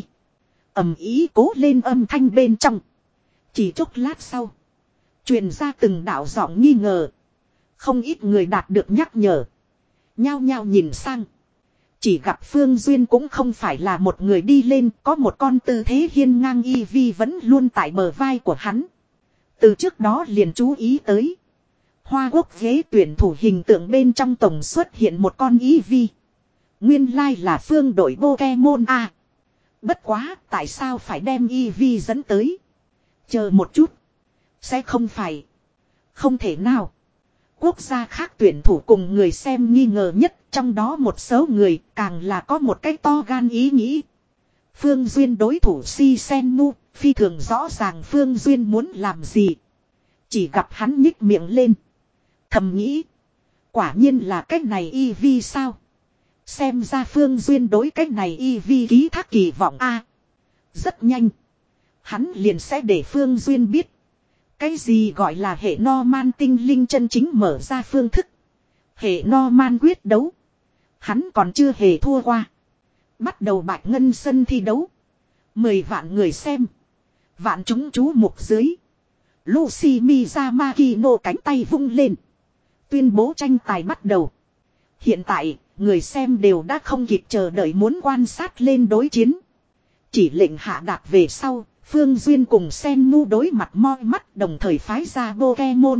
Ầm ý cố lên âm thanh bên trong. Chỉ chốc lát sau. Truyền ra từng đạo giọng nghi ngờ. Không ít người đạt được nhắc nhở. Nhao nhao nhìn sang. Chỉ gặp Phương Duyên cũng không phải là một người đi lên. Có một con tư thế hiên ngang Y vi vẫn luôn tại bờ vai của hắn. Từ trước đó liền chú ý tới. Hoa Quốc ghế tuyển thủ hình tượng bên trong tổng xuất hiện một con Y vi. Nguyên lai là Phương đội Pokemon A. Bất quá tại sao phải đem Y vi dẫn tới. Chờ một chút. Sẽ không phải. Không thể nào. Quốc gia khác tuyển thủ cùng người xem nghi ngờ nhất. Trong đó một số người càng là có một cái to gan ý nghĩ. Phương Duyên đối thủ si sen mu. Phi thường rõ ràng Phương Duyên muốn làm gì. Chỉ gặp hắn nhích miệng lên. Thầm nghĩ. Quả nhiên là cách này Y vi sao. Xem ra Phương Duyên đối cách này Y vi ký thác kỳ vọng a. Rất nhanh. Hắn liền sẽ để Phương Duyên biết. Cái gì gọi là hệ Norman tinh linh chân chính mở ra phương thức. Hệ Norman quyết đấu. Hắn còn chưa hề thua qua. Bắt đầu bạch ngân sân thi đấu. Mười vạn người xem. Vạn chúng chú mục dưới. Lucy Miyamakino cánh tay vung lên. Tuyên bố tranh tài bắt đầu. Hiện tại, người xem đều đã không kịp chờ đợi muốn quan sát lên đối chiến. Chỉ lệnh hạ đạt về sau, Phương Duyên cùng Sen Mu đối mặt moi mắt đồng thời phái ra Pokemon.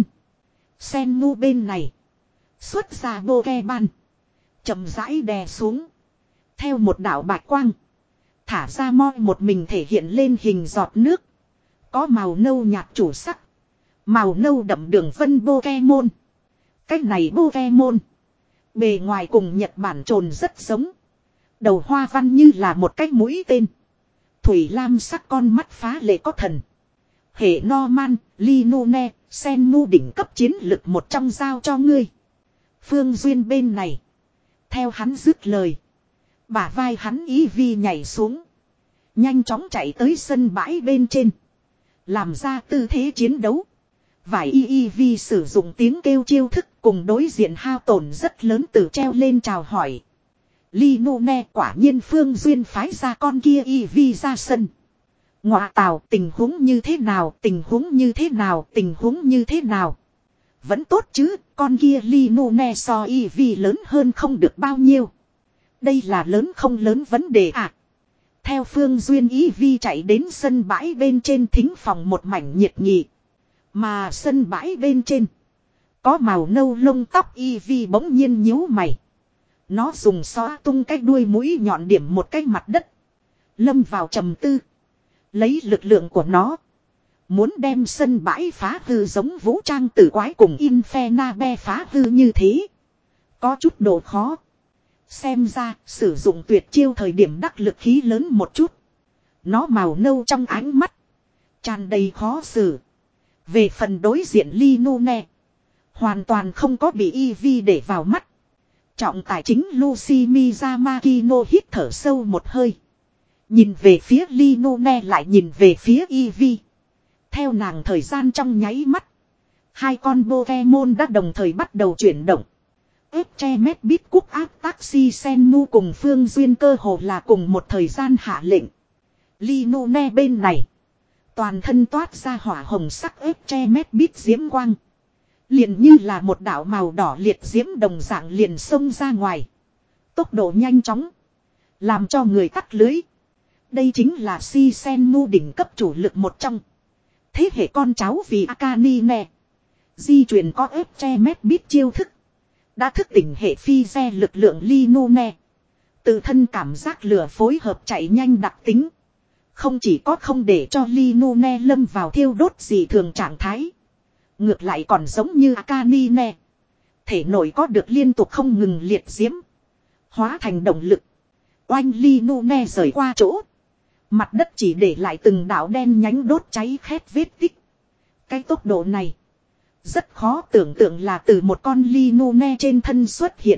Sen Mu bên này. Xuất ra Pokemon. Chậm rãi đè xuống. Theo một đạo bạch quang. Thả ra moi một mình thể hiện lên hình giọt nước. Có màu nâu nhạt chủ sắc. Màu nâu đậm đường vân Pokemon. Cách này Pokemon. Bề ngoài cùng Nhật Bản trồn rất giống. Đầu hoa văn như là một cái mũi tên. Thủy lam sắc con mắt phá lệ có thần. Hệ Norman, Linune, Sen Mu đỉnh cấp chiến lực một trong giao cho ngươi. Phương Duyên bên này. Theo hắn dứt lời. Bả vai hắn Y vi nhảy xuống. Nhanh chóng chạy tới sân bãi bên trên. Làm ra tư thế chiến đấu. Vài Y Y Vi sử dụng tiếng kêu chiêu thức cùng đối diện hao tổn rất lớn từ treo lên chào hỏi. Linone quả nhiên Phương Duyên phái ra con kia y vi ra sân. Ngọa tào, tình huống như thế nào, tình huống như thế nào, tình huống như thế nào. Vẫn tốt chứ, con kia Linone so y vi lớn hơn không được bao nhiêu. Đây là lớn không lớn vấn đề à. Theo Phương Duyên y vi chạy đến sân bãi bên trên thính phòng một mảnh nhiệt nghị. Mà sân bãi bên trên. Có màu nâu lông tóc y vi bỗng nhiên nhíu mày. Nó dùng xóa tung cái đuôi mũi nhọn điểm một cái mặt đất. Lâm vào trầm tư. Lấy lực lượng của nó. Muốn đem sân bãi phá hư giống vũ trang tử quái cùng Infernabe phá hư như thế. Có chút độ khó. Xem ra sử dụng tuyệt chiêu thời điểm đắc lực khí lớn một chút. Nó màu nâu trong ánh mắt. Tràn đầy khó xử. Về phần đối diện Linone. Hoàn toàn không có bị y vi để vào mắt. Trọng tài chính Lucy Miyamakino hít thở sâu một hơi. Nhìn về phía Linone lại nhìn về phía Eevee. Theo nàng thời gian trong nháy mắt. Hai con Pokemon đã đồng thời bắt đầu chuyển động. Epchemet biết quốc áp taxi Senmu cùng Phương Duyên cơ hồ là cùng một thời gian hạ lệnh. Linone bên này. Toàn thân toát ra hỏa hồng sắc Epchemet biết diễm quang. Liền như là một đạo màu đỏ liệt diễm đồng dạng liền xông ra ngoài. Tốc độ nhanh chóng. Làm cho người tắt lưới. Đây chính là si Senmu đỉnh cấp chủ lực một trong. Thế hệ con cháu vì Akanine. Di truyền có Epchemet biết chiêu thức. Đã thức tỉnh hệ phi xe lực lượng Linone. Tự thân cảm giác lửa phối hợp chạy nhanh đặc tính. Không chỉ có không để cho Linone lâm vào thiêu đốt gì thường trạng thái. Ngược lại còn giống như Akanine. Thể nội có được liên tục không ngừng liệt diễm. Hóa thành động lực. Oanh Linone rời qua chỗ. Mặt đất chỉ để lại từng đạo đen nhánh đốt cháy khét vết tích. Cái tốc độ này. Rất khó tưởng tượng là từ một con Linone trên thân xuất hiện.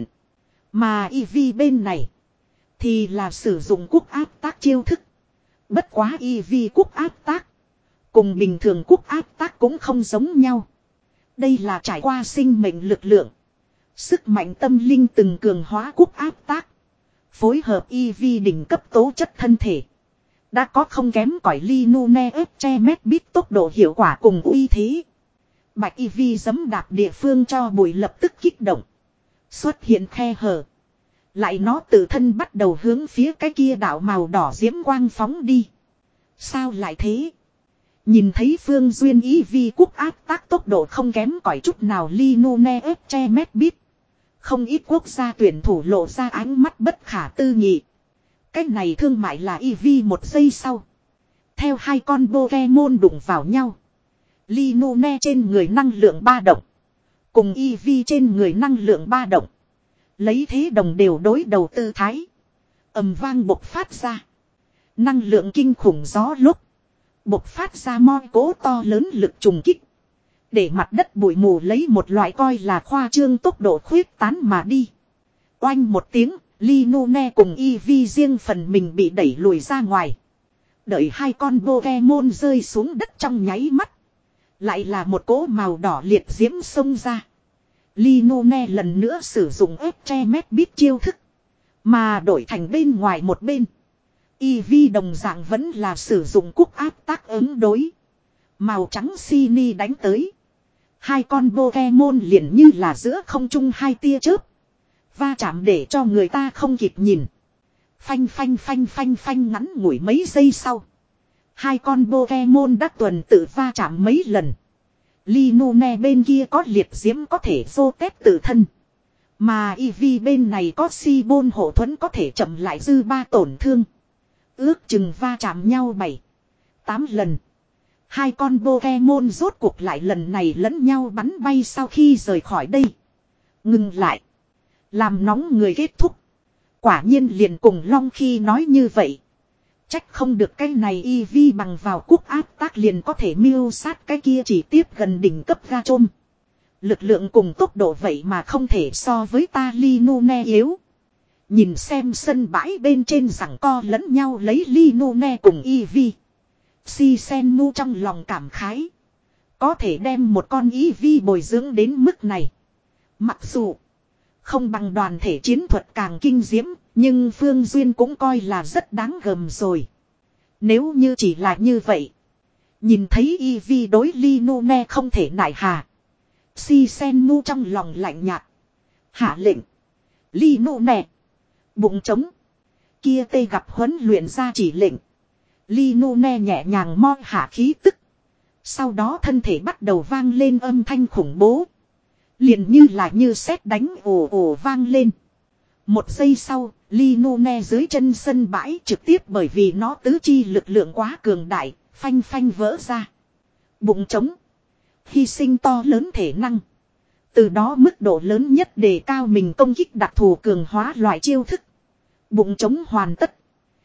Mà Eevee bên này. Thì là sử dụng quốc áp tác chiêu thức. Bất quá Eevee quốc áp tác. Cùng bình thường quốc áp tác cũng không giống nhau. Đây là trải qua sinh mệnh lực lượng. Sức mạnh tâm linh từng cường hóa quốc áp tác. Phối hợp Eevee đỉnh cấp tố chất thân thể. Đã có không kém cỏi Linone Epchemet biết tốc độ hiệu quả cùng uy thế. Bạch Eevee giẫm đạp địa phương cho bụi lập tức kích động. Xuất hiện khe hở. Lại nó tự thân bắt đầu hướng phía cái kia đảo màu đỏ diễm quang phóng đi. Sao lại thế? Nhìn thấy Phương Duyên Eevee quốc áp tác tốc độ không kém cỏi chút nào Linone Epchemet biết. Không ít quốc gia tuyển thủ lộ ra ánh mắt bất khả tư nghị. Cách này thương mại là Eevee một giây sau. Theo hai con Pokemon đụng vào nhau. Linone trên người năng lượng ba động. Cùng Eevee trên người năng lượng ba động. Lấy thế đồng đều đối đầu tư thái. Ầm vang bộc phát ra. Năng lượng kinh khủng gió lúc. Bộc phát ra moi cố to lớn lực trùng kích. Để mặt đất bụi mù lấy một loại coi là khoa trương tốc độ khuyết tán mà đi. Oanh một tiếng, Linone cùng Eevee riêng phần mình bị đẩy lùi ra ngoài. Đợi hai con Pokemon rơi xuống đất trong nháy mắt. Lại là một cỗ màu đỏ liệt diễm xông ra. Linone lần nữa sử dụng Epchemet biết chiêu thức. Mà đổi thành bên ngoài một bên. Eevee đồng dạng vẫn là sử dụng quốc áp tác ứng đối. Màu trắng Sini đánh tới. Hai con Pokemon liền như là giữa không trung hai tia chớp. Va chạm để cho người ta không kịp nhìn. Phanh phanh phanh phanh phanh ngắn ngủi mấy giây sau. Hai con Pokemon đã tuần tự va chạm mấy lần. Linone bên kia có liệt diễm có thể vô tét tự thân. Mà Eevee bên này có si bôn hộ thuẫn có thể chậm lại dư ba tổn thương. Ước chừng va chạm nhau bảy tám lần. Hai con Pokemon rốt cuộc lại lần này lẫn nhau bắn bay sau khi rời khỏi đây. Ngừng lại. Làm nóng người kết thúc. Quả nhiên liền cùng Long khi nói như vậy. Trách không được cái này Eevee bằng vào quốc áp tác liền có thể miêu sát cái kia chỉ tiếp gần đỉnh cấp Gachom. Lực lượng cùng tốc độ vậy mà không thể so với ta Linone yếu. Nhìn xem sân bãi bên trên rằng co lẫn nhau lấy Linone cùng Eevee. Si Senmu trong lòng cảm khái. Có thể đem một con Eevee bồi dưỡng đến mức này. Mặc dù Không bằng đoàn thể chiến thuật càng kinh diễm, nhưng Phương Duyên cũng coi là rất đáng gờm rồi. Nếu như chỉ là như vậy. Nhìn thấy Eevee đối Linone không thể nại hà. Si Sen Mu trong lòng lạnh nhạt. Hạ lệnh. Linone. Bụng trống. Kia tê gặp huấn luyện ra chỉ lệnh. Linone nhẹ nhàng moi hạ khí tức. Sau đó thân thể bắt đầu vang lên âm thanh khủng bố. Liền như là như sét đánh ồ ồ vang lên. Một giây sau, Linone dưới chân sân bãi trực tiếp bởi vì nó tứ chi lực lượng quá cường đại, phanh phanh vỡ ra. Bụng trống. Hy sinh to lớn thể năng. Từ đó mức độ lớn nhất đề cao mình công kích đặc thù cường hóa loại chiêu thức. Bụng trống hoàn tất.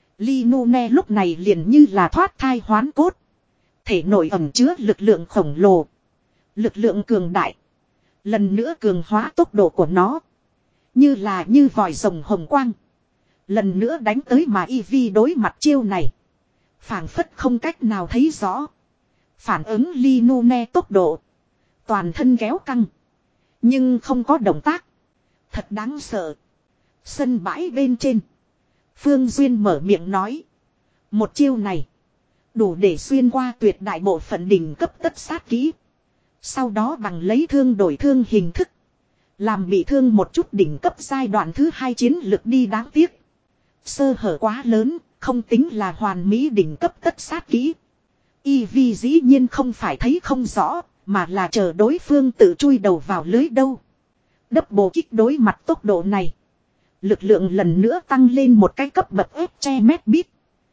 Linone lúc này liền như là thoát thai hoán cốt. Thể nội ẩm chứa lực lượng khổng lồ. Lực lượng cường đại. Lần nữa cường hóa tốc độ của nó. Như là như vòi rồng hồng quang. Lần nữa đánh tới mà Eevee đối mặt chiêu này. Phảng phất không cách nào thấy rõ. Phản ứng Linone tốc độ. Toàn thân kéo căng. Nhưng không có động tác. Thật đáng sợ. Sân bãi bên trên. Phương Duyên mở miệng nói. Một chiêu này. Đủ để xuyên qua tuyệt đại bộ phận đỉnh cấp tất sát kỹ. Sau đó bằng lấy thương đổi thương hình thức. Làm bị thương một chút đỉnh cấp giai đoạn thứ hai chiến lực đi đáng tiếc. Sơ hở quá lớn, không tính là hoàn mỹ đỉnh cấp tất sát kỹ. Eevee dĩ nhiên không phải thấy không rõ, mà là chờ đối phương tự chui đầu vào lưới đâu. Double kích đối mặt tốc độ này. Lực lượng lần nữa tăng lên một cái cấp bậc ép che mét bít.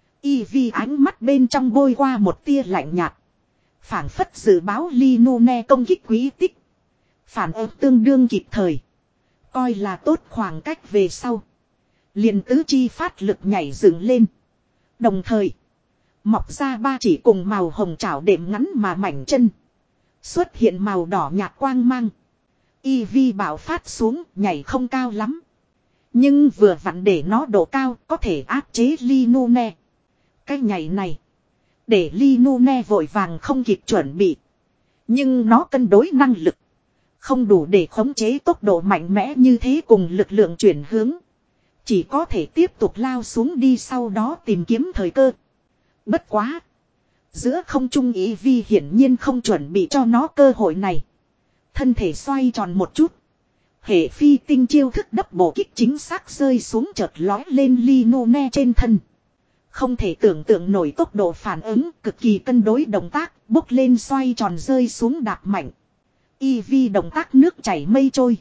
Eevee ánh mắt bên trong bôi qua một tia lạnh nhạt. Phảng phất dự báo Linone công kích quý tích. Phản ứng tương đương kịp thời. Coi là tốt khoảng cách về sau. Liền tứ chi phát lực nhảy dựng lên. Đồng thời. Mọc ra ba chỉ cùng màu hồng chảo đệm ngắn mà mảnh chân. Xuất hiện màu đỏ nhạt quang mang. Eevee bảo phát xuống nhảy không cao lắm. Nhưng vừa vặn để nó độ cao có thể áp chế Linone. Cái nhảy này. Để Linone vội vàng không kịp chuẩn bị. Nhưng nó cân đối năng lực. Không đủ để khống chế tốc độ mạnh mẽ như thế cùng lực lượng chuyển hướng. Chỉ có thể tiếp tục lao xuống đi sau đó tìm kiếm thời cơ. Bất quá. Giữa không trung Eevee hiển nhiên không chuẩn bị cho nó cơ hội này. Thân thể xoay tròn một chút. Hệ phi tinh chiêu thức double kích chính xác rơi xuống chợt lói lên Linone trên thân. Không thể tưởng tượng nổi tốc độ phản ứng cực kỳ cân đối động tác bốc lên xoay tròn rơi xuống đạp mạnh. Eevee động tác nước chảy mây trôi.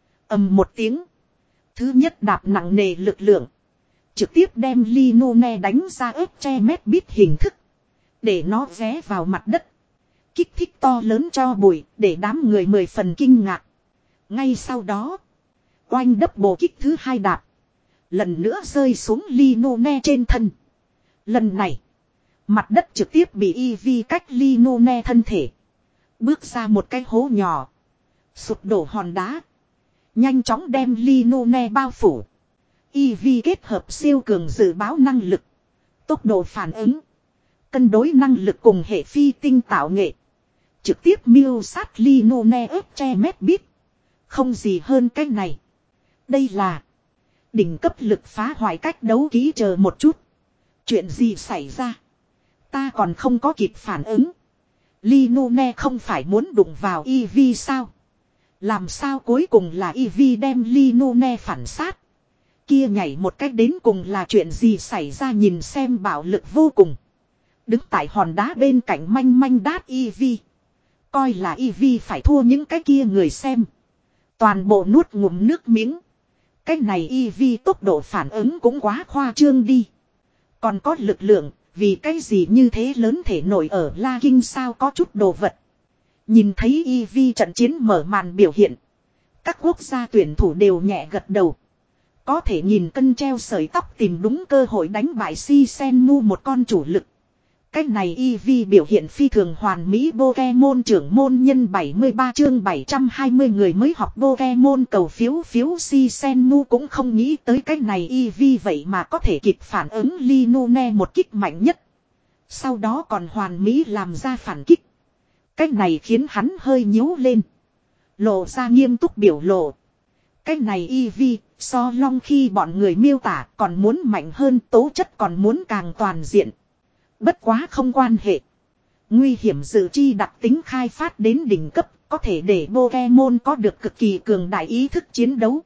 Ầm một tiếng. Thứ nhất đạp nặng nề lực lượng. Trực tiếp đem Linone đánh ra ép che mét bít hình thức. Để nó vé vào mặt đất. Kích thích to lớn cho bụi để đám người mười phần kinh ngạc. Ngay sau đó. Oanh đấp bồ kích thứ hai đạp. Lần nữa rơi xuống Linone trên thân. Lần này. Mặt đất trực tiếp bị Eevee cách Linone thân thể. Bước ra một cái hố nhỏ. Sụp đổ hòn đá. Nhanh chóng đem Linone bao phủ. Eevee kết hợp siêu cường dự báo năng lực. Tốc độ phản ứng. Cân đối năng lực cùng hệ phi tinh tạo nghệ. Trực tiếp miêu sát Linone ép che mét bít. Không gì hơn cái này. Đây là. Đỉnh cấp lực phá hoại cách đấu ký chờ một chút. Chuyện gì xảy ra. Ta còn không có kịp phản ứng. Linone không phải muốn đụng vào Eevee sao? Làm sao cuối cùng là Eevee đem Linone phản sát? Kia nhảy một cách đến cùng là chuyện gì xảy ra nhìn xem bạo lực vô cùng. Đứng tại hòn đá bên cạnh manh manh đát Eevee. Coi là Eevee phải thua những cái kia người xem. Toàn bộ nuốt ngụm nước miếng. Cái này Eevee tốc độ phản ứng cũng quá khoa trương đi. Còn có lực lượng. Vì cái gì như thế lớn thể nổi ở La Kinh sao có chút đồ vật. Nhìn thấy Eevee trận chiến mở màn biểu hiện. Các quốc gia tuyển thủ đều nhẹ gật đầu. Có thể nhìn cân treo sợi tóc tìm đúng cơ hội đánh bại Si Sen Mu một con chủ lực. Cách này Eevee biểu hiện phi thường hoàn mỹ. Pokemon trưởng môn nhân bảy mươi ba chương bảy trăm hai mươi người mới học Pokemon cầu phiếu phiếu Si Sen Mu cũng không nghĩ tới cách này Eevee vậy mà có thể kịp phản ứng Linone một kích mạnh nhất. Sau đó còn hoàn mỹ làm ra phản kích. Cách này khiến hắn hơi nhíu lên. Lộ ra nghiêm túc biểu lộ. Cái này y vi, so long khi bọn người miêu tả còn muốn mạnh hơn, tố chất còn muốn càng toàn diện. Bất quá không quan hệ. Nguy hiểm dự chi đặc tính khai phát đến đỉnh cấp, có thể để Pokemon có được cực kỳ cường đại ý thức chiến đấu.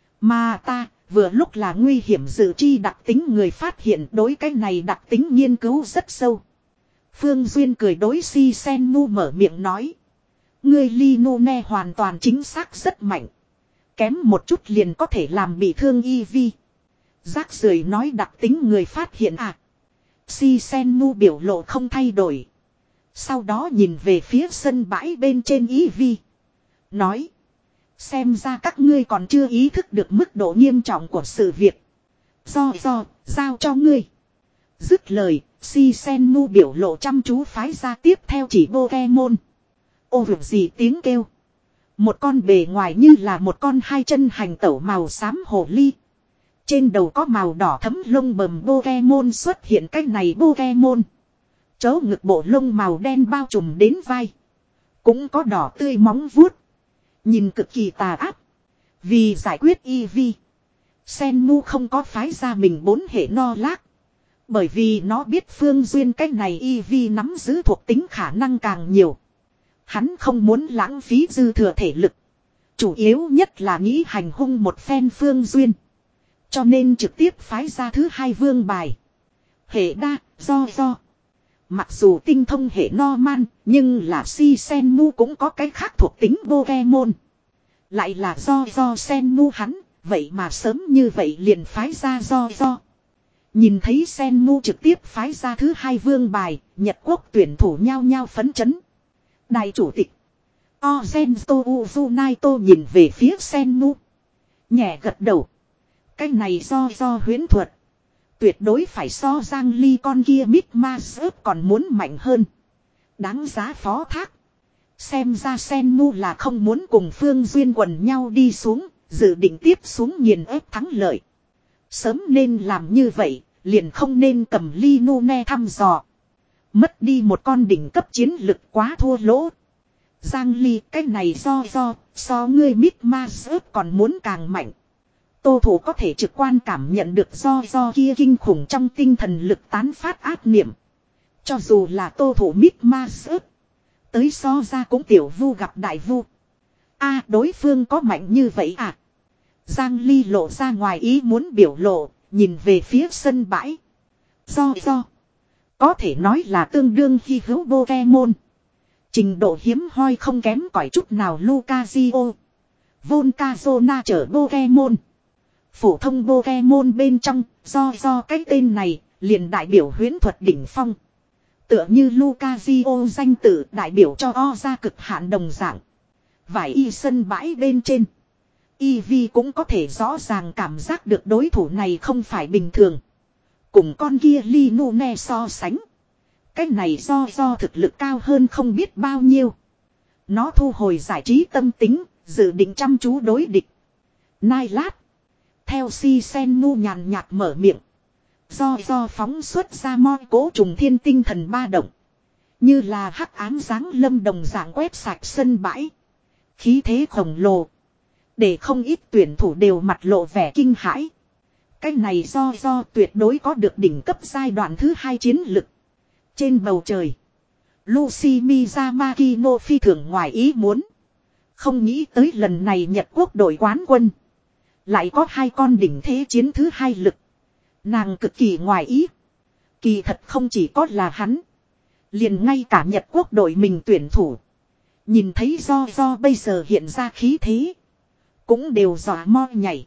Mà ta, vừa lúc là nguy hiểm dự chi đặc tính người phát hiện đối cái này đặc tính nghiên cứu rất sâu. Phương Duyên cười đối Si Sen Mu mở miệng nói. Ngươi Linone hoàn toàn chính xác rất mạnh. Kém một chút liền có thể làm bị thương y vi. Rác rưởi nói đặc tính người phát hiện à. Si Sen Mu biểu lộ không thay đổi. Sau đó nhìn về phía sân bãi bên trên y vi. Nói. Xem ra các ngươi còn chưa ý thức được mức độ nghiêm trọng của sự việc. Do do, giao cho ngươi. Dứt lời, Si Sen Mu biểu lộ chăm chú phái ra tiếp theo chỉ Pokemon. Ô việc gì tiếng kêu. Một con bề ngoài như là một con hai chân hành tẩu màu xám hồ ly. Trên đầu có màu đỏ thấm lông bầm Pokemon xuất hiện cách này Pokemon. Chớ ngực bộ lông màu đen bao trùm đến vai. Cũng có đỏ tươi móng vuốt. Nhìn cực kỳ tà ác. Vì giải quyết y vi. Senmu không có phái ra mình bốn hệ no lác. Bởi vì nó biết Phương Duyên cách này y vi nắm giữ thuộc tính khả năng càng nhiều. Hắn không muốn lãng phí dư thừa thể lực. Chủ yếu nhất là nghĩ hành hung một phen Phương Duyên. Cho nên trực tiếp phái ra thứ hai vương bài. Hệ đa, do do. Mặc dù tinh thông hệ Norman, nhưng là Si Senmu cũng có cái khác thuộc tính Pokemon. Lại là do do Senmu hắn, vậy mà sớm như vậy liền phái ra do do. Nhìn thấy Senmu trực tiếp phái ra thứ hai vương bài, Nhật Quốc tuyển thủ nhao nhao phấn chấn. Đại chủ tịch Ozensto Uzunaito nhìn về phía Senmu. Nhẹ gật đầu. Cái này do do huyễn thuật. Tuyệt đối phải so Giang Ly con kia Mid-Master còn muốn mạnh hơn. Đáng giá phó thác. Xem ra Senmu là không muốn cùng Phương Duyên quần nhau đi xuống, dự định tiếp xuống nghiền ép thắng lợi. Sớm nên làm như vậy, liền không nên cầm Linone thăm dò. Mất đi một con đỉnh cấp chiến lực quá thua lỗ. Giang Ly cái này do do, so ngươi Mid-Master còn muốn càng mạnh. Tô thủ có thể trực quan cảm nhận được do do kia kinh khủng trong tinh thần lực tán phát ác niệm. Cho dù là tô thủ Mid-Master. Tới so ra cũng tiểu vu gặp đại vu. A à, đối phương có mạnh như vậy à? Giang Ly lộ ra ngoài ý muốn biểu lộ, nhìn về phía sân bãi. Do do. Có thể nói là tương đương hy hữu Pokemon. Trình độ hiếm hoi không kém cỏi chút nào Lucario. Volcazona trở Pokemon. Phổ thông Pokemon bên trong, do do cái tên này, liền đại biểu huyễn thuật đỉnh phong. Tựa như Lucario danh tự đại biểu cho O ra cực hạn đồng dạng. Vải y sân bãi bên trên. Eevee cũng có thể rõ ràng cảm giác được đối thủ này không phải bình thường. Cùng con kia Linone so sánh. Cái này do do thực lực cao hơn không biết bao nhiêu. Nó thu hồi giải trí tâm tính, dự định chăm chú đối địch. Nai lát. Theo Si Senmu nhàn nhạt mở miệng. Do do phóng xuất ra moi cố trùng thiên tinh thần ba động. Như là hắc ám giáng lâm đồng dạng quét sạch sân bãi. Khí thế khổng lồ. Để không ít tuyển thủ đều mặt lộ vẻ kinh hãi. Cái này do do tuyệt đối có được đỉnh cấp giai đoạn thứ hai chiến lực. Trên bầu trời. Lucy Mizamaki phi thường ngoài ý muốn. Không nghĩ tới lần này Nhật Quốc đội quán quân. Lại có hai con đỉnh thế chiến thứ hai lực. Nàng cực kỳ ngoài ý. Kỳ thật không chỉ có là hắn. Liền ngay cả Nhật Quốc đội mình tuyển thủ. Nhìn thấy do do bây giờ hiện ra khí thế. Cũng đều dọa mo nhảy.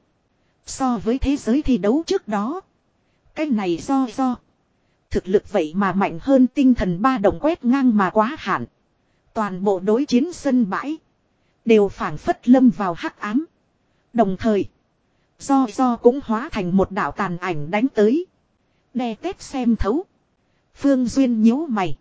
So với thế giới thi đấu trước đó. Cái này do do. Thực lực vậy mà mạnh hơn tinh thần ba đồng quét ngang mà quá hạn. Toàn bộ đối chiến sân bãi. Đều phảng phất lâm vào hắc ám. Đồng thời. Do do cũng hóa thành một đạo tàn ảnh đánh tới. Đe tép xem thấu. Phương Duyên nhíu mày.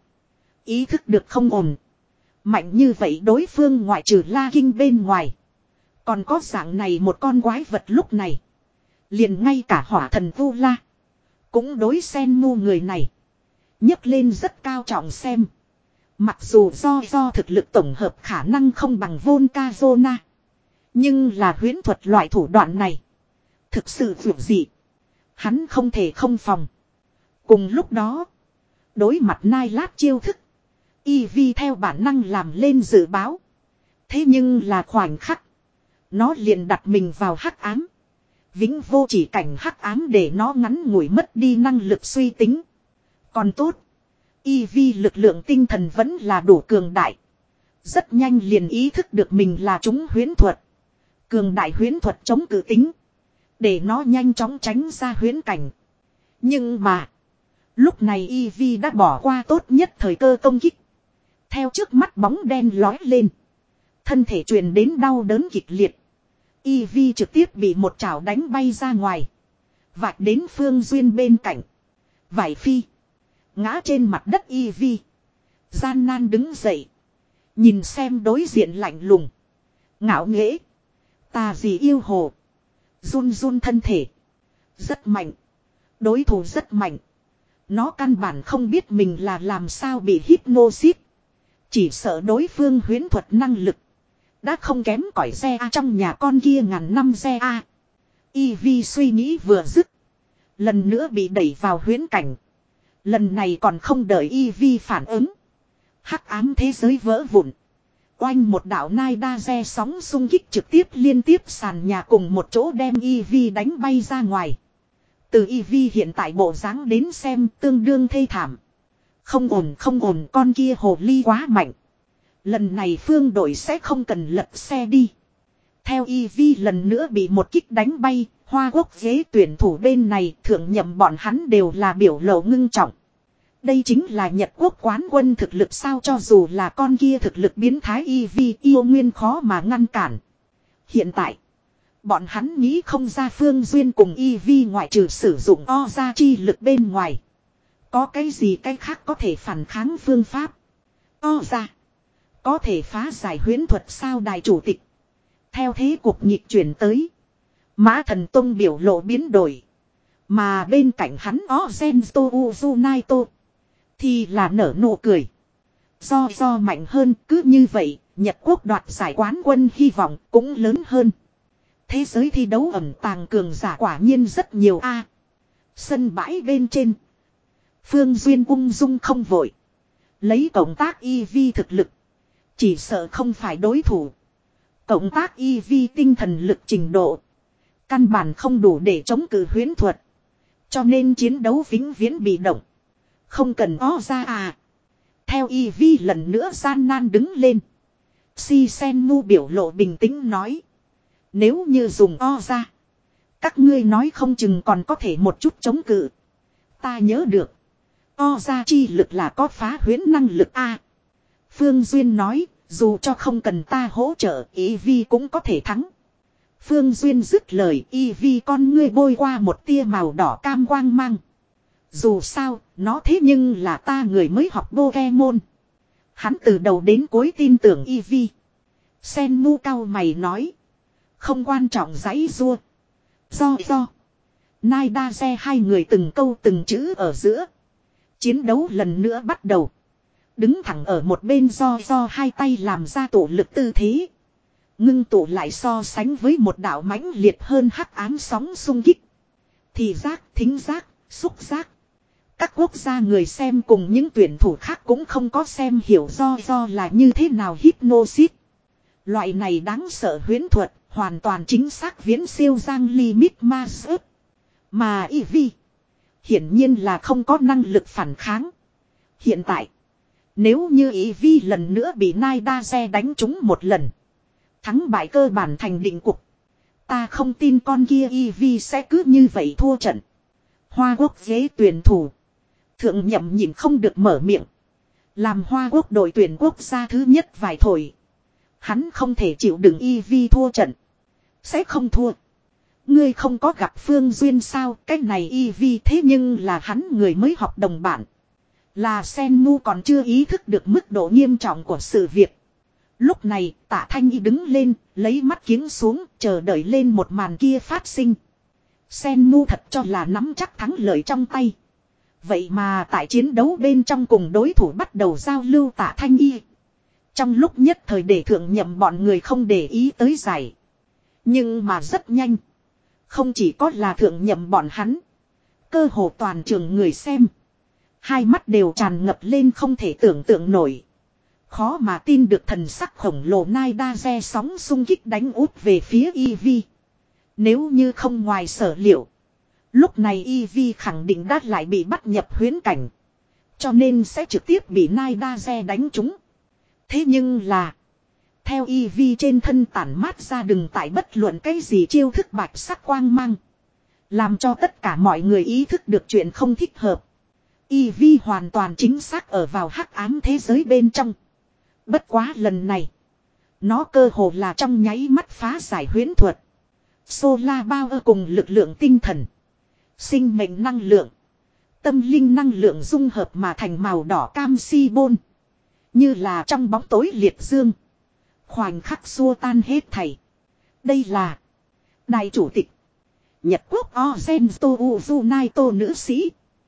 Ý thức được không ổn. Mạnh như vậy đối phương ngoại trừ La Kinh bên ngoài. Còn có dạng này một con quái vật lúc này. Liền ngay cả hỏa thần Vu La. Cũng đối Senmu người này. nhấc lên rất cao trọng xem. Mặc dù do do thực lực tổng hợp khả năng không bằng Volcazona. Nhưng là huyễn thuật loại thủ đoạn này. Thực sự vượt dị. Hắn không thể không phòng. Cùng lúc đó. Đối mặt nai lát chiêu thức. Eevee theo bản năng làm lên dự báo. Thế nhưng là khoảnh khắc. Nó liền đặt mình vào hắc ám. Vĩnh vô chỉ cảnh hắc ám để nó ngắn ngủi mất đi năng lực suy tính. Còn tốt. Eevee lực lượng tinh thần vẫn là đủ cường đại. Rất nhanh liền ý thức được mình là chúng huyễn thuật. Cường đại huyễn thuật chống cự tính. Để nó nhanh chóng tránh ra huyễn cảnh. Nhưng mà. Lúc này Eevee đã bỏ qua tốt nhất thời cơ công kích. Theo trước mắt bóng đen lói lên. Thân thể truyền đến đau đớn kịch liệt. Eevee trực tiếp bị một chảo đánh bay ra ngoài. Vạch đến Phương Duyên bên cạnh. Vải phi. Ngã trên mặt đất Eevee. Gian nan đứng dậy. Nhìn xem đối diện lạnh lùng. Ngạo nghễ. Tà gì yêu hồ. Run run thân thể. Rất mạnh. Đối thủ rất mạnh. Nó căn bản không biết mình là làm sao bị hypnosis. Chỉ sợ đối phương huyễn thuật năng lực. Đã không kém cỏi xe A trong nhà con kia ngàn năm xe A. Eevee suy nghĩ vừa dứt. Lần nữa bị đẩy vào huyễn cảnh. Lần này còn không đợi Eevee phản ứng. Hắc ám thế giới vỡ vụn. Oanh một đạo nai đa xe sóng xung kích trực tiếp liên tiếp sàn nhà cùng một chỗ đem Eevee đánh bay ra ngoài. Từ Eevee hiện tại bộ dáng đến xem tương đương thê thảm. Không ổn không ổn, con kia hồ ly quá mạnh. Lần này phương đội sẽ không cần lật xe đi. Theo Eevee lần nữa bị một kích đánh bay, Hoa Quốc ghế tuyển thủ bên này thượng nhậm bọn hắn đều là biểu lộ ngưng trọng. Đây chính là Nhật Quốc quán quân thực lực sao, cho dù là con kia thực lực biến thái Eevee yêu nguyên khó mà ngăn cản. Hiện tại, bọn hắn nghĩ không ra Phương Duyên cùng Eevee ngoại trừ sử dụng o ra chi lực bên ngoài. Có cái gì cái khác có thể phản kháng phương pháp. O ra. Có thể phá giải huyễn thuật sao đài chủ tịch. Theo thế cuộc nhịp chuyển tới. Mã Thần Tông biểu lộ biến đổi. Mà bên cạnh hắn Ozensto Uzunaito. Thì là nở nụ cười. Do do mạnh hơn cứ như vậy. Nhật Quốc đoạt giải quán quân hy vọng cũng lớn hơn. Thế giới thi đấu ẩn tàng cường giả quả nhiên rất nhiều a. Sân bãi bên trên. Phương Duyên ung dung không vội. Lấy cộng tác Eevee thực lực. Chỉ sợ không phải đối thủ. Cộng tác Eevee tinh thần lực trình độ. Căn bản không đủ để chống cự huyễn thuật. Cho nên chiến đấu vĩnh viễn bị động. Không cần ó ra à. Theo Eevee lần nữa gian nan đứng lên. Si Senmu biểu lộ bình tĩnh nói. Nếu như dùng o ra. Các ngươi nói không chừng còn có thể một chút chống cự. Ta nhớ được. O ra chi lực là có phá huyễn năng lực a. Phương Duyên nói. Dù cho không cần ta hỗ trợ, Eevee cũng có thể thắng. Phương Duyên dứt lời, Eevee con ngươi bôi qua một tia màu đỏ cam quang mang. Dù sao, nó thế nhưng là ta người mới học Pokemon. Hắn từ đầu đến cuối tin tưởng Eevee. Senmu cao mày nói. Không quan trọng giãy rua. Do do. Naidase hai người từng câu từng chữ ở giữa. Chiến đấu lần nữa bắt đầu. Đứng thẳng ở một bên do do hai tay làm ra tổ lực tư thế. Ngưng tụ lại so sánh với một đạo mãnh liệt hơn hắc ám sóng xung kích. Thị giác, thính giác, xúc giác. Các quốc gia người xem cùng những tuyển thủ khác cũng không có xem hiểu do do là như thế nào hypnosis. Loại này đáng sợ huyễn thuật, hoàn toàn chính xác viễn siêu giang limit master. Mà Eevee, hiển nhiên là không có năng lực phản kháng. Hiện tại, nếu như Eevee lần nữa bị Naidase đánh trúng một lần, thắng bại cơ bản thành định cục. Ta không tin con kia Eevee sẽ cứ như vậy thua trận. Hoa Quốc ghế tuyển thủ. Thượng nhậm nhìn không được mở miệng. Làm Hoa Quốc đội tuyển quốc gia thứ nhất vài thổi. Hắn không thể chịu đựng Eevee thua trận. Sẽ không thua. Ngươi không có gặp Phương Duyên sao? Cái này Eevee thế nhưng là hắn người mới học đồng bản. Là Senmu còn chưa ý thức được mức độ nghiêm trọng của sự việc. Lúc này Tạ Thanh Y đứng lên, lấy mắt kiếng xuống, chờ đợi lên một màn kia phát sinh. Senmu thật cho là nắm chắc thắng lợi trong tay. Vậy mà tại chiến đấu bên trong cùng đối thủ bắt đầu giao lưu Tạ Thanh Y. Trong lúc nhất thời để thượng nhậm bọn người không để ý tới giải. Nhưng mà rất nhanh. Không chỉ có là thượng nhậm bọn hắn. Cơ hồ toàn trường người xem. Hai mắt đều tràn ngập lên không thể tưởng tượng nổi. Khó mà tin được thần sắc khổng lồ Nai-Da-ze sóng xung kích đánh út về phía Eevee. Nếu như không ngoài sở liệu. Lúc này Eevee khẳng định đã lại bị bắt nhập huyễn cảnh. Cho nên sẽ trực tiếp bị Nai-Da-ze đánh trúng. Thế nhưng là. Theo Eevee trên thân tản mát ra đừng tại bất luận cái gì chiêu thức bạch sắc quang mang. Làm cho tất cả mọi người ý thức được chuyện không thích hợp. Eevee hoàn toàn chính xác ở vào hắc ám thế giới bên trong. Bất quá lần này. Nó cơ hồ là trong nháy mắt phá giải huyễn thuật. Solar Power cùng lực lượng tinh thần. Sinh mệnh năng lượng. Tâm linh năng lượng dung hợp mà thành màu đỏ cam si bôn. Như là trong bóng tối liệt dương. Khoảnh khắc xua tan hết thảy. Đây là. Đại chủ tịch. Nhật Quốc Ozento Uzunaito nữ sĩ.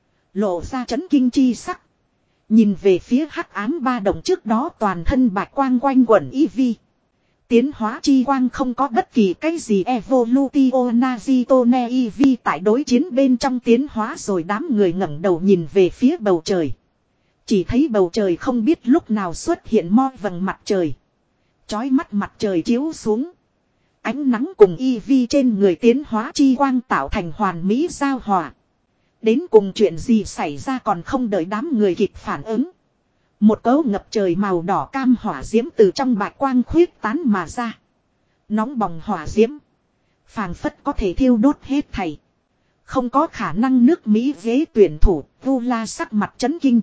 Lộ ra chấn kinh chi sắc. Nhìn về phía hắc ám ba đồng trước đó toàn thân bạch quang quanh quẩn Eevee. Tiến hóa chi quang không có bất kỳ cái gì Evolutio Nazitone Eevee tại đối chiến bên trong tiến hóa rồi đám người ngẩng đầu nhìn về phía bầu trời. Chỉ thấy bầu trời không biết lúc nào xuất hiện mo vầng mặt trời. Chói mắt mặt trời chiếu xuống. Ánh nắng cùng Eevee trên người tiến hóa chi quang tạo thành hoàn mỹ giao hòa. Đến cùng chuyện gì xảy ra còn không đợi đám người kịp phản ứng. Một cấu ngập trời màu đỏ cam hỏa diễm từ trong bạch quang khuyết tán mà ra. Nóng bỏng hỏa diễm. Phàng phất có thể thiêu đốt hết thảy. Không có khả năng nước Mỹ ghế tuyển thủ, Vula sắc mặt chấn kinh.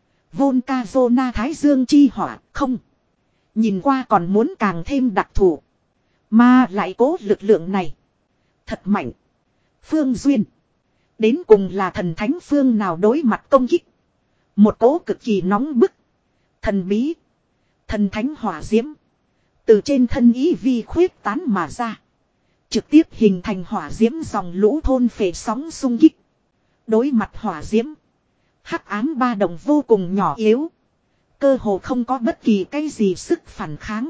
Volcazona Thái Dương chi hỏa, không. Nhìn qua còn muốn càng thêm đặc thù. Mà lại cố lực lượng này. Thật mạnh. Phương Duyên. Đến cùng là thần thánh phương nào đối mặt công kích. Một cố cực kỳ nóng bức. Thần bí. Thần thánh hỏa diễm. Từ trên thân Eevee khuyết tán mà ra. Trực tiếp hình thành hỏa diễm dòng lũ thôn phệ sóng xung kích. Đối mặt hỏa diễm. Hắc ám ba đồng vô cùng nhỏ yếu. Cơ hồ không có bất kỳ cái gì sức phản kháng.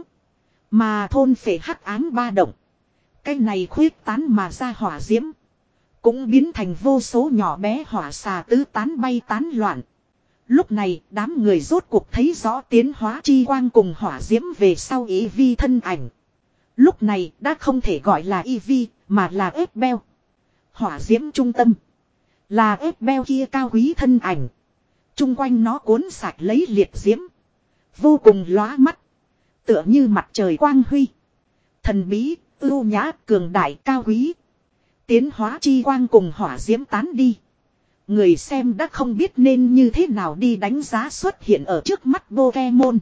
Mà thôn phệ hắc ám ba động. Cái này khuyết tán mà ra hỏa diễm. Cũng biến thành vô số nhỏ bé hỏa xà tứ tán bay tán loạn. Lúc này đám người rốt cuộc thấy rõ tiến hóa chi quang cùng hỏa diễm về sau Eevee thân ảnh. Lúc này đã không thể gọi là Eevee mà là Ebbel. Hỏa diễm trung tâm. Là Ebbel kia cao quý thân ảnh. Trung quanh nó cuốn sạch lấy liệt diễm. Vô cùng lóa mắt. Tựa như mặt trời quang huy. Thần bí, ưu nhã, cường đại, cao quý. Tiến hóa chi quang cùng hỏa diễm tán đi. Người xem đã không biết nên như thế nào đi đánh giá xuất hiện ở trước mắt Pokemon.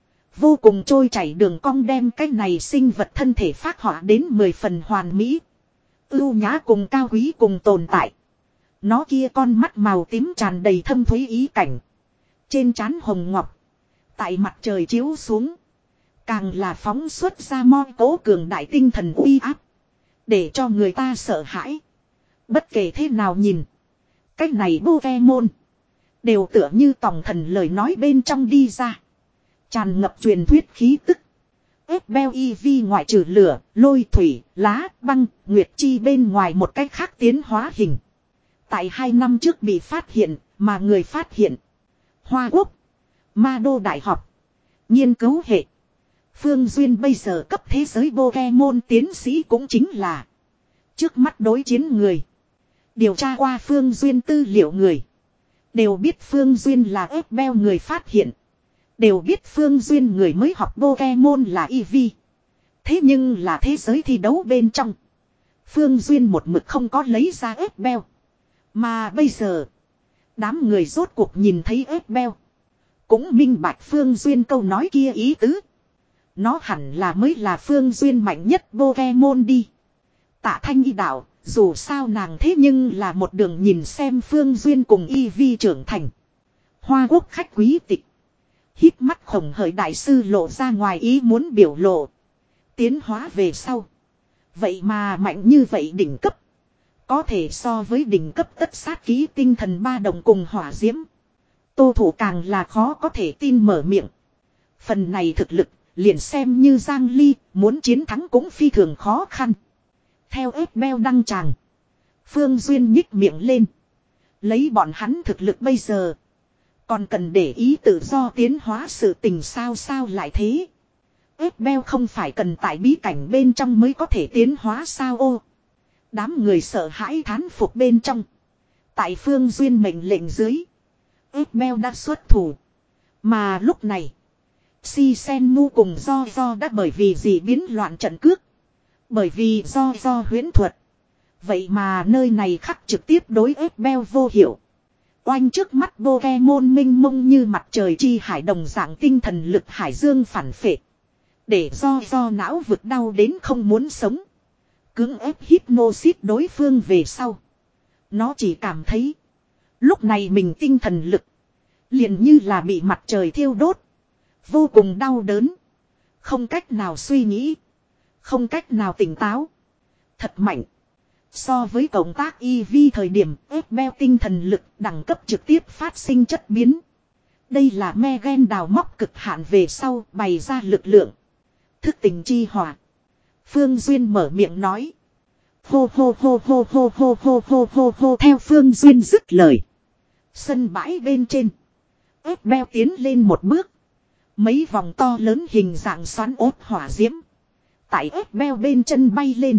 Vô cùng trôi chảy đường cong đem cái này sinh vật thân thể phác họa đến mười phần hoàn mỹ. Ưu nhã cùng cao quý cùng tồn tại. Nó kia con mắt màu tím tràn đầy thâm thúy ý cảnh. Trên trán hồng ngọc. Tại mặt trời chiếu xuống. Càng là phóng xuất ra mo cố cường đại tinh thần uy áp. Để cho người ta sợ hãi. Bất kể thế nào nhìn. Cách này Pokemon. Đều tựa như tòng thần lời nói bên trong đi ra. Tràn ngập truyền thuyết khí tức. Ebbel Eevee ngoại trừ lửa, lôi thủy, lá, băng, nguyệt chi bên ngoài một cách khác tiến hóa hình. Tại hai năm trước bị phát hiện, mà người phát hiện. Hoa Quốc. Ma Đô Đại học. Nghiên cứu hệ. Phương Duyên bây giờ cấp thế giới Pokemon tiến sĩ cũng chính là. Trước mắt đối chiến người. Điều tra qua Phương Duyên tư liệu người. Đều biết Phương Duyên là Ebbel người phát hiện. Đều biết Phương Duyên người mới học Pokemon là Eevee. Thế nhưng là thế giới thi đấu bên trong. Phương Duyên một mực không có lấy ra Ebbel. Mà bây giờ. Đám người rốt cuộc nhìn thấy Ebbel. Cũng minh bạch Phương Duyên câu nói kia ý tứ. Nó hẳn là mới là Phương Duyên mạnh nhất Pokemon đi. Tạ Thanh Y đạo. Dù sao nàng thế nhưng là một đường nhìn xem Phương Duyên cùng Eevee trưởng thành. Hoa Quốc khách quý tịch. Hít mắt khổng hởi đại sư lộ ra ngoài ý muốn biểu lộ. Tiến hóa về sau. Vậy mà mạnh như vậy đỉnh cấp. Có thể so với đỉnh cấp tất sát ký tinh thần ba đồng cùng hỏa diễm. Tô Thủ càng là khó có thể tin mở miệng. Phần này thực lực liền xem như Giang Ly muốn chiến thắng cũng phi thường khó khăn. Theo ép beo đăng tràng. Phương Duyên nhích miệng lên. Lấy bọn hắn thực lực bây giờ. Còn cần để ý tự do tiến hóa sự tình sao sao lại thế. Ép beo không phải cần tại bí cảnh bên trong mới có thể tiến hóa sao ô. Đám người sợ hãi thán phục bên trong. Tại Phương Duyên mệnh lệnh dưới. Ép beo đã xuất thủ. Mà lúc này. Si Sen Mu cùng Do Do đã bởi vì gì biến loạn trận cước. Bởi vì Do Do huyễn thuật. Vậy mà nơi này khắc trực tiếp đối ép beo vô hiệu. Oanh trước mắt Pokemon minh mông như mặt trời chi hải đồng dạng tinh thần lực hải dương phản phệ. Để Do Do não vực đau đến không muốn sống. Cưỡng ép hypnosis đối phương về sau. Nó chỉ cảm thấy. Lúc này mình tinh thần lực. Liền như là bị mặt trời thiêu đốt. Vô cùng đau đớn. Không cách nào suy nghĩ. Không cách nào tỉnh táo. Thật mạnh. So với cộng tác e vê thời điểm ép beo tinh thần lực đẳng cấp trực tiếp phát sinh chất biến. Đây là me gen đào móc cực hạn về sau bày ra lực lượng. Thức tình chi hỏa. Phương Duyên mở miệng nói. Hô hô hô hô hô hô hô hô hô hô theo Phương Duyên dứt lời. Sân bãi bên trên. Ép beo tiến lên một bước. Mấy vòng to lớn hình dạng xoắn ốt hỏa diễm. Tại ép beo bên chân bay lên.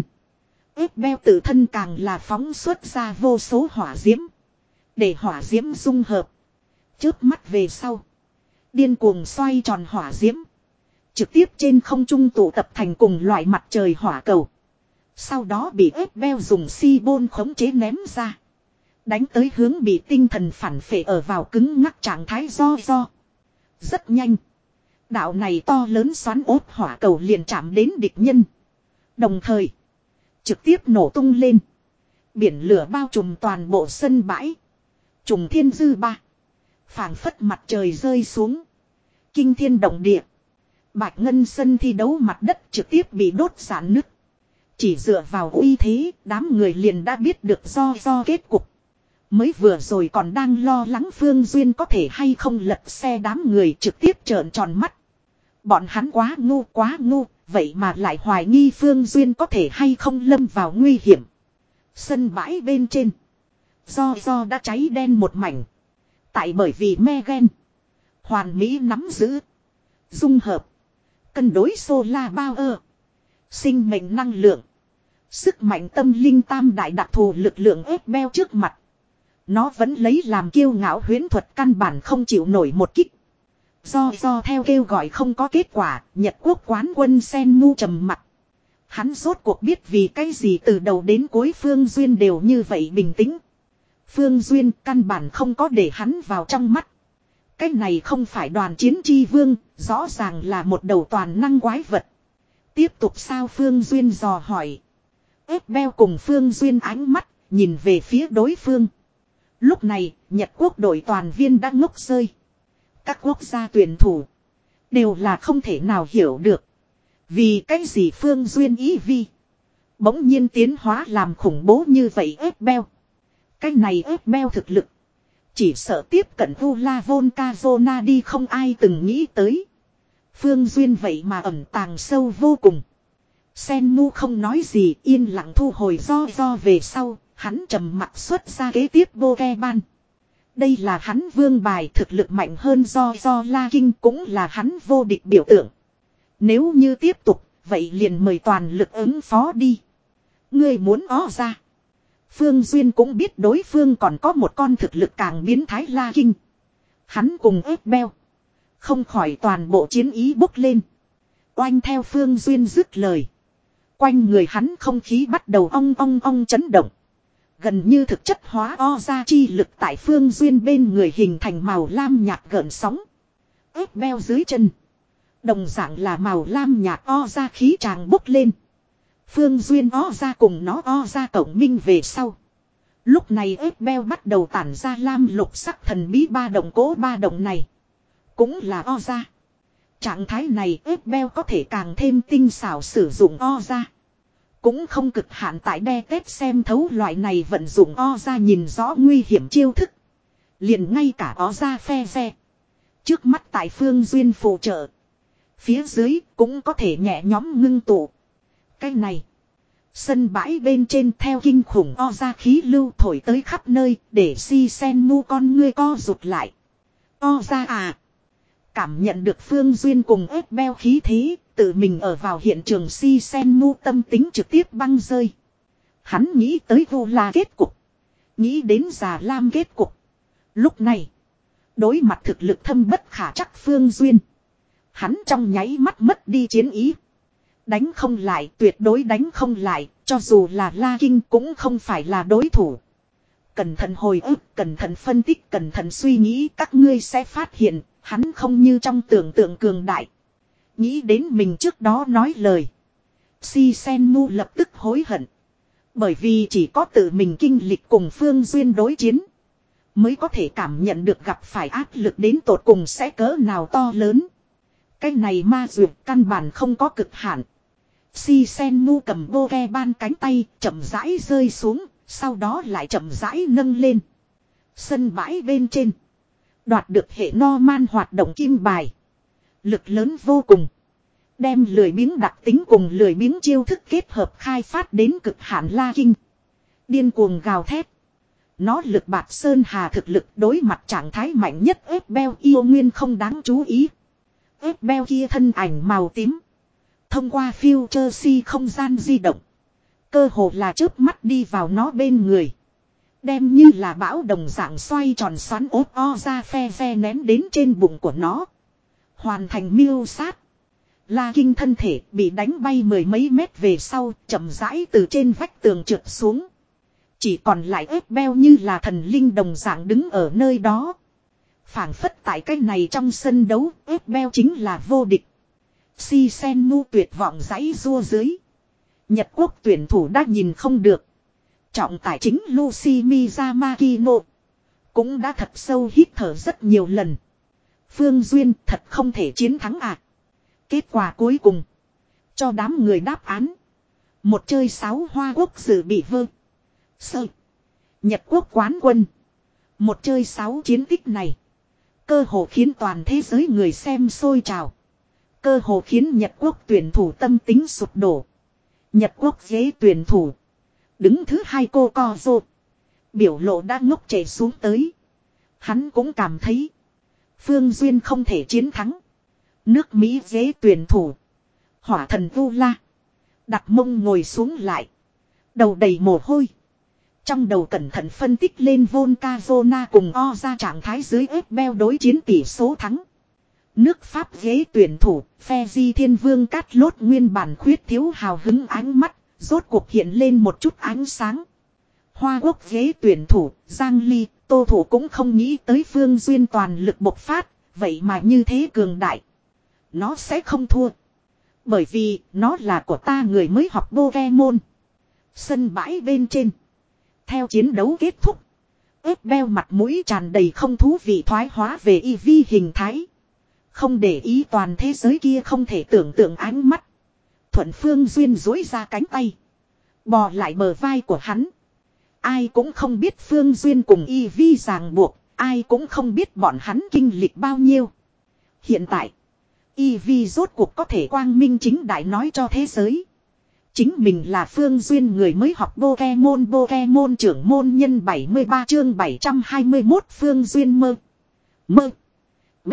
Ép beo tự thân càng là phóng xuất ra vô số hỏa diễm. Để hỏa diễm dung hợp. Chớp mắt về sau. Điên cuồng xoay tròn hỏa diễm. Trực tiếp trên không trung tụ tập thành cùng loại mặt trời hỏa cầu. Sau đó bị ép beo dùng si bôn khống chế ném ra. Đánh tới hướng bị tinh thần phản phệ ở vào cứng ngắc trạng thái Do Do. Rất nhanh. Đạo này to lớn xoắn ốt hỏa cầu liền chạm đến địch nhân. Đồng thời. Trực tiếp nổ tung lên. Biển lửa bao trùm toàn bộ sân bãi. Trùng thiên dư ba. Phảng phất mặt trời rơi xuống. Kinh thiên động địa. Bạch ngân sân thi đấu mặt đất trực tiếp bị đốt rạn nứt. Chỉ dựa vào uy thế, đám người liền đã biết được Do Do kết cục. Mới vừa rồi còn đang lo lắng Phương Duyên có thể hay không lật xe đám người trực tiếp trợn tròn mắt. Bọn hắn quá ngu quá ngu, vậy mà lại hoài nghi Phương Duyên có thể hay không lâm vào nguy hiểm. Sân bãi bên trên. Do Do đã cháy đen một mảnh. Tại bởi vì me gen. Hoàn mỹ nắm giữ. Dung hợp. Cân đối solar power. Sinh mệnh năng lượng. Sức mạnh tâm linh tam đại đặc thù lực lượng ép beo trước mặt. Nó vẫn lấy làm kiêu ngạo huyễn thuật căn bản không chịu nổi một kích. Do do theo kêu gọi không có kết quả, Nhật Quốc quán quân Sen Mu trầm mặt. Hắn rốt cuộc biết vì cái gì từ đầu đến cuối Phương Duyên đều như vậy bình tĩnh. Phương Duyên căn bản không có để hắn vào trong mắt. Cái này không phải đoàn chiến chi vương, rõ ràng là một đầu toàn năng quái vật. Tiếp tục sao Phương Duyên dò hỏi. Ép beo cùng Phương Duyên ánh mắt, nhìn về phía đối phương. Lúc này, Nhật Quốc đội toàn viên đã ngốc rơi. Các quốc gia tuyển thủ đều là không thể nào hiểu được. Vì cái gì Phương Duyên ý vi bỗng nhiên tiến hóa làm khủng bố như vậy ép beo. Cái này ép beo thực lực. Chỉ sợ tiếp cận Vula Volcazona đi không ai từng nghĩ tới. Phương Duyên vậy mà ẩn tàng sâu vô cùng. Sen Mu không nói gì yên lặng thu hồi Do Do về sau. Hắn trầm mặt xuất ra kế tiếp Pokemon. Đây là hắn vương bài thực lực mạnh hơn Do Do La Kinh cũng là hắn vô địch biểu tượng. Nếu như tiếp tục, vậy liền mời toàn lực ứng phó đi. Ngươi muốn ó ra. Phương Duyên cũng biết đối phương còn có một con thực lực càng biến thái La Kinh. Hắn cùng ép beo. Không khỏi toàn bộ chiến ý bốc lên. Oanh theo Phương Duyên dứt lời. Quanh người hắn không khí bắt đầu ong ong ong chấn động. Gần như thực chất hóa o ra chi lực tại Phương Duyên bên người hình thành màu lam nhạt gợn sóng. Ép beo dưới chân. Đồng dạng là màu lam nhạt o ra khí tràng bốc lên. Phương Duyên o ra cùng nó o ra cộng minh về sau. Lúc này ép beo bắt đầu tản ra lam lục sắc thần bí ba động cố ba động này. Cũng là o ra. Trạng thái này ép beo có thể càng thêm tinh xảo sử dụng o ra. Cũng không cực hạn tại đe tết xem thấu loại này vận dụng o ra nhìn rõ nguy hiểm chiêu thức. Liền ngay cả o ra phe phe. Trước mắt tại Phương Duyên phụ trợ. Phía dưới cũng có thể nhẹ nhóm ngưng tụ. Cái này. Sân bãi bên trên theo kinh khủng o ra khí lưu thổi tới khắp nơi để si sen mu con ngươi co rụt lại. O ra à. Cảm nhận được Phương Duyên cùng ép beo khí thế, tự mình ở vào hiện trường si sen mu tâm tính trực tiếp băng rơi. Hắn nghĩ tới vô la kết cục. Nghĩ đến già lam kết cục. Lúc này, đối mặt thực lực thâm bất khả trắc Phương Duyên. Hắn trong nháy mắt mất đi chiến ý. Đánh không lại, tuyệt đối đánh không lại, cho dù là La Kinh cũng không phải là đối thủ. Cẩn thận hồi ức, cẩn thận phân tích, cẩn thận suy nghĩ, các ngươi sẽ phát hiện, hắn không như trong tưởng tượng cường đại. Nghĩ đến mình trước đó nói lời. Si Sen Mu lập tức hối hận. Bởi vì chỉ có tự mình kinh lịch cùng Phương Duyên đối chiến. Mới có thể cảm nhận được gặp phải áp lực đến tột cùng sẽ cỡ nào to lớn. Cái này ma duyệt căn bản không có cực hạn. Si Sen Mu cầm vô ke ban cánh tay chậm rãi rơi xuống. Sau đó lại chậm rãi nâng lên. Sân bãi bên trên. Đoạt được hệ no man hoạt động kim bài. Lực lớn vô cùng. Đem lười biếng đặc tính cùng lười biếng chiêu thức kết hợp khai phát đến cực hạn La Kinh. Điên cuồng gào thét. Nó lực bạt sơn hà thực lực đối mặt trạng thái mạnh nhất ép beo yêu nguyên không đáng chú ý. Ép beo kia thân ảnh màu tím. Thông qua Future Si không gian di động. Cơ hồ là chớp mắt đi vào nó bên người. Đem như là bão đồng dạng xoay tròn xoắn ốp o ra phe phe ném đến trên bụng của nó. Hoàn thành miêu sát. La Kinh thân thể bị đánh bay mười mấy mét về sau, chậm rãi từ trên vách tường trượt xuống. Chỉ còn lại ép beo như là thần linh đồng dạng đứng ở nơi đó. Phảng phất tại cái này trong sân đấu, ép beo chính là vô địch. Si Sen Mu tuyệt vọng giãy rua dưới. Nhật Quốc tuyển thủ đã nhìn không được. Trọng tài chính Lucy Miyamakino cũng đã thật sâu hít thở rất nhiều lần. Phương Duyên thật không thể chiến thắng à. Kết quả cuối cùng. Cho đám người đáp án. Một chơi sáu Hoa Quốc dự bị vơ. Sơ. Nhật Quốc quán quân. Một chơi sáu chiến tích này. Cơ hồ khiến toàn thế giới người xem sôi trào. Cơ hồ khiến Nhật Quốc tuyển thủ tâm tính sụp đổ. Nhật Quốc ghế tuyển thủ. Đứng thứ hai cô co rô. Biểu lộ đã ngốc chảy xuống tới. Hắn cũng cảm thấy. Phương Duyên không thể chiến thắng. Nước Mỹ ghế tuyển thủ. Hỏa thần Vu La. Đặt mông ngồi xuống lại. Đầu đầy mồ hôi. Trong đầu cẩn thận phân tích lên Volcazona cùng O ra trạng thái dưới ép beo đối chiến tỷ số thắng. Nước Pháp ghế tuyển thủ, phe di thiên vương cát lốt nguyên bản khuyết thiếu hào hứng ánh mắt, rốt cuộc hiện lên một chút ánh sáng. Hoa Quốc ghế tuyển thủ, Giang Ly, Tô Thủ cũng không nghĩ tới Phương Duyên toàn lực bộc phát, vậy mà như thế cường đại. Nó sẽ không thua. Bởi vì, nó là của ta người mới học Pokemon. Sân bãi bên trên. Theo chiến đấu kết thúc. Ép beo mặt mũi tràn đầy không thú vị thoái hóa về y vi hình thái. Không để ý toàn thế giới kia không thể tưởng tượng ánh mắt. Thuận Phương Duyên duỗi ra cánh tay. Bò lại bờ vai của hắn. Ai cũng không biết Phương Duyên cùng y vi ràng buộc. Ai cũng không biết bọn hắn kinh lịch bao nhiêu. Hiện tại. Y vi rốt cuộc có thể quang minh chính đại nói cho thế giới. Chính mình là Phương Duyên người mới học Pokemon Pokemon trưởng môn nhân bảy mươi ba chương bảy trăm hai mươi mốt Phương Duyên mơ. Mơ. B.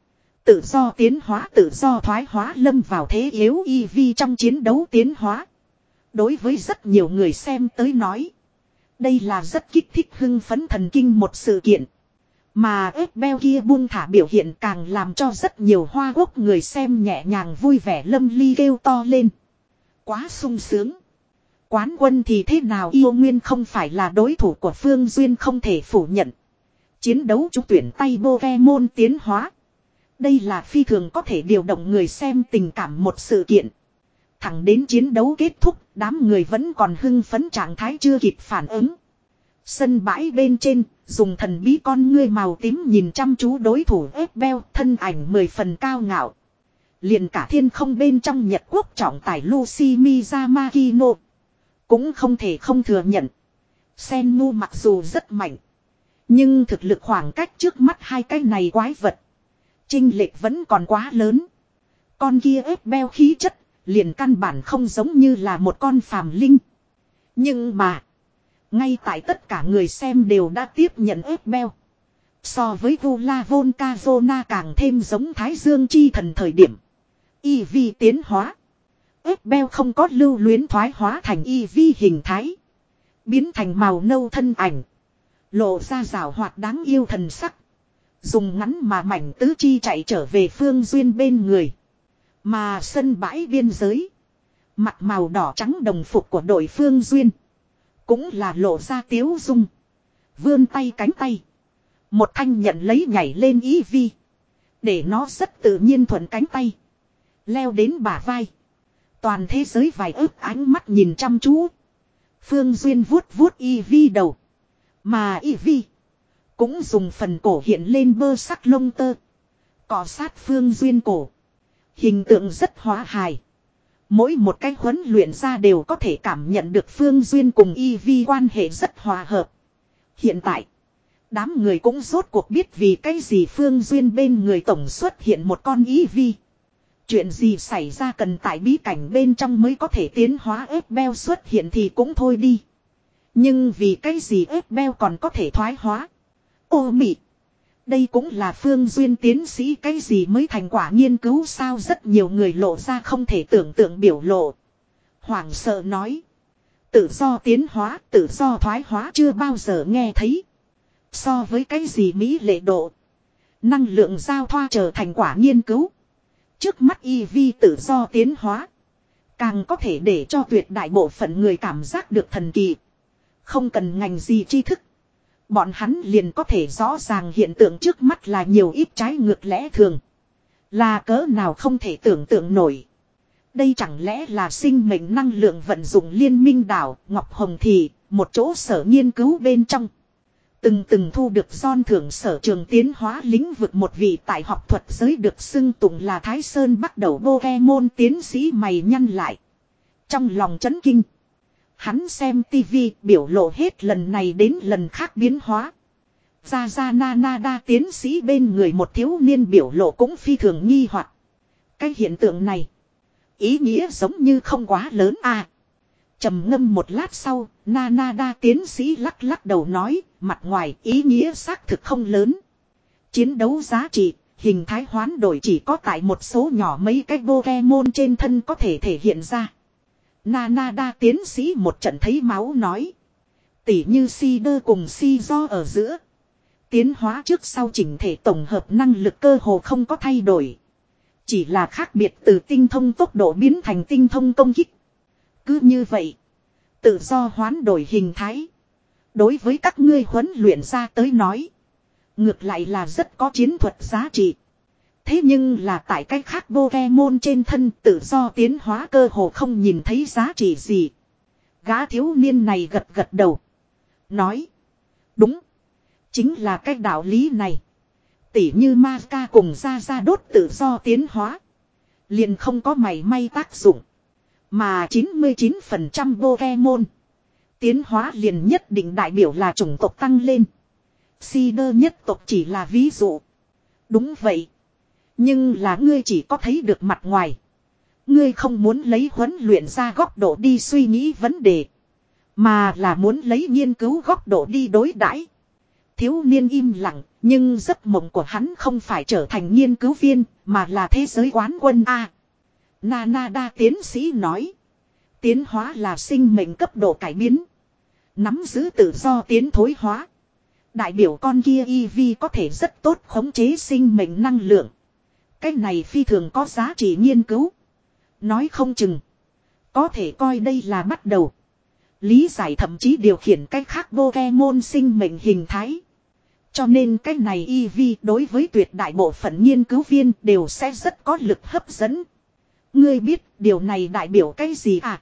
Tự do tiến hóa tự do thoái hóa lâm vào thế yếu y vi trong chiến đấu tiến hóa. Đối với rất nhiều người xem tới nói. Đây là rất kích thích hưng phấn thần kinh một sự kiện. Mà ép beo kia buông thả biểu hiện càng làm cho rất nhiều Hoa Quốc người xem nhẹ nhàng vui vẻ lâm ly kêu to lên. Quá sung sướng. Quán quân thì thế nào yêu nguyên không phải là đối thủ của Phương Duyên không thể phủ nhận. Chiến đấu trúng tuyển tay Pokemon tiến hóa. Đây là phi thường có thể điều động người xem tình cảm một sự kiện. Thẳng đến chiến đấu kết thúc, đám người vẫn còn hưng phấn trạng thái chưa kịp phản ứng. Sân bãi bên trên, dùng thần bí con ngươi màu tím nhìn chăm chú đối thủ ép beo, thân ảnh mười phần cao ngạo. Liền cả thiên không bên trong Nhật Quốc trọng tài Lucy Miyamakino cũng không thể không thừa nhận. Sen Mu mặc dù rất mạnh, nhưng thực lực khoảng cách trước mắt hai cái này quái vật. Chênh lệch vẫn còn quá lớn. Con kia ép beo khí chất, liền căn bản không giống như là một con phàm linh. Nhưng mà. Ngay tại tất cả người xem đều đã tiếp nhận ép beo. So với Vula Volcazona càng thêm giống Thái Dương chi thần thời điểm. e vê tiến hóa. ép beo không có lưu luyến thoái hóa thành e vê hình thái. Biến thành màu nâu thân ảnh. Lộ ra rào hoạt đáng yêu thần sắc. Dùng ngắn mà mảnh tứ chi chạy trở về Phương Duyên bên người. Mà sân bãi biên giới. Mặt màu đỏ trắng đồng phục của đội Phương Duyên. Cũng là lộ ra tiếu dung. Vươn tay cánh tay. Một thanh nhận lấy nhảy lên e vê. Để nó rất tự nhiên thuận cánh tay. Leo đến bả vai. Toàn thế giới vài ức ánh mắt nhìn chăm chú. Phương Duyên vuốt vuốt e vê đầu. Mà e vê. Cũng dùng phần cổ hiện lên bơ sắc lông tơ. Cọ sát Phương Duyên cổ. Hình tượng rất hóa hài. Mỗi một cái huấn luyện ra đều có thể cảm nhận được Phương Duyên cùng e vê quan hệ rất hòa hợp. Hiện tại. Đám người cũng rốt cuộc biết vì cái gì Phương Duyên bên người tổng xuất hiện một con e vê. Chuyện gì xảy ra cần tại bí cảnh bên trong mới có thể tiến hóa ép beo xuất hiện thì cũng thôi đi. Nhưng vì cái gì ép beo còn có thể thoái hóa. Ô mị. Đây cũng là Phương Duyên tiến sĩ cái gì mới thành quả nghiên cứu sao rất nhiều người lộ ra không thể tưởng tượng biểu lộ. Hoảng sợ nói. Tự do tiến hóa, tự do thoái hóa chưa bao giờ nghe thấy. So với cái gì Mỹ lệ độ. Năng lượng giao thoa trở thành quả nghiên cứu. Trước mắt e vê tự do tiến hóa. Càng có thể để cho tuyệt đại bộ phận người cảm giác được thần kỳ. Không cần ngành gì tri thức. Bọn hắn liền có thể rõ ràng hiện tượng trước mắt là nhiều ít trái ngược lẽ thường. Là cỡ nào không thể tưởng tượng nổi. Đây chẳng lẽ là sinh mệnh năng lượng vận dụng liên minh đảo Ngọc Hồng Thị, một chỗ sở nghiên cứu bên trong. Từng từng thu được John thưởng sở trường tiến hóa lĩnh vực một vị tại học thuật giới được xưng tụng là Thái Sơn bắt đầu Pokemon tiến sĩ mày nhăn lại. Trong lòng chấn kinh. Hắn xem tivi biểu lộ hết lần này đến lần khác biến hóa. Ra ra Nanada tiến sĩ bên người một thiếu niên biểu lộ cũng phi thường nghi hoặc. Cái hiện tượng này. Ý nghĩa giống như không quá lớn à. Trầm ngâm một lát sau, Nanada tiến sĩ lắc lắc đầu nói, mặt ngoài ý nghĩa xác thực không lớn. Chiến đấu giá trị, hình thái hoán đổi chỉ có tại một số nhỏ mấy cái Pokemon trên thân có thể thể hiện ra. Nanada tiến sĩ một trận thấy máu nói. Tỉ như Cider cùng Cizo ở giữa. Tiến hóa trước sau chỉnh thể tổng hợp năng lực cơ hồ không có thay đổi. Chỉ là khác biệt từ tinh thông tốc độ biến thành tinh thông công kích. Cứ như vậy. Tự do hoán đổi hình thái. Đối với các ngươi huấn luyện ra tới nói. Ngược lại là rất có chiến thuật giá trị. Thế nhưng là tại cách khác Pokemon trên thân tự do tiến hóa cơ hồ không nhìn thấy giá trị gì. Gã thiếu niên này gật gật đầu. Nói. Đúng. Chính là cái đạo lý này. Tỉ như Mazca cùng ra ra đốt tự do tiến hóa. Liền không có mảy may tác dụng. Mà chín mươi chín phần trăm Pokemon. Tiến hóa liền nhất định đại biểu là chủng tộc tăng lên. Cider nhất tộc chỉ là ví dụ. Đúng vậy. Nhưng là ngươi chỉ có thấy được mặt ngoài. Ngươi không muốn lấy huấn luyện ra góc độ đi suy nghĩ vấn đề. Mà là muốn lấy nghiên cứu góc độ đi đối đãi. Thiếu niên im lặng, nhưng giấc mộng của hắn không phải trở thành nghiên cứu viên, mà là thế giới quán quân A. Nanada tiến sĩ nói. Tiến hóa là sinh mệnh cấp độ cải biến. Nắm giữ tự do tiến thối hóa. Đại biểu con kia e vê có thể rất tốt khống chế sinh mệnh năng lượng. Cái này phi thường có giá trị nghiên cứu. Nói không chừng. Có thể coi đây là bắt đầu. Lý giải thậm chí điều khiển cách khác Pokemon sinh mệnh hình thái. Cho nên cái này e vê đối với tuyệt đại bộ phận nghiên cứu viên đều sẽ rất có lực hấp dẫn. Ngươi biết điều này đại biểu cái gì à?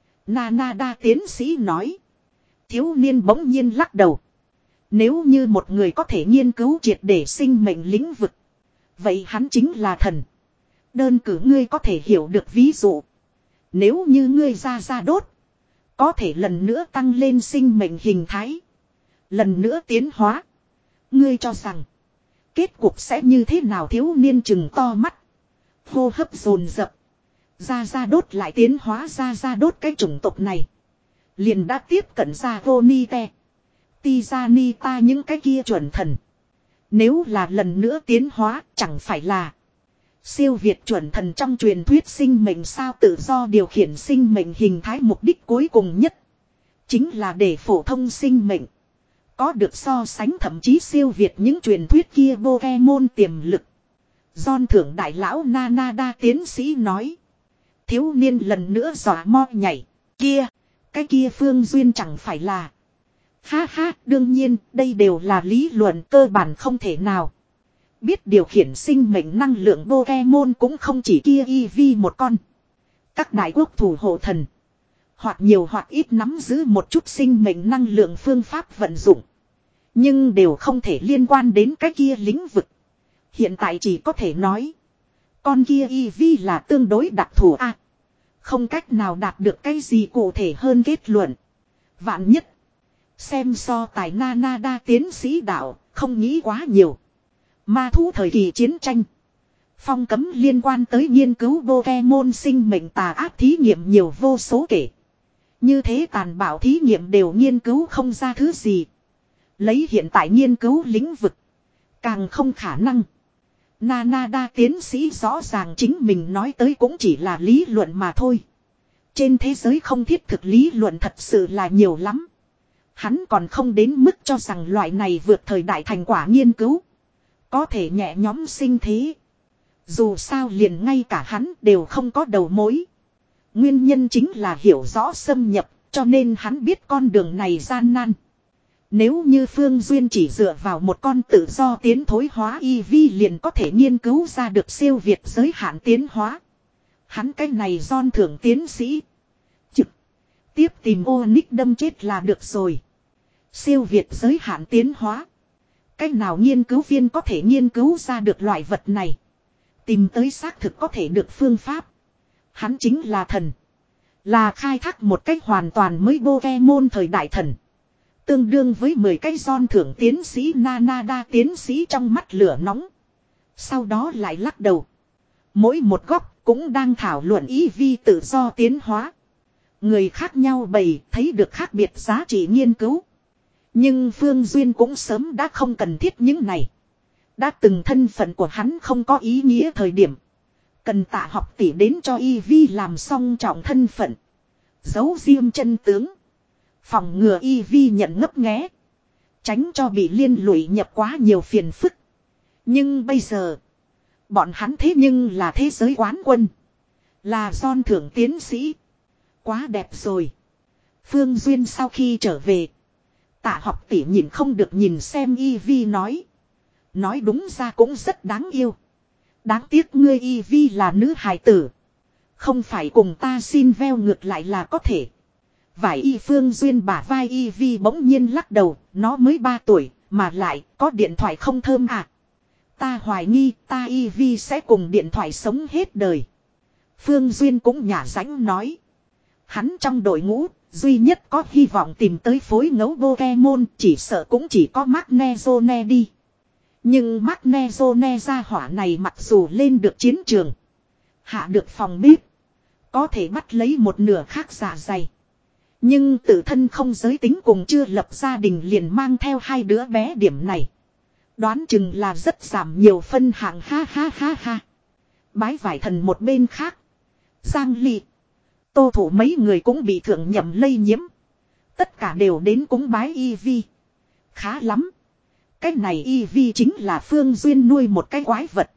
Nanada tiến sĩ nói. Thiếu niên bỗng nhiên lắc đầu. Nếu như một người có thể nghiên cứu triệt để sinh mệnh lĩnh vực. Vậy hắn chính là thần. Đơn cử ngươi có thể hiểu được ví dụ. Nếu như ngươi ra ra đốt. Có thể lần nữa tăng lên sinh mệnh hình thái. Lần nữa tiến hóa. Ngươi cho rằng. Kết cục sẽ như thế nào thiếu niên chừng to mắt. Hô hấp dồn dập. Ra ra đốt lại tiến hóa ra ra đốt cái chủng tộc này. Liền đã tiếp cận ra vô ni te. Tizanita những cái kia chuẩn thần. Nếu là lần nữa tiến hóa chẳng phải là siêu việt chuẩn thần trong truyền thuyết sinh mệnh sao, tự do điều khiển sinh mệnh hình thái mục đích cuối cùng nhất. Chính là để phổ thông sinh mệnh. Có được so sánh thậm chí siêu việt những truyền thuyết kia Pokemon tiềm lực. John thưởng đại lão Nanada tiến sĩ nói. Thiếu niên lần nữa dọa mo nhảy. Kia, cái kia Phương Duyên chẳng phải là. Ha ha, đương nhiên, đây đều là lý luận cơ bản không thể nào. Biết điều khiển sinh mệnh năng lượng Pokemon cũng không chỉ kia Eevee một con. Các đại quốc thủ hộ thần. Hoặc nhiều hoặc ít nắm giữ một chút sinh mệnh năng lượng phương pháp vận dụng. Nhưng đều không thể liên quan đến cái kia lĩnh vực. Hiện tại chỉ có thể nói. Con kia Eevee là tương đối đặc thù a, không cách nào đạt được cái gì cụ thể hơn kết luận. Vạn nhất. Xem so tài Nanada tiến sĩ đạo, không nghĩ quá nhiều. Ma thú thời kỳ chiến tranh. Phong cấm liên quan tới nghiên cứu Pokemon sinh mệnh tà ác thí nghiệm nhiều vô số kể. Như thế tàn bạo thí nghiệm đều nghiên cứu không ra thứ gì. Lấy hiện tại nghiên cứu lĩnh vực. Càng không khả năng. Nanada tiến sĩ rõ ràng chính mình nói tới cũng chỉ là lý luận mà thôi. Trên thế giới không thiết thực lý luận thật sự là nhiều lắm. Hắn còn không đến mức cho rằng loại này vượt thời đại thành quả nghiên cứu. Có thể nhẹ nhóm sinh thế. Dù sao liền ngay cả hắn đều không có đầu mối. Nguyên nhân chính là hiểu rõ xâm nhập, cho nên hắn biết con đường này gian nan. Nếu như Phương Duyên chỉ dựa vào một con tự do tiến thối hóa Eevee liền có thể nghiên cứu ra được siêu việt giới hạn tiến hóa. Hắn cái này John thưởng tiến sĩ. Trực tiếp tìm Onyx đâm chết là được rồi. Siêu việt giới hạn tiến hóa. Cách nào nghiên cứu viên có thể nghiên cứu ra được loại vật này. Tìm tới xác thực có thể được phương pháp. Hắn chính là thần. Là khai thác một cách hoàn toàn mới Pokemon thời đại thần. Tương đương với mười cái John thưởng tiến sĩ Nanada tiến sĩ trong mắt lửa nóng. Sau đó lại lắc đầu. Mỗi một góc cũng đang thảo luận Eevee tự do tiến hóa. Người khác nhau bày thấy được khác biệt giá trị nghiên cứu. Nhưng Phương Duyên cũng sớm đã không cần thiết những này. Đã từng thân phận của hắn không có ý nghĩa thời điểm. Cần Tạ học tỷ đến cho Eevee làm xong trọng thân phận. Giấu riêng chân tướng. Phòng ngừa Eevee nhận ngấp nghé. Tránh cho bị liên lụy nhập quá nhiều phiền phức. Nhưng bây giờ. Bọn hắn thế nhưng là thế giới quán quân. Là John thưởng tiến sĩ. Quá đẹp rồi. Phương Duyên sau khi trở về. Tạ học tỷ nhìn không được nhìn xem Eevee nói. Nói đúng ra cũng rất đáng yêu. Đáng tiếc ngươi Eevee là nữ hài tử. Không phải cùng ta xin veo ngược lại là có thể. Vải y Phương Duyên bả vai Eevee bỗng nhiên lắc đầu. Nó mới ba tuổi mà lại có điện thoại không thơm à. Ta hoài nghi ta Eevee sẽ cùng điện thoại sống hết đời. Phương Duyên cũng nhả rãnh nói. Hắn trong đội ngũ duy nhất có hy vọng tìm tới phối ngẫu Pokemon chỉ sợ cũng chỉ có Magnezone đi. Nhưng Magnezone ra hỏa này mặc dù lên được chiến trường. Hạ được phòng bếp. Có thể bắt lấy một nửa khác dạ dày. Nhưng tự thân không giới tính cùng chưa lập gia đình liền mang theo hai đứa bé điểm này. Đoán chừng là rất giảm nhiều phân hạng ha ha ha ha. Bái vải thần một bên khác. Giang Ly. Tô Thủ mấy người cũng bị thượng nhầm lây nhiễm. Tất cả đều đến cúng bái Eevee. Khá lắm. Cái này Eevee chính là Phương Duyên nuôi một cái quái vật.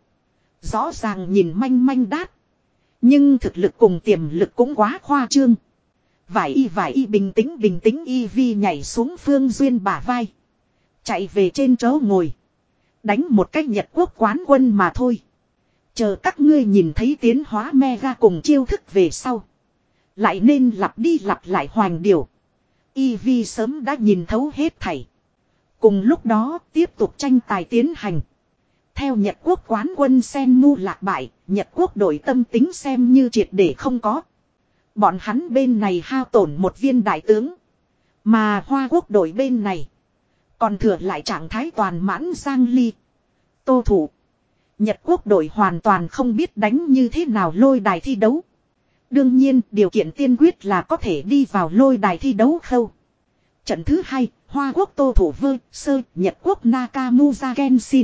Rõ ràng nhìn manh manh đát. Nhưng thực lực cùng tiềm lực cũng quá khoa trương. Vải y vải y bình tĩnh bình tĩnh Eevee nhảy xuống Phương Duyên bả vai. Chạy về trên chỗ ngồi. Đánh một cách Nhật Quốc quán quân mà thôi. Chờ các ngươi nhìn thấy tiến hóa mega cùng chiêu thức về sau. Lại nên lặp đi lặp lại hoành điều. Eevee sớm đã nhìn thấu hết thảy. Cùng lúc đó tiếp tục tranh tài tiến hành. Theo Nhật Quốc quán quân Senmu lạc bại, Nhật Quốc đội tâm tính xem như triệt để không có. Bọn hắn bên này hao tổn một viên đại tướng. Mà Hoa Quốc đội bên này còn thừa lại trạng thái toàn mãn Giang Ly. Tô Thủ. Nhật Quốc đội hoàn toàn không biết đánh như thế nào lôi đài thi đấu. Đương nhiên điều kiện tiên quyết là có thể đi vào lôi đài thi đấu khâu. Trận thứ hai, Hoa Quốc tô thủ vơ sơ, Nhật Quốc Nakamura Genshin.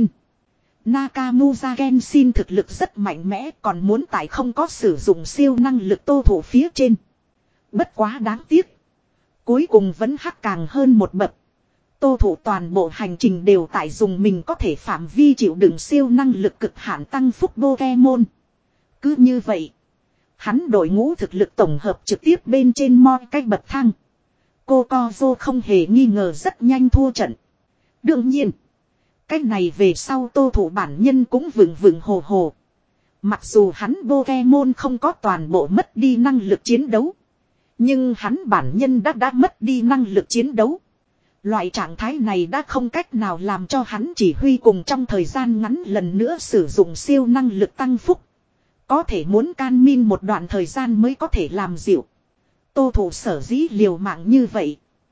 Nakamura Genshin thực lực rất mạnh mẽ, còn muốn tại không có sử dụng siêu năng lực tô thủ phía trên. Bất quá đáng tiếc. Cuối cùng vẫn hắc càng hơn một bậc. Tô thủ toàn bộ hành trình đều tại dùng mình có thể phạm vi chịu đựng siêu năng lực cực hạn tăng phúc Pokemon. Cứ như vậy, hắn đội ngũ thực lực tổng hợp trực tiếp bên trên moi cách bậc thang. Cô Kozo không hề nghi ngờ rất nhanh thua trận. Đương nhiên, cách này về sau tô thủ bản nhân cũng vừng vừng hồ hồ. Mặc dù hắn Pokemon không có toàn bộ mất đi năng lực chiến đấu. Nhưng hắn bản nhân đã đã mất đi năng lực chiến đấu. Loại trạng thái này đã không cách nào làm cho hắn chỉ huy cùng trong thời gian ngắn lần nữa sử dụng siêu năng lực tăng phúc. Có thể muốn can min một đoạn thời gian mới có thể làm dịu. Tô thủ sở dĩ liều mạng như vậy.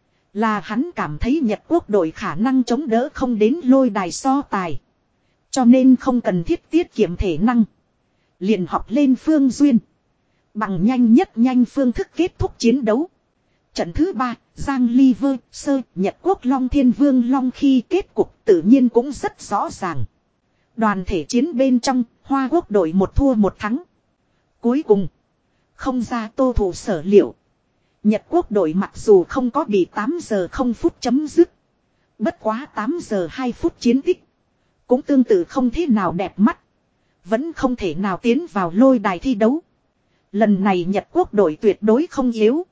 Là hắn cảm thấy Nhật Quốc đội khả năng chống đỡ không đến lôi đài so tài. Cho nên không cần thiết tiết kiệm thể năng. Liền học lên Phương Duyên. Bằng nhanh nhất nhanh phương thức kết thúc chiến đấu. Trận thứ ba, Giang Ly vơ sơ, Nhật Quốc Long Thiên Vương Long khi kết cục tự nhiên cũng rất rõ ràng. Đoàn thể chiến bên trong, Hoa Quốc đội một thua một thắng. Cuối cùng, không ra tô thủ sở liệu. Nhật Quốc đội mặc dù không có bị tám giờ không phút chấm dứt. Bất quá tám giờ hai phút chiến tích. Cũng tương tự không thế nào đẹp mắt. Vẫn không thể nào tiến vào lôi đài thi đấu. Lần này Nhật Quốc đội tuyệt đối không yếu.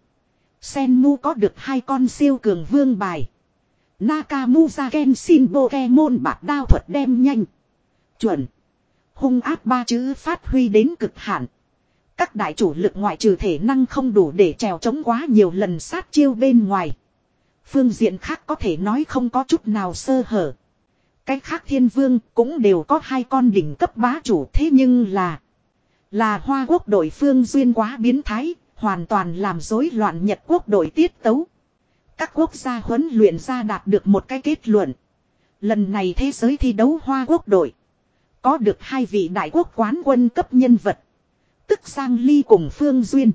Senmu có được hai con siêu cường vương bài. Nakamura Genshin Pokemon bạc đao thuật đem nhanh. Chuẩn. Hung áp ba chữ phát huy đến cực hạn. Các đại chủ lực ngoại trừ thể năng không đủ để trèo chống quá nhiều lần sát chiêu bên ngoài. Phương diện khác có thể nói không có chút nào sơ hở. Cái khác thiên vương cũng đều có hai con đỉnh cấp bá chủ thế nhưng là. Là Hoa Quốc đội Phương Duyên quá biến thái. Hoàn toàn làm rối loạn Nhật Quốc đội tiết tấu. Các quốc gia huấn luyện ra đạt được một cái kết luận. Lần này thế giới thi đấu Hoa Quốc đội. Có được hai vị đại quốc quán quân cấp nhân vật. Tức Giang Ly cùng Phương Duyên.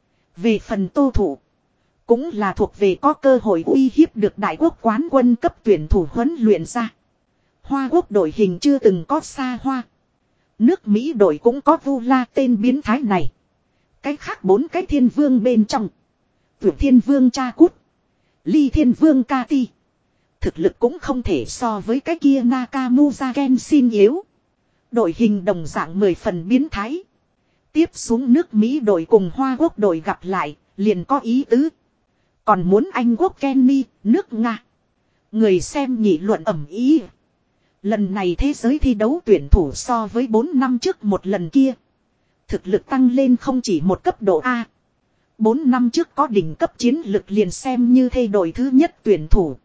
Về phần tô thủ. Cũng là thuộc về có cơ hội uy hiếp được đại quốc quán quân cấp tuyển thủ huấn luyện ra. Hoa Quốc đội hình chưa từng có xa hoa. Nước Mỹ đội cũng có Vu La tên biến thái này. Cái khác bốn cái thiên vương bên trong. Vượt thiên vương cha cút. Ly thiên vương ca ti. Thực lực cũng không thể so với cái kia Nakamura Genshin yếu. Đội hình đồng dạng mười phần biến thái. Tiếp xuống nước Mỹ đội cùng Hoa Quốc đội gặp lại, liền có ý tứ. Còn muốn Anh Quốc Kenny, nước Nga. Người xem nghị luận ẩm ý. Lần này thế giới thi đấu tuyển thủ so với bốn năm trước một lần kia. Thực lực tăng lên không chỉ một cấp độ A. Bốn năm trước có đỉnh cấp chiến lực liền xem như thay đổi thứ nhất tuyển thủ.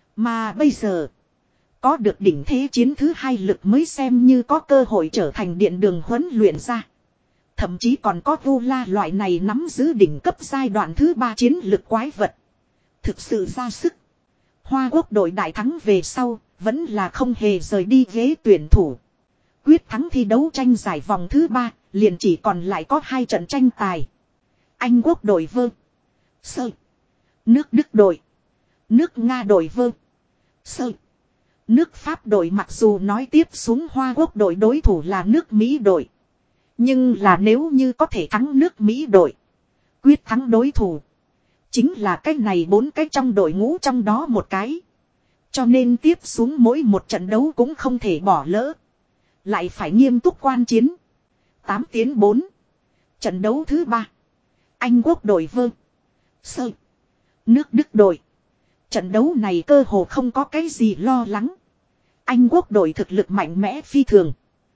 Mà bây giờ, có được đỉnh thế chiến thứ hai lực mới xem như có cơ hội trở thành điện đường huấn luyện ra. Thậm chí còn có Vu La loại này nắm giữ đỉnh cấp giai đoạn thứ ba chiến lực quái vật. Thực sự ra sức. Hoa Quốc đội đại thắng về sau, vẫn là không hề rời đi ghế tuyển thủ. Quyết thắng thi đấu tranh giải vòng thứ ba, liền chỉ còn lại có hai trận tranh tài. Anh Quốc đội vơ. Sơ. Nước Đức đội. Nước Nga đội vơ. Sơ. Nước Pháp đội mặc dù nói tiếp xuống Hoa Quốc đội đối thủ là nước Mỹ đội. Nhưng là nếu như có thể thắng nước Mỹ đội. Quyết thắng đối thủ. Chính là cái này bốn cái trong đội ngũ trong đó một cái. Cho nên tiếp xuống mỗi một trận đấu cũng không thể bỏ lỡ. Lại phải nghiêm túc quan chiến. tám tiến bốn. Trận đấu thứ ba. Anh Quốc đội vơ. Sơ. Nước Đức đội. Trận đấu này cơ hồ không có cái gì lo lắng. Anh Quốc đội thực lực mạnh mẽ phi thường.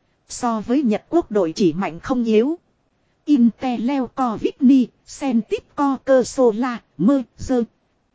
So với Nhật Quốc đội chỉ mạnh không yếu. Inteleo co Vitni, Sentit co cơ Sola, Mơ, Dơ.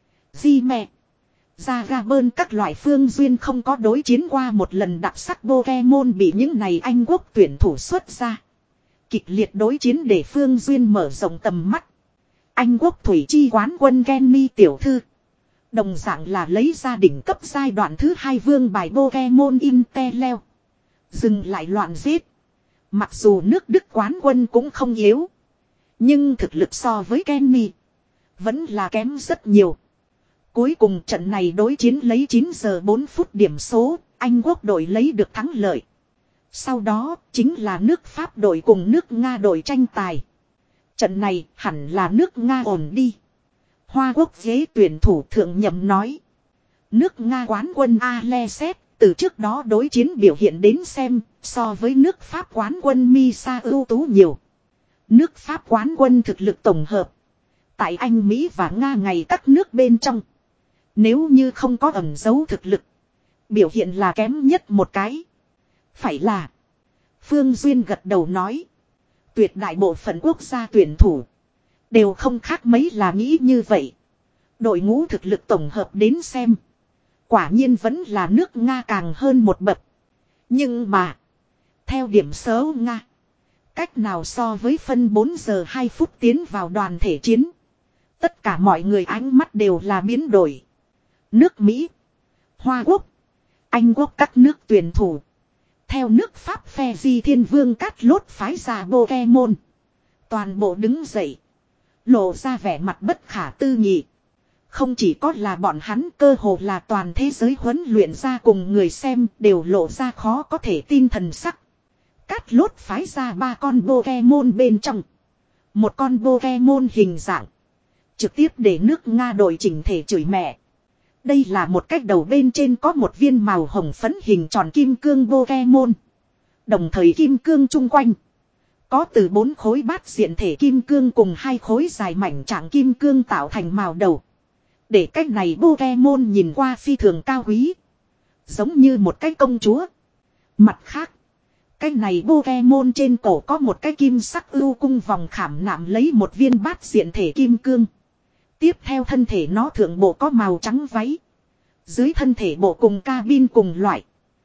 Di mẹ. Jagabern các loại Phương Duyên không có đối chiến qua một lần đặc sắc Pokemon bị những này Anh Quốc tuyển thủ xuất ra. Kịch liệt đối chiến để Phương Duyên mở rộng tầm mắt. Anh Quốc thủy chi quán quân Kenny tiểu thư. Đồng dạng là lấy ra đỉnh cấp giai đoạn thứ hai vương bài Pokemon Inteleo. Dừng lại loạn giết. Mặc dù nước Đức quán quân cũng không yếu. Nhưng thực lực so với Kenny. Vẫn là kém rất nhiều. Cuối cùng trận này đối chiến lấy chín giờ bốn phút điểm số. Anh quốc đội lấy được thắng lợi. Sau đó chính là nước Pháp đội cùng nước Nga đội tranh tài. Trận này hẳn là nước Nga ổn đi. Hoa quốc ghế tuyển thủ thượng nhậm nói. Nước Nga quán quân Aleset từ trước đó đối chiến biểu hiện đến xem so với nước Pháp quán quân Misa ưu tú nhiều. Nước Pháp quán quân thực lực tổng hợp. Tại Anh Mỹ và Nga ngày các nước bên trong. Nếu như không có ẩn dấu thực lực. Biểu hiện là kém nhất một cái. Phải là. Phương Duyên gật đầu nói. Tuyệt đại bộ phận quốc gia tuyển thủ. Đều không khác mấy là nghĩ như vậy. Đội ngũ thực lực tổng hợp đến xem. Quả nhiên vẫn là nước Nga càng hơn một bậc. Nhưng mà. Theo điểm số Nga. Cách nào so với phân bốn giờ hai phút tiến vào đoàn thể chiến. Tất cả mọi người ánh mắt đều là biến đổi. Nước Mỹ. Hoa Quốc. Anh Quốc các nước tuyển thủ. Theo nước Pháp phe di thiên vương cát lốt phái ra Pokemon. Toàn bộ đứng dậy. Lộ ra vẻ mặt bất khả tư nghị. Không chỉ có là bọn hắn, cơ hồ là toàn thế giới huấn luyện ra cùng người xem đều lộ ra khó có thể tin thần sắc. Cát lốt phái ra ba con Pokemon bên trong. Một con Pokemon hình dạng. Trực tiếp để nước Nga đội chỉnh thể chửi mẹ. Đây là một cách đầu bên trên có một viên màu hồng phấn hình tròn kim cương Pokemon. Đồng thời kim cương chung quanh. Có từ bốn khối bát diện thể kim cương cùng hai khối dài mảnh trạng kim cương tạo thành màu đầu. Để cách này Pokemon nhìn qua phi thường cao quý. Giống như một cái công chúa. Mặt khác. Cái này Pokemon trên cổ có một cái kim sắc ưu cung vòng khảm nạm lấy một viên bát diện thể kim cương. Tiếp theo thân thể nó thượng bộ có màu trắng váy. Dưới thân thể bộ cùng cabin cùng loại.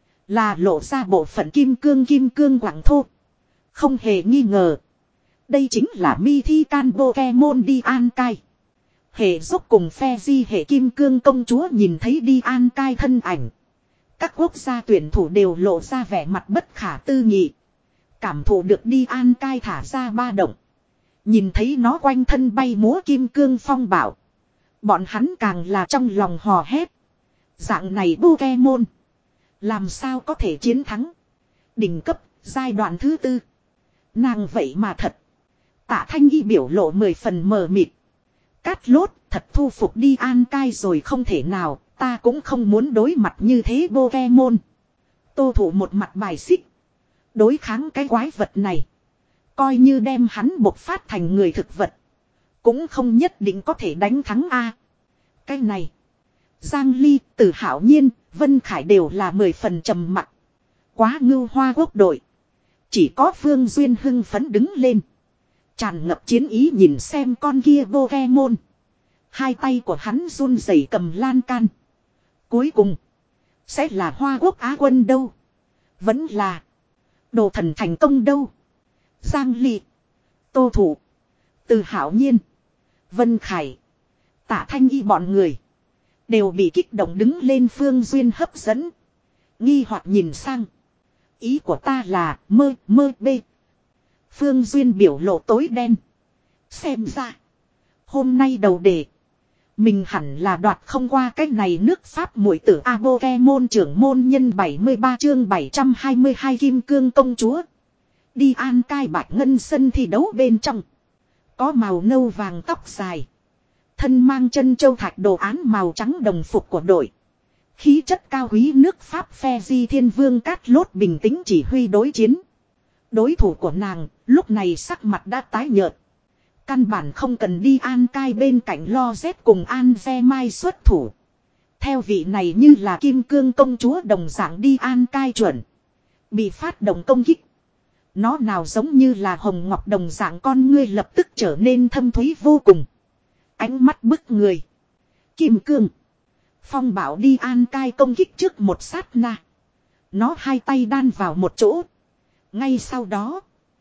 Là lộ ra bộ phận kim cương kim cương quảng thô. Không hề nghi ngờ. Đây chính là Mythical Pokemon Diankai. Hệ giúp cùng phe di hệ kim cương công chúa nhìn thấy Diankai thân ảnh. Các quốc gia tuyển thủ đều lộ ra vẻ mặt bất khả tư nghị. Cảm thụ được Diankai thả ra ba động. Nhìn thấy nó quanh thân bay múa kim cương phong bảo. Bọn hắn càng là trong lòng hò hét. Dạng này Pokemon. Làm sao có thể chiến thắng. Đỉnh cấp, giai đoạn thứ tư. Nàng vậy mà thật. Tạ Thanh Y biểu lộ mười phần mờ mịt. Cát lốt, thật thu phục Diankai rồi không thể nào. Ta cũng không muốn đối mặt như thế Pokemon. Tô Thủ một mặt bài xích. Đối kháng cái quái vật này. Coi như đem hắn bộc phát thành người thực vật. Cũng không nhất định có thể đánh thắng A. Cái này. Giang Ly, Từ Hạo Nhiên, Vân Khải đều là mười phần trầm mặc. Quá ngưu Hoa Quốc đội. Chỉ có Phương Duyên hưng phấn đứng lên. Tràn ngập chiến ý nhìn xem con kia Pokemon. Hai tay của hắn run rẩy cầm lan can. Cuối cùng. Sẽ là Hoa Quốc Á quân đâu. Vẫn là. Đồ thần thành công đâu. Giang Ly. Tô Thủ. Từ Hạo Nhiên. Vân Khải. Tạ Thanh Y bọn người. Đều bị kích động đứng lên Phương Duyên hấp dẫn. Nghi hoặc nhìn sang. Ý của ta là mơ mơ bê. Phương Duyên biểu lộ tối đen. Xem ra. Hôm nay đầu đề. Mình hẳn là đoạt không qua cách này nước Pháp muội tử A Pokemon trưởng môn nhân bảy mươi ba chương bảy trăm hai mươi hai kim cương công chúa. Diankai bạch ngân sân thi đấu bên trong. Có màu nâu vàng tóc dài. Thân mang chân châu thạch đồ án màu trắng đồng phục của đội. Khí chất cao quý nước Pháp phe di thiên vương cát lốt bình tĩnh chỉ huy đối chiến. Đối thủ của nàng lúc này sắc mặt đã tái nhợt. Căn bản không cần đi Diankai bên cạnh lo Z cùng An Ve Mai xuất thủ. Theo vị này như là kim cương công chúa đồng dạng đi Diankai chuẩn. Bị phát động công kích. Nó nào giống như là hồng ngọc đồng dạng con ngươi lập tức trở nên thâm thúy vô cùng. Ánh mắt bức người. Kim cương. Phong bảo đi Diankai công kích trước một sát na. Nó hai tay đan vào một chỗ. Ngay sau đó.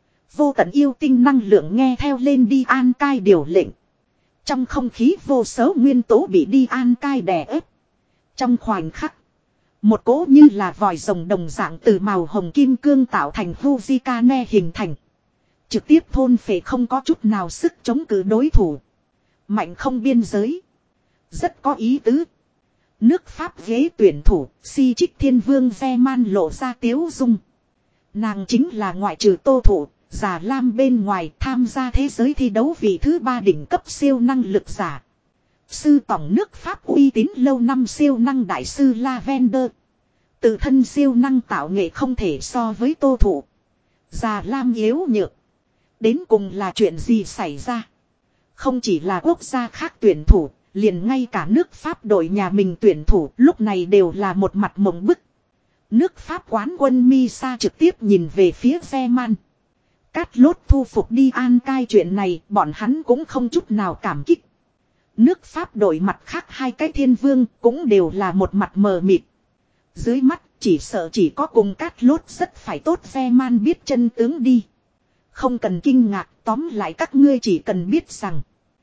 Vô tận yêu tinh năng lượng nghe theo lên đi Diankai điều lệnh. Trong không khí vô số nguyên tố bị đi Diankai đè ép. Trong khoảnh khắc. Một cỗ như là vòi rồng đồng dạng từ màu hồng kim cương tạo thành Fujikane hình thành. Trực tiếp thôn phệ không có chút nào sức chống cự đối thủ. Mạnh không biên giới. Rất có ý tứ. Nước Pháp ghế tuyển thủ, si trích thiên vương Zeman lộ ra tiếu dung. Nàng chính là ngoại trừ Tô Thủ, Già Lam bên ngoài tham gia thế giới thi đấu vị thứ ba đỉnh cấp siêu năng lực giả. Sư tổng nước Pháp uy tín lâu năm siêu năng đại sư Lavender. Tự thân siêu năng tạo nghệ không thể so với Tô Thủ. Già Lam yếu nhược. Đến cùng là chuyện gì xảy ra? Không chỉ là quốc gia khác tuyển thủ, liền ngay cả nước Pháp đội nhà mình tuyển thủ lúc này đều là một mặt mộng bức. Nước Pháp quán quân Misa trực tiếp nhìn về phía Zeman. Cát lốt thu phục đi an cai chuyện này bọn hắn cũng không chút nào cảm kích. Nước Pháp đội mặt khác hai cái thiên vương cũng đều là một mặt mờ mịt. Dưới mắt chỉ sợ chỉ có cùng cát lốt rất phải tốt Zeman biết chân tướng đi. Không cần kinh ngạc, tóm lại các ngươi chỉ cần biết rằng.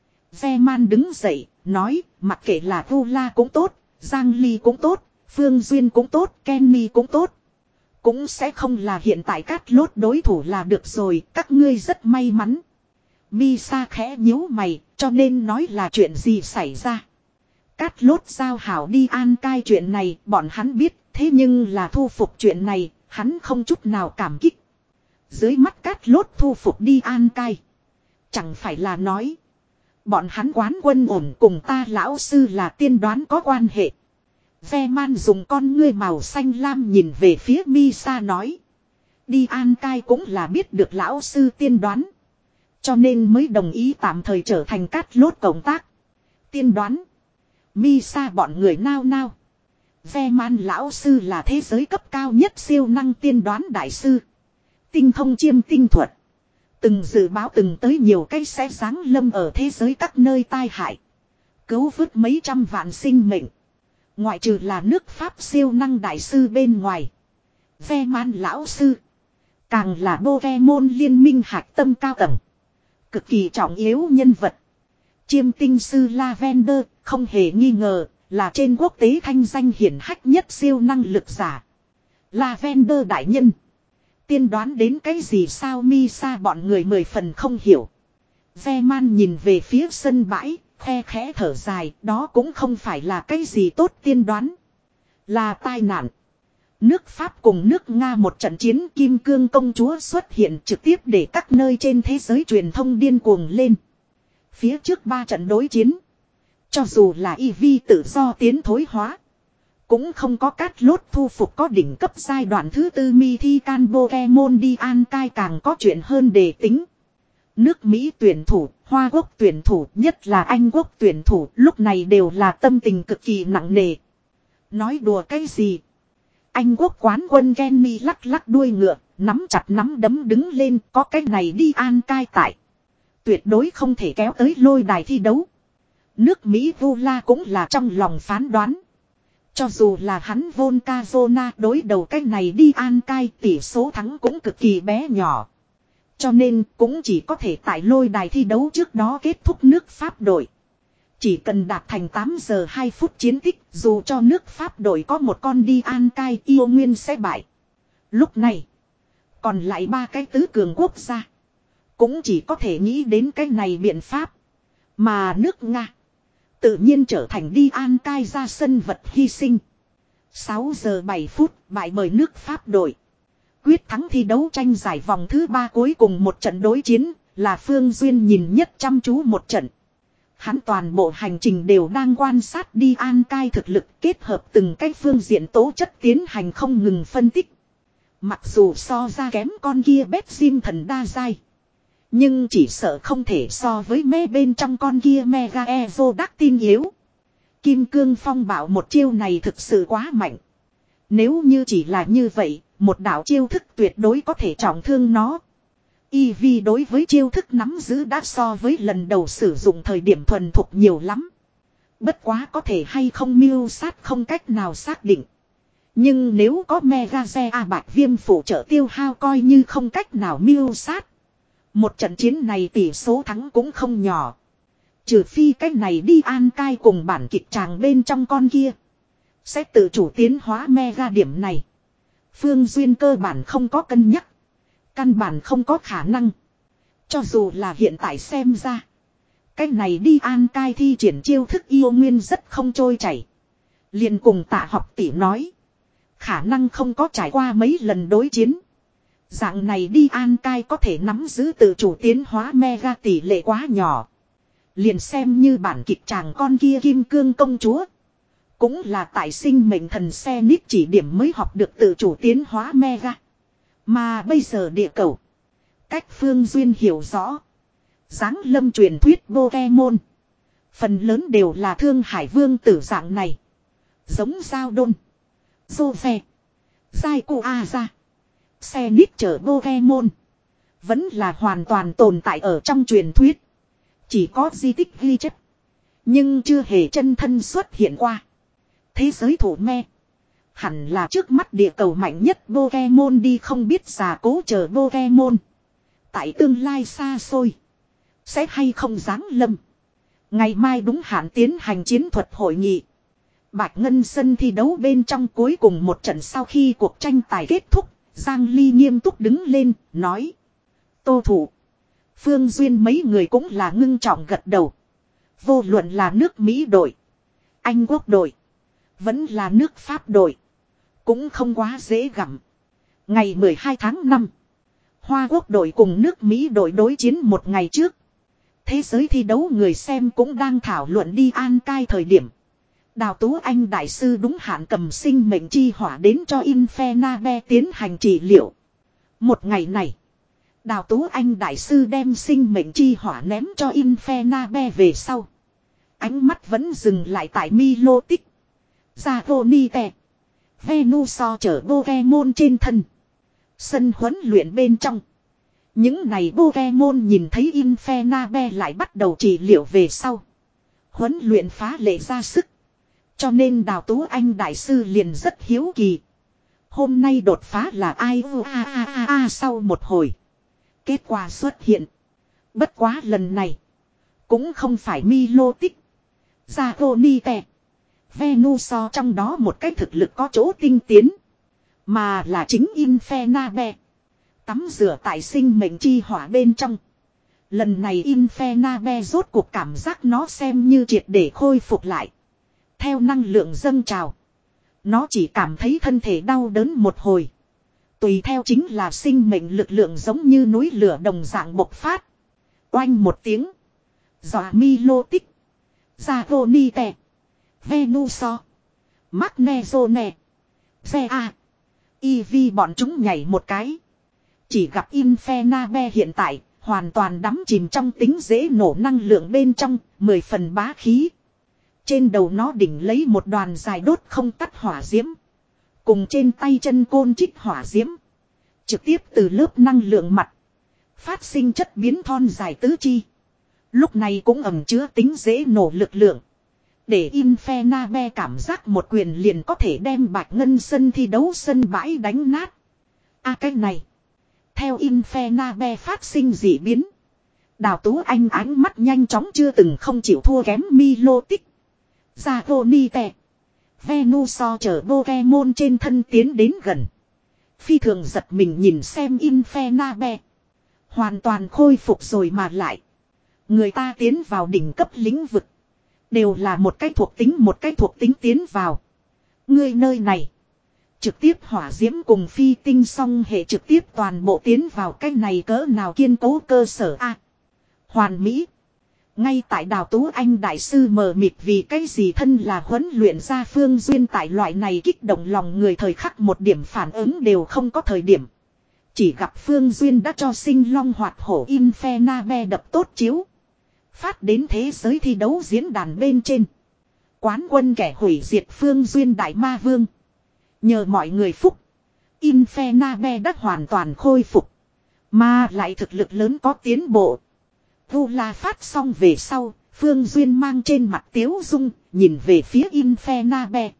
Zeman đứng dậy, nói, mặc kệ là Vula cũng tốt, Giang Ly cũng tốt, Phương Duyên cũng tốt, Kenny cũng tốt. Cũng sẽ không là hiện tại cát lốt đối thủ là được rồi, các ngươi rất may mắn. Misa khẽ nhíu mày, cho nên nói là chuyện gì xảy ra. Cát lốt giao hảo đi an cai chuyện này, bọn hắn biết, thế nhưng là thu phục chuyện này, hắn không chút nào cảm kích. Dưới mắt cát lốt thu phục đi an cai. Chẳng phải là nói. Bọn hắn quán quân ổn cùng ta lão sư là tiên đoán có quan hệ. Zeman dùng con ngươi màu xanh lam nhìn về phía Misa nói. Đi an cai cũng là biết được lão sư tiên đoán. Cho nên mới đồng ý tạm thời trở thành cát lốt cộng tác. Tiên đoán. Misa bọn người nao nao. Zeman lão sư là thế giới cấp cao nhất siêu năng tiên đoán đại sư. Tinh thông chiêm tinh thuật. Từng dự báo từng tới nhiều cái sẽ giáng lâm ở thế giới các nơi tai hại. Cứu vớt mấy trăm vạn sinh mệnh. Ngoại trừ là nước Pháp siêu năng đại sư bên ngoài. Zeman lão sư. Càng là Pokemon liên minh hạch tâm cao tầng. Cực kỳ trọng yếu nhân vật. Chiêm tinh sư Lavender không hề nghi ngờ là trên quốc tế thanh danh hiển hách nhất siêu năng lực giả. Lavender đại nhân. Tiên đoán đến cái gì sao Misa bọn người mười phần không hiểu. Zeman nhìn về phía sân bãi, khe khẽ thở dài, đó cũng không phải là cái gì tốt tiên đoán. Là tai nạn. Nước Pháp cùng nước Nga một trận chiến kim cương công chúa xuất hiện trực tiếp để các nơi trên thế giới truyền thông điên cuồng lên. Phía trước ba trận đối chiến. Cho dù là e vê tự do tiến thối hóa. Cũng không có cát lốt thu phục có đỉnh cấp giai đoạn thứ tư Mythical Pokemon đi an cai càng có chuyện hơn để tính. Nước Mỹ tuyển thủ, Hoa Quốc tuyển thủ, nhất là Anh Quốc tuyển thủ lúc này đều là tâm tình cực kỳ nặng nề. Nói đùa cái gì? Anh Quốc quán quân Kenny lắc lắc đuôi ngựa, nắm chặt nắm đấm đứng lên có cái này đi an cai tại. Tuyệt đối không thể kéo tới lôi đài thi đấu. Nước Mỹ Vula cũng là trong lòng phán đoán. Cho dù là hắn Volcazona đối đầu cái này đi an cai tỷ số thắng cũng cực kỳ bé nhỏ. Cho nên cũng chỉ có thể tại lôi đài thi đấu trước đó kết thúc nước Pháp đội. Chỉ cần đạt thành tám giờ hai phút chiến tích dù cho nước Pháp đội có một con đi an cai yêu nguyên sẽ bại. Lúc này còn lại ba cái tứ cường quốc gia. Cũng chỉ có thể nghĩ đến cái này biện pháp. Mà nước Nga tự nhiên trở thành đi an cai ra sân vật hy sinh. sáu giờ bảy phút bại bởi nước Pháp đội. Quyết thắng thi đấu tranh giải vòng thứ ba cuối cùng một trận đối chiến là Phương Duyên nhìn nhất chăm chú một trận. Hắn toàn bộ hành trình đều đang quan sát đi an cai thực lực kết hợp từng cái phương diện tố chất tiến hành không ngừng phân tích. Mặc dù so ra kém con kia bét sim thần đa giai. Nhưng chỉ sợ không thể so với mê bên trong con kia Mega Evo đắc tin yếu. Kim cương phong bảo một chiêu này thực sự quá mạnh. Nếu như chỉ là như vậy, một đạo chiêu thức tuyệt đối có thể trọng thương nó. e vê đối với chiêu thức nắm giữ đã so với lần đầu sử dụng thời điểm thuần thục nhiều lắm. Bất quá có thể hay không mưu sát không cách nào xác định. Nhưng nếu có Mega Ze bạch viêm phụ trợ tiêu hao coi như không cách nào mưu sát. Một trận chiến này tỷ số thắng cũng không nhỏ. Trừ phi cách này đi an cai cùng bản kịch tràng bên trong con kia. Sẽ tự chủ tiến hóa mega điểm này. Phương Duyên cơ bản không có cân nhắc. Căn bản không có khả năng. Cho dù là hiện tại xem ra. Cái này đi an cai thi triển chiêu thức yêu nguyên rất không trôi chảy. Liền cùng Tạ học tỷ nói. Khả năng không có trải qua mấy lần đối chiến. Dạng này đi an cai có thể nắm giữ tự chủ tiến hóa mega tỷ lệ quá nhỏ. Liền xem như bản kịch chàng con kia kim cương công chúa. Cũng là tại sinh mệnh thần xe nít chỉ điểm mới học được tự chủ tiến hóa mega. Mà bây giờ địa cầu. Cách Phương Duyên hiểu rõ. Giáng lâm truyền thuyết Pokemon. Phần lớn đều là Thương Hải Vương tử dạng này. Giống Giao Đôn. Dô Phe. Giai Cô A Ra. Xe nít chở Pokemon. Vẫn là hoàn toàn tồn tại ở trong truyền thuyết. Chỉ có di tích ghi chép. Nhưng chưa hề chân thân xuất hiện qua. Thế giới thủ me. Hẳn là trước mắt địa cầu mạnh nhất Pokemon đi không biết già cố chờ Pokemon. Tại tương lai xa xôi. Sẽ hay không giáng lâm. Ngày mai đúng hạn tiến hành chiến thuật hội nghị. Bạch Ngân sân thi đấu bên trong cuối cùng một trận sau khi cuộc tranh tài kết thúc. Giang Ly nghiêm túc đứng lên, nói. Tô thủ. Phương Duyên mấy người cũng là ngưng trọng gật đầu. Vô luận là nước Mỹ đội. Anh Quốc đội. Vẫn là nước Pháp đội. Cũng không quá dễ gặm. Ngày mười hai tháng năm. Hoa Quốc đội cùng nước Mỹ đội đối chiến một ngày trước. Thế giới thi đấu người xem cũng đang thảo luận đi an cai thời điểm. Đào Tú Anh đại sư đúng hạn cầm sinh mệnh chi hỏa đến cho Infernabe tiến hành trị liệu. Một ngày này. Đào Tú Anh đại sư đem sinh mệnh chi hỏa ném cho Infernabe về sau. Ánh mắt vẫn dừng lại tại Milotic. Zagonite. Venusaur chở Pokemon trên thân. Sân huấn luyện bên trong. Những này Pokemon nhìn thấy Infernabe lại bắt đầu trị liệu về sau. Huấn luyện phá lệ ra sức. Cho nên Đào Tú Anh đại sư liền rất hiếu kỳ. Hôm nay đột phá là ai a a a a sau một hồi. Kết quả xuất hiện. Bất quá lần này. Cũng không phải Milotic. Zagonite. Venusaur trong đó một cái thực lực có chỗ tinh tiến. Mà là chính Infernabe. Tắm rửa tại sinh mệnh chi hỏa bên trong. Lần này Infernabe rốt cuộc cảm giác nó xem như triệt để khôi phục lại. Theo năng lượng dâng trào. Nó chỉ cảm thấy thân thể đau đớn một hồi. Tùy theo chính là sinh mệnh lực lượng giống như núi lửa đồng dạng bộc phát. Oanh một tiếng. Dọa Milotic. Zagonite. Venusaur. Magnezone. Zea. Eevee bọn chúng nhảy một cái. Chỉ gặp Infernabe hiện tại. Hoàn toàn đắm chìm trong tính dễ nổ năng lượng bên trong. Mười phần bá khí. Trên đầu nó đỉnh lấy một đoàn dài đốt không tắt hỏa diễm. Cùng trên tay chân côn trích hỏa diễm. Trực tiếp từ lớp năng lượng mặt. Phát sinh chất biến thon dài tứ chi. Lúc này cũng ẩn chứa tính dễ nổ lực lượng. Để Infernabe cảm giác một quyền liền có thể đem Bạch Ngân sân thi đấu sân bãi đánh nát. A à, cái này. Theo Infernabe phát sinh dị biến. Đào Tú Anh ánh mắt nhanh chóng chưa từng không chịu thua kém Milotic. Zagonite. Venusaur chở Pokemon trên thân tiến đến gần. Phi thường giật mình nhìn xem Infernabe. Hoàn toàn khôi phục rồi mà lại. Người ta tiến vào đỉnh cấp lĩnh vực. Đều là một cái thuộc tính một cái thuộc tính tiến vào. Người nơi này. Trực tiếp hỏa diễm cùng phi tinh song hệ trực tiếp toàn bộ tiến vào cái này cỡ nào kiên cố cơ sở A. Hoàn Mỹ. Ngay tại Đào Tú Anh đại sư mờ mịt vì cái gì thân là huấn luyện ra Phương Duyên tại loại này kích động lòng người thời khắc một điểm phản ứng đều không có thời điểm. Chỉ gặp Phương Duyên đã cho sinh long hoạt hổ Infernabe đập tốt chiếu. Phát đến thế giới thi đấu diễn đàn bên trên. Quán quân kẻ hủy diệt Phương Duyên đại ma vương. Nhờ mọi người phúc. Infernabe đã hoàn toàn khôi phục. Mà lại thực lực lớn có tiến bộ. Vu La phát xong về sau, Phương Duyên mang trên mặt tiếu dung, nhìn về phía Infernabe.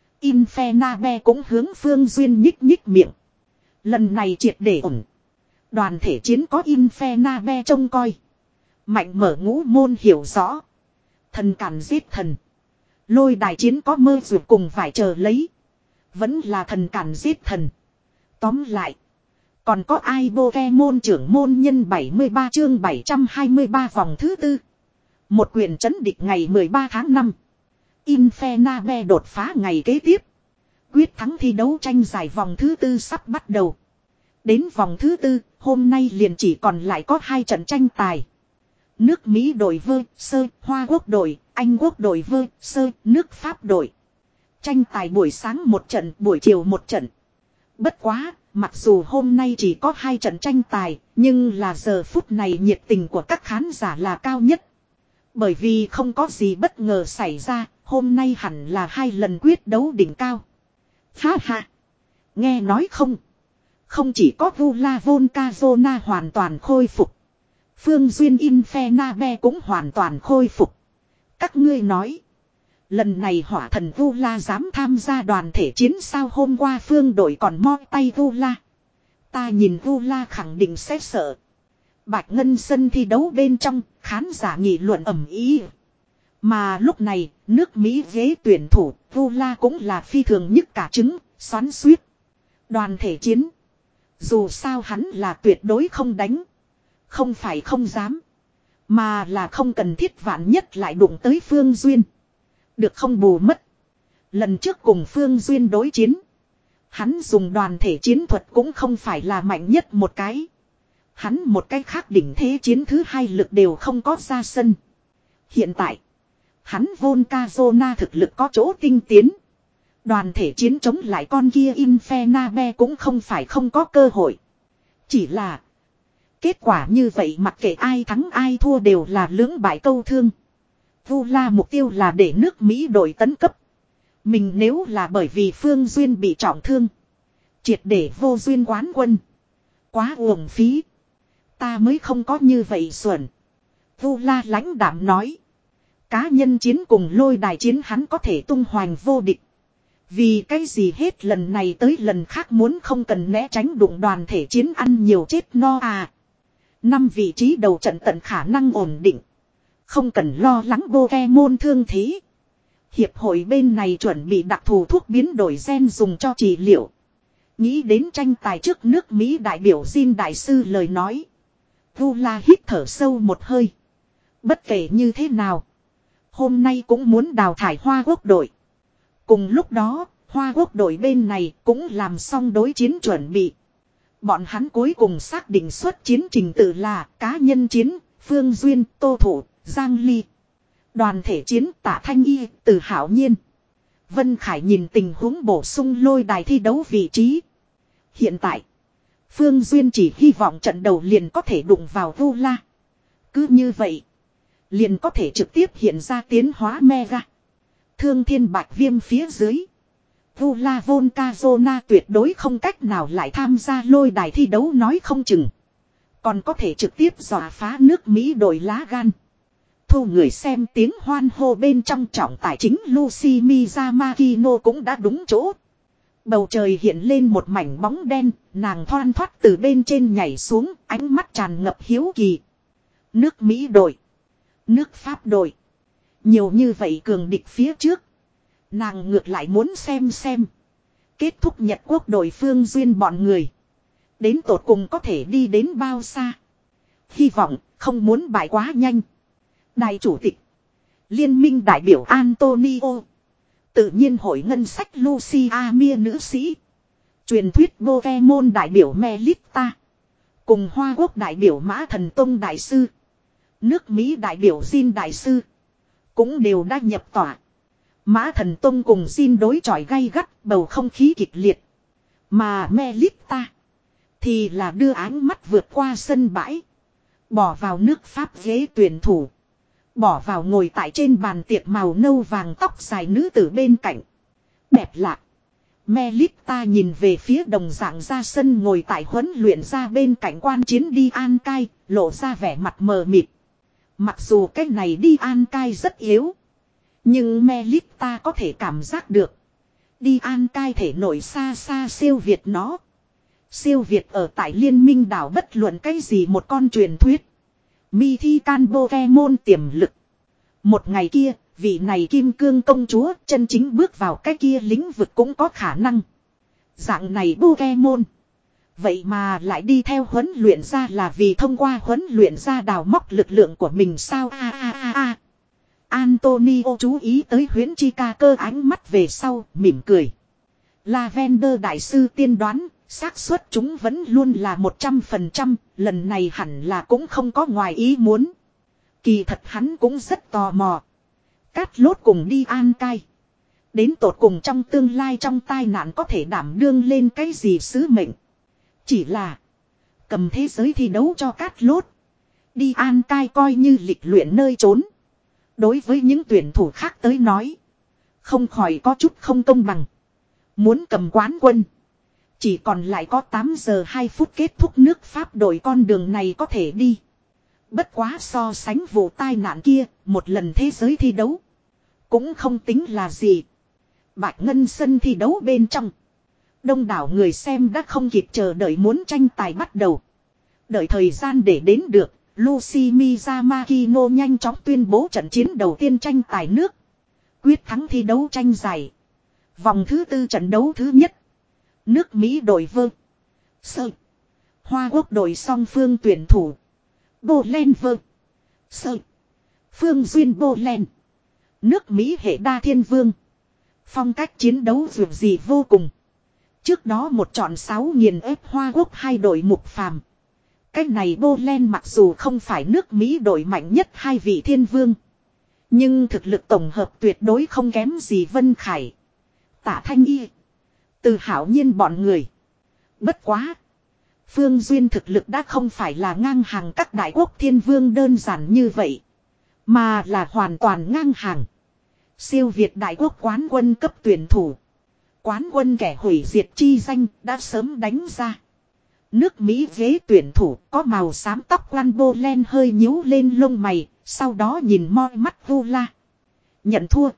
Infernabe cũng hướng Phương Duyên nhích nhích miệng. Lần này triệt để ổn. Đoàn thể chiến có Infernabe trông coi. Mạnh mở ngũ môn hiểu rõ. Thần càn giết thần. Lôi đài chiến có mơ rượu cùng phải chờ lấy. Vẫn là thần càn giết thần. Tóm lại. Còn có ai Pokemon trưởng môn nhân bảy mươi ba chương bảy trăm hai mươi ba vòng thứ tư. Một quyền trấn địch ngày mười ba tháng năm. Infernape đột phá ngày kế tiếp. Quyết thắng thi đấu tranh giải vòng thứ tư sắp bắt đầu. Đến vòng thứ tư, hôm nay liền chỉ còn lại có hai trận tranh tài. Nước Mỹ đội vơ, sơ, Hoa Quốc đội, Anh Quốc đội vơ, sơ, nước Pháp đội. Tranh tài buổi sáng một trận, buổi chiều một trận. Bất quá, mặc dù hôm nay chỉ có hai trận tranh tài, nhưng là giờ phút này nhiệt tình của các khán giả là cao nhất. Bởi vì không có gì bất ngờ xảy ra, hôm nay hẳn là hai lần quyết đấu đỉnh cao. Ha ha! Nghe nói không? Không chỉ có Vula Volcazona hoàn toàn khôi phục. Phương Duyên Infernape cũng hoàn toàn khôi phục. Các ngươi nói. Lần này hỏa thần Vula dám tham gia đoàn thể chiến sao, hôm qua phương đội còn moi tay Vula. Ta nhìn Vula khẳng định sẽ sợ. Bạch Ngân sân thi đấu bên trong, khán giả nghị luận ầm ĩ. Mà lúc này, nước Mỹ ghế tuyển thủ, Vula cũng là phi thường nhất cả trứng, xoắn xuýt. Đoàn thể chiến. Dù sao hắn là tuyệt đối không đánh. Không phải không dám. Mà là không cần thiết, vạn nhất lại đụng tới Phương Duyên. Được không bù mất. Lần trước cùng Phương Duyên đối chiến. Hắn dùng đoàn thể chiến thuật cũng không phải là mạnh nhất một cái. Hắn một cái khác đỉnh thế chiến thứ hai lực đều không có ra sân. Hiện tại. Hắn Volcazona thực lực có chỗ tinh tiến. Đoàn thể chiến chống lại con kia Infernape cũng không phải không có cơ hội. Chỉ là. Kết quả như vậy mặc kệ ai thắng ai thua đều là lưỡng bại câu thương. Vula mục tiêu là để nước Mỹ đội tấn cấp. Mình nếu là bởi vì Phương Duyên bị trọng thương. Triệt để vô duyên quán quân. Quá uổng phí. Ta mới không có như vậy xuẩn. Vula lãnh đạm nói. Cá nhân chiến cùng lôi đài chiến hắn có thể tung hoành vô địch. Vì cái gì hết lần này tới lần khác muốn không cần né tránh đụng đoàn thể chiến ăn nhiều chết no à. Năm vị trí đầu trận tận khả năng ổn định. Không cần lo lắng Pokemon thương thế. Hiệp hội bên này chuẩn bị đặc thù thuốc biến đổi gen dùng cho trị liệu. Nghĩ đến tranh tài trước nước Mỹ đại biểu Jin đại sư lời nói. Vula hít thở sâu một hơi. Bất kể như thế nào. Hôm nay cũng muốn đào thải Hoa Quốc đội. Cùng lúc đó, Hoa Quốc đội bên này cũng làm xong đối chiến chuẩn bị. Bọn hắn cuối cùng xác định xuất chiến trình tự là cá nhân chiến, Phương Duyên, Tô Thủ, Giang Ly. Đoàn thể chiến Tạ Thanh Y, Từ Hảo Nhiên. Vân Khải nhìn tình huống bổ sung lôi đài thi đấu vị trí. Hiện tại, Phương Duyên chỉ hy vọng trận đầu liền có thể đụng vào Vula. Cứ như vậy, liền có thể trực tiếp hiện ra tiến hóa Mega. Thương Thiên Bạch Viêm phía dưới. Vula Volcazona tuyệt đối không cách nào lại tham gia lôi đài thi đấu nói không chừng. Còn có thể trực tiếp dọa phá nước Mỹ đội lá gan. Thu người xem tiếng hoan hô bên trong trọng tài chính Lucy Miyamakino cũng đã đúng chỗ. Bầu trời hiện lên một mảnh bóng đen, nàng thoăn thoắt từ bên trên nhảy xuống, ánh mắt tràn ngập hiếu kỳ. Nước Mỹ đội. Nước Pháp đội. Nhiều như vậy cường địch phía trước. Nàng ngược lại muốn xem xem. Kết thúc Nhật Quốc đội Phương Duyên bọn người. Đến tột cùng có thể đi đến bao xa. Hy vọng không muốn bại quá nhanh. Đại chủ tịch. Liên minh đại biểu Antonio. Tự nhiên hội ngân sách Lucia Mia nữ sĩ. Truyền thuyết Pokemon đại biểu Melita. Cùng Hoa Quốc đại biểu Mã Thần Tông đại sư. Nước Mỹ đại biểu Jin đại sư. Cũng đều đã nhập tỏa. Mã Thần Tông cùng Jin đối chọi gay gắt, bầu không khí kịch liệt. Mà Melita thì là đưa ánh mắt vượt qua sân bãi. Bỏ vào nước Pháp ghế tuyển thủ. Bỏ vào ngồi tại trên bàn tiệc màu nâu vàng tóc dài nữ tử bên cạnh. Đẹp lạ. Melita nhìn về phía đồng dạng ra sân ngồi tại huấn luyện ra bên cạnh quan chiến đi An Cai, lộ ra vẻ mặt mờ mịt. Mặc dù cái này đi An Cai rất yếu. Nhưng Melita có thể cảm giác được. Đi An Cai thể nổi xa xa siêu việt nó. Siêu việt ở tại liên minh đảo bất luận cái gì một con truyền thuyết. Mythical Pokemon tiềm lực. Một ngày kia, vị này kim cương công chúa chân chính bước vào cái kia lĩnh vực cũng có khả năng. Dạng này Pokemon. Vậy mà lại đi theo huấn luyện ra là vì thông qua huấn luyện ra đào móc lực lượng của mình sao a a a a. Antonio chú ý tới huyễn chi ca cơ ánh mắt về sau, mỉm cười. Lavender đại sư tiên đoán, xác suất chúng vẫn luôn là một trăm phần trăm, lần này hẳn là cũng không có ngoài ý muốn. Kỳ thật hắn cũng rất tò mò. Cát lốt cùng đi An Cai. Đến tột cùng trong tương lai trong tai nạn có thể đảm đương lên cái gì sứ mệnh. Chỉ là cầm thế giới thi đấu cho Cát lốt. Đi An Cai coi như lịch luyện nơi trốn. Đối với những tuyển thủ khác tới nói, không khỏi có chút không công bằng. Muốn cầm quán quân, chỉ còn lại có tám giờ hai phút kết thúc nước Pháp đội con đường này có thể đi. Bất quá so sánh vụ tai nạn kia, một lần thế giới thi đấu cũng không tính là gì. Bạch Ngân sân thi đấu bên trong, đông đảo người xem đã không kịp chờ đợi muốn tranh tài bắt đầu. Đợi thời gian để đến được, Lucy Miyamakino nhanh chóng tuyên bố trận chiến đầu tiên tranh tài nước. Quyết thắng thi đấu tranh giải. Vòng thứ tư trận đấu thứ nhất. Nước Mỹ đội vơ. Sơ. Hoa Quốc đội song phương tuyển thủ. Bolen vơ. Sơ. Phương Duyên Bolen. Nước Mỹ hệ đa thiên vương. Phong cách chiến đấu dù gì vô cùng. Trước đó một chọn sáu nghiền ép Hoa Quốc hai đội mục phàm. Cái này Bolen mặc dù không phải nước Mỹ đội mạnh nhất hai vị thiên vương. Nhưng thực lực tổng hợp tuyệt đối không kém gì Vân Khải. Tạ Thanh Y. Từ Hảo Nhiên bọn người. Bất quá. Phương Duyên thực lực đã không phải là ngang hàng các đại quốc thiên vương đơn giản như vậy. Mà là hoàn toàn ngang hàng. Siêu Việt đại quốc quán quân cấp tuyển thủ. Quán quân kẻ hủy diệt chi danh đã sớm đánh ra. Nước Mỹ ghế tuyển thủ có màu xám tóc quăn Bolen hơi nhíu lên lông mày. Sau đó nhìn moi mắt Vula. Nhận thua.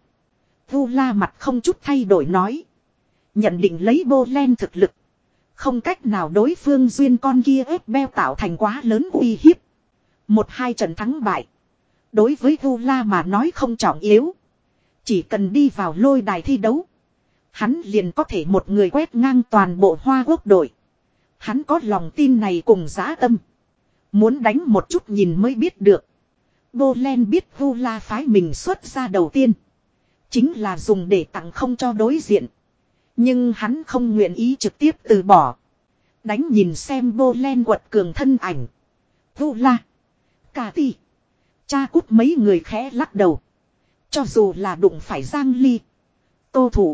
Vula mặt không chút thay đổi nói. Nhận định lấy Bolen thực lực. Không cách nào đối phương duyên con kia ép beo tạo thành quá lớn uy hiếp. Một hai trận thắng bại. Đối với Vula mà nói không trọng yếu. Chỉ cần đi vào lôi đài thi đấu. Hắn liền có thể một người quét ngang toàn bộ Hoa Quốc đội. Hắn có lòng tin này cùng dã tâm. Muốn đánh một chút nhìn mới biết được. Bolen biết Vula phái mình xuất ra đầu tiên. Chính là dùng để tặng không cho đối diện. Nhưng hắn không nguyện ý trực tiếp từ bỏ. Đánh nhìn xem Bolen quật cường thân ảnh. Vula. Cà ti. Cha cút mấy người khẽ lắc đầu. Cho dù là đụng phải Giang Ly. Tô Thủ.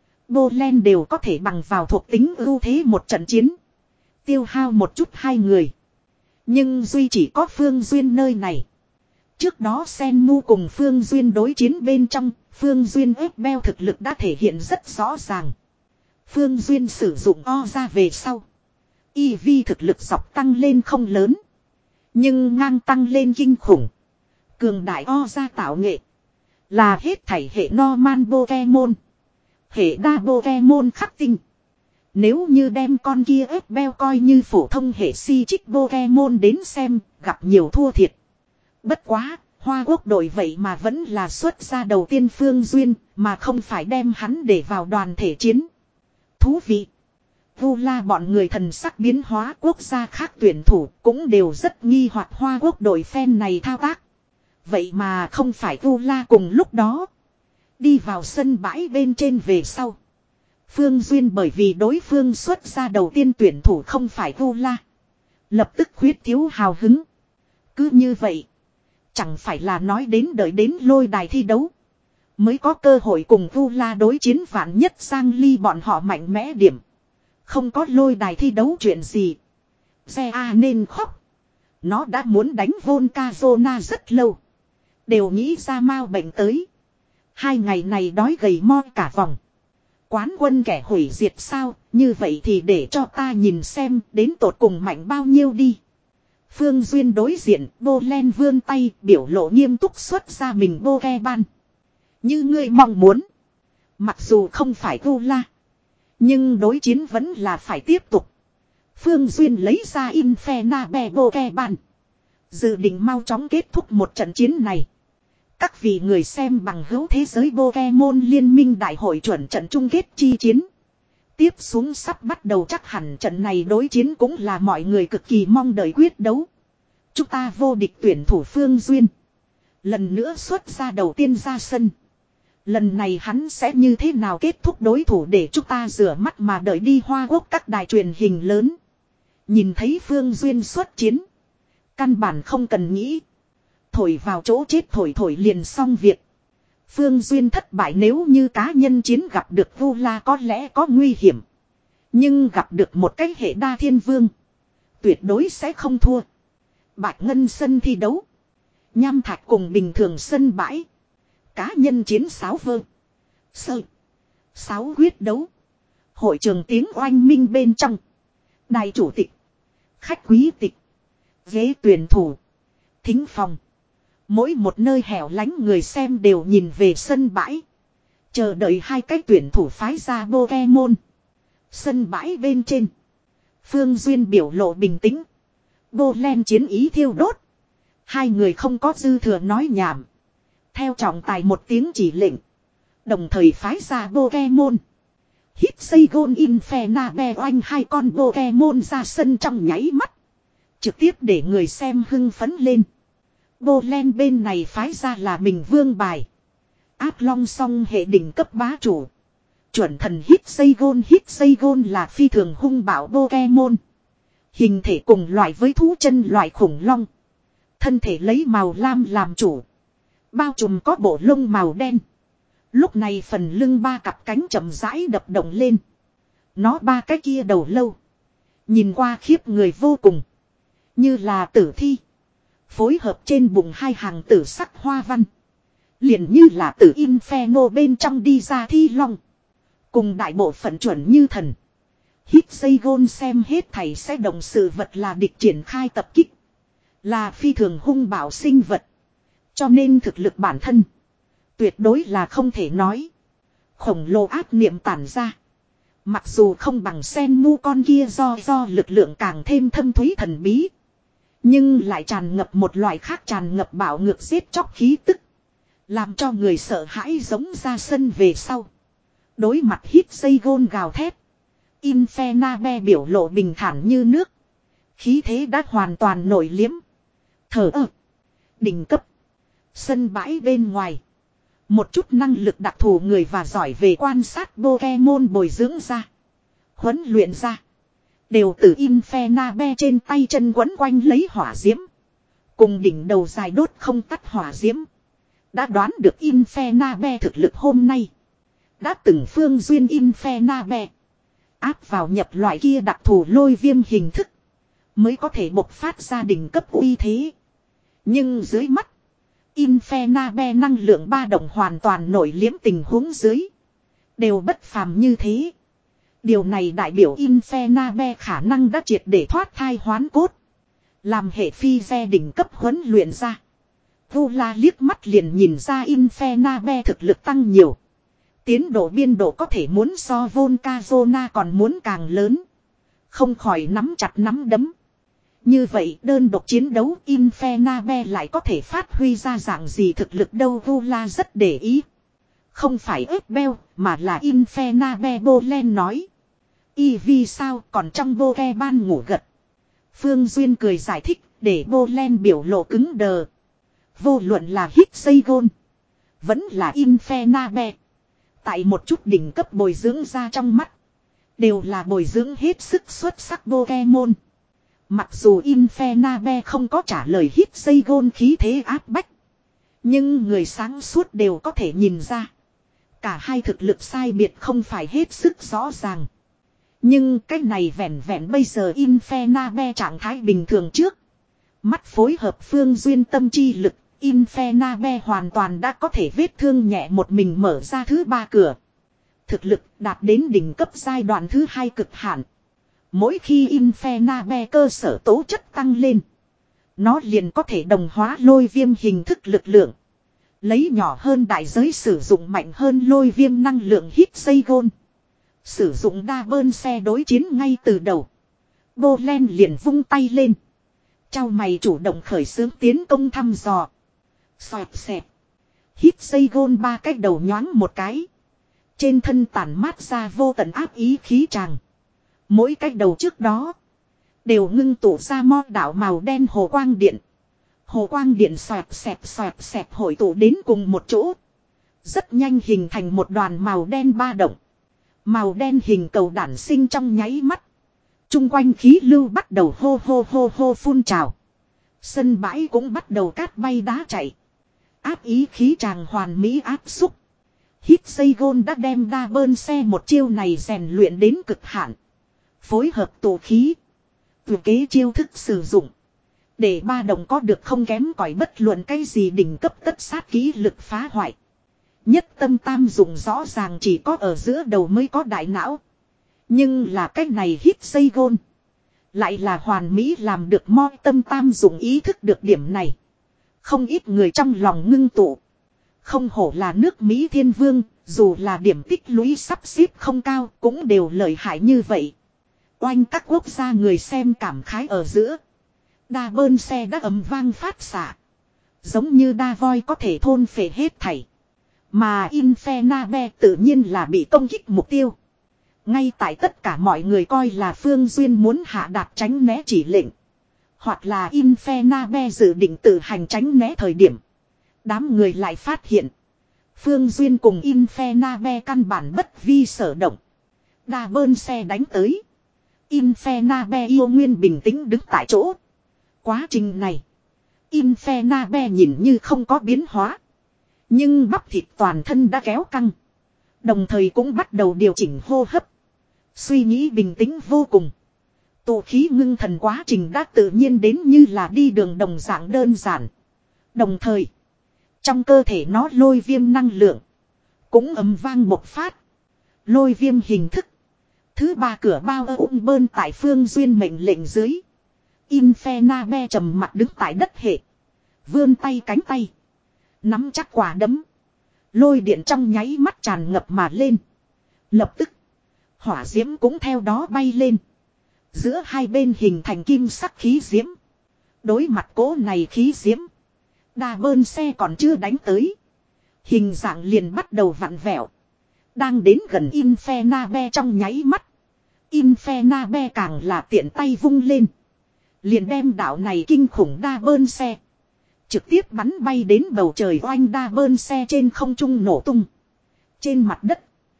Bolen đều có thể bằng vào thuộc tính ưu thế một trận chiến. Tiêu hao một chút hai người. Nhưng duy chỉ có Phương Duyên nơi này. Trước đó Senmu cùng Phương Duyên đối chiến bên trong. Phương Duyên ép beo thực lực đã thể hiện rất rõ ràng. Phương Duyên sử dụng o ra về sau. E V thực lực dọc tăng lên không lớn. Nhưng ngang tăng lên kinh khủng. Cường đại o ra tạo nghệ. Là hết thảy hệ Norman Pokemon. Hệ đa Pokemon khắc tinh. Nếu như đem con kia ép beo coi như phổ thông hệ si trích Pokemon đến xem, gặp nhiều thua thiệt. Bất quá, Hoa Quốc đội vậy mà vẫn là xuất ra đầu tiên Phương Duyên, mà không phải đem hắn để vào đoàn thể chiến. Thú vị. Vula bọn người thần sắc biến hóa quốc gia khác tuyển thủ cũng đều rất nghi hoặc Hoa Quốc đội fan này thao tác. Vậy mà không phải Vula cùng lúc đó. Đi vào sân bãi bên trên về sau. Phương Duyên bởi vì đối phương xuất ra đầu tiên tuyển thủ không phải Vula. Lập tức khuyết thiếu hào hứng. Cứ như vậy. Chẳng phải là nói đến đợi đến lôi đài thi đấu. Mới có cơ hội cùng Vula đối chiến vạn nhất Giang Ly bọn họ mạnh mẽ điểm. Không có lôi đài thi đấu chuyện gì. Xe A nên khóc. Nó đã muốn đánh Volcazona rất lâu. Đều nghĩ ra mau bệnh tới. Hai ngày này đói gầy mo cả vòng. Quán quân kẻ hủy diệt sao. Như vậy thì để cho ta nhìn xem đến tột cùng mạnh bao nhiêu đi. Phương Duyên đối diện, Bolen vươn tay, biểu lộ nghiêm túc xuất ra mình Pokemon. Như ngươi mong muốn. Mặc dù không phải Vula. Nhưng đối chiến vẫn là phải tiếp tục. Phương Duyên lấy ra Infernape Pokemon. Dự định mau chóng kết thúc một trận chiến này. Các vị người xem bằng hữu thế giới Pokemon liên minh đại hội chuẩn trận chung kết chi chiến. Tiếp xuống sắp bắt đầu chắc hẳn trận này đối chiến cũng là mọi người cực kỳ mong đợi quyết đấu. Chúng ta vô địch tuyển thủ Phương Duyên. Lần nữa xuất ra đầu tiên ra sân. Lần này hắn sẽ như thế nào kết thúc đối thủ để chúng ta rửa mắt mà đợi đi Hoa Quốc các đài truyền hình lớn. Nhìn thấy Phương Duyên xuất chiến. Căn bản không cần nghĩ. Thổi vào chỗ chết thổi thổi liền xong việc. Phương Duyên thất bại nếu như cá nhân chiến gặp được Vu La có lẽ có nguy hiểm. Nhưng gặp được một cái hệ đa thiên vương. Tuyệt đối sẽ không thua. Bạch Ngân sân thi đấu. Nham thạch cùng bình thường sân bãi. Cá nhân chiến sáo vơ. Sơ. Sáo quyết đấu. Hội trường tiếng oanh minh bên trong. Đài chủ tịch. Khách quý tịch. Ghế tuyển thủ. Thính phòng. Mỗi một nơi hẻo lánh người xem đều nhìn về sân bãi. Chờ đợi hai cái tuyển thủ phái ra Pokemon. Sân bãi bên trên. Phương Duyên biểu lộ bình tĩnh. Bolen chiến ý thiêu đốt. Hai người không có dư thừa nói nhảm. Theo trọng tài một tiếng chỉ lệnh. Đồng thời phái ra Pokemon. Hít xây gôn Infernape oanh hai con Pokemon ra sân trong nháy mắt. Trực tiếp để người xem hưng phấn lên. Bolen bên này phái ra là mình vương bài. Áp long song hệ đỉnh cấp bá chủ. Chuẩn thần hít xây gôn hít xây gôn là phi thường hung bạo Pokemon. Hình thể cùng loại với thú chân loại khủng long. Thân thể lấy màu lam làm chủ. Bao trùm có bộ lông màu đen. Lúc này phần lưng ba cặp cánh chậm rãi đập động lên. Nó ba cái kia đầu lâu. Nhìn qua khiếp người vô cùng. Như là tử thi. Phối hợp trên bụng hai hàng tử sắc hoa văn. Liền như là tử Inferno bên trong đi ra thi long. Cùng đại bộ phận chuẩn như thần. Hít dây gôn xem hết thầy sẽ động sự vật là địch triển khai tập kích. Là phi thường hung bạo sinh vật. Cho nên thực lực bản thân. Tuyệt đối là không thể nói. Khổng lồ ác niệm tản ra. Mặc dù không bằng sen mu con kia do do lực lượng càng thêm thâm thúy thần bí. Nhưng lại tràn ngập một loại khác tràn ngập bạo ngược giết chóc khí tức. Làm cho người sợ hãi giống ra sân về sau. Đối mặt hít dây gôn gào thét. Infernape biểu lộ bình thản như nước. Khí thế đã hoàn toàn nổi liếm. Thở ơ. Đỉnh cấp. Sân bãi bên ngoài. Một chút năng lực đặc thù người và giỏi về quan sát Pokemon bồi dưỡng ra. Huấn luyện ra. Đều từ Infernape trên tay chân quấn quanh lấy hỏa diễm. Cùng đỉnh đầu dài đốt không tắt hỏa diễm. Đã đoán được Infernape thực lực hôm nay. Đã từng Phương Duyên Infernape. Áp vào nhập loại kia đặc thù lôi viêm hình thức. Mới có thể bộc phát ra đỉnh cấp uy thế. Nhưng dưới mắt. Infernape năng lượng ba động hoàn toàn nổi liếm tình huống dưới. Đều bất phàm như thế. Điều này đại biểu Infernape khả năng đã triệt để thoát thai hoán cốt. Làm hệ phi xe đỉnh cấp huấn luyện ra. Vu La liếc mắt liền nhìn ra Infernape thực lực tăng nhiều. Tiến độ biên độ có thể muốn so Volcazona còn muốn càng lớn. Không khỏi nắm chặt nắm đấm. Như vậy đơn độc chiến đấu Infernape lại có thể phát huy ra dạng gì thực lực đâu Vu La rất để ý. Không phải ếp beo mà là Infernape Bolen nói. Y vì sao còn trong Boke ban ngủ gật. Phương Duyên cười giải thích để Bolen biểu lộ cứng đờ. Vô luận là hít dây gôn. Vẫn là Infernape. Tại một chút đỉnh cấp bồi dưỡng ra trong mắt. Đều là bồi dưỡng hết sức xuất sắc Pokemon. Mặc dù Infernape không có trả lời hít dây gôn khí thế áp bách. Nhưng người sáng suốt đều có thể nhìn ra. Cả hai thực lực sai biệt không phải hết sức rõ ràng. Nhưng cái này vẹn vẹn bây giờ Infernape trạng thái bình thường trước. Mắt phối hợp Phương Duyên tâm chi lực. Infernape hoàn toàn đã có thể vết thương nhẹ một mình mở ra thứ ba cửa. Thực lực đạt đến đỉnh cấp giai đoạn thứ hai cực hạn. Mỗi khi Infernape cơ sở tố chất tăng lên. Nó liền có thể đồng hóa lôi viêm hình thức lực lượng. Lấy nhỏ hơn đại giới sử dụng mạnh hơn lôi viêm năng lượng hít dây gôn. Sử dụng đa bơn xe đối chiến ngay từ đầu. Bolen liền vung tay lên. Chào mày chủ động khởi xướng tiến công thăm dò. Xoẹt xẹt. Hít dây gôn ba cách đầu nhoáng một cái. Trên thân tản mát ra vô tận áp ý khí tràng. Mỗi cách đầu trước đó. Đều ngưng tụ ra mo đảo màu đen hồ quang điện. Hồ quang điện xoẹt xẹp xoẹt xẹp hội tụ đến cùng một chỗ. Rất nhanh hình thành một đoàn màu đen ba động. Màu đen hình cầu đản sinh trong nháy mắt. Trung quanh khí lưu bắt đầu hô hô hô hô phun trào. Sân bãi cũng bắt đầu cát bay đá chạy. Áp ý khí tràng hoàn mỹ áp xúc. Hít xây gôn đã đem đa bơn xe một chiêu này rèn luyện đến cực hạn. Phối hợp tổ khí. Từ kế chiêu thức sử dụng. Để ba đồng có được không kém cỏi bất luận cái gì đỉnh cấp tất sát kỹ lực phá hoại. Nhất tâm tam dụng rõ ràng chỉ có ở giữa đầu mới có đại não. Nhưng là cách này hít xây gôn. Lại là hoàn mỹ làm được mo tâm tam dụng ý thức được điểm này. Không ít người trong lòng ngưng tụ. Không hổ là nước Mỹ thiên vương, dù là điểm tích lũy sắp xếp không cao cũng đều lợi hại như vậy. Oanh các quốc gia người xem cảm khái ở giữa. Đa bơn xe đã ầm vang phát xạ. Giống như đa voi có thể thôn phệ hết thảy. Mà Infernabe tự nhiên là bị công kích mục tiêu. Ngay tại tất cả mọi người coi là Phương Duyên muốn hạ đạt tránh né chỉ lệnh. Hoặc là Infernabe dự định tự hành tránh né thời điểm. Đám người lại phát hiện. Phương Duyên cùng Infernabe căn bản bất vi sở động. Đa bơn xe đánh tới. Infernabe yêu nguyên bình tĩnh đứng tại chỗ. Quá trình này. Infernabe nhìn như không có biến hóa. Nhưng bắp thịt toàn thân đã kéo căng. Đồng thời cũng bắt đầu điều chỉnh hô hấp. Suy nghĩ bình tĩnh vô cùng. Tụ khí ngưng thần quá trình đã tự nhiên đến như là đi đường đồng dạng đơn giản. Đồng thời. Trong cơ thể nó lôi viêm năng lượng. Cũng ầm vang bộc phát. Lôi viêm hình thức. Thứ ba cửa bao ung bơn tại Phương Duyên mệnh lệnh dưới. Infernabe trầm mặt đứng tại đất hệ. Vươn tay cánh tay. Nắm chắc quả đấm. Lôi điện trong nháy mắt tràn ngập mà lên. Lập tức. Hỏa diễm cũng theo đó bay lên. Giữa hai bên hình thành kim sắc khí diễm. Đối mặt cố này khí diễm. Đa bơn xe còn chưa đánh tới. Hình dạng liền bắt đầu vặn vẹo. Đang đến gần Infernabe trong nháy mắt. Infernabe càng là tiện tay vung lên. Liền đem đạo này kinh khủng đa bơn xe. Trực tiếp bắn bay đến bầu trời oanh đa bơn xe trên không trung nổ tung. Trên mặt đất.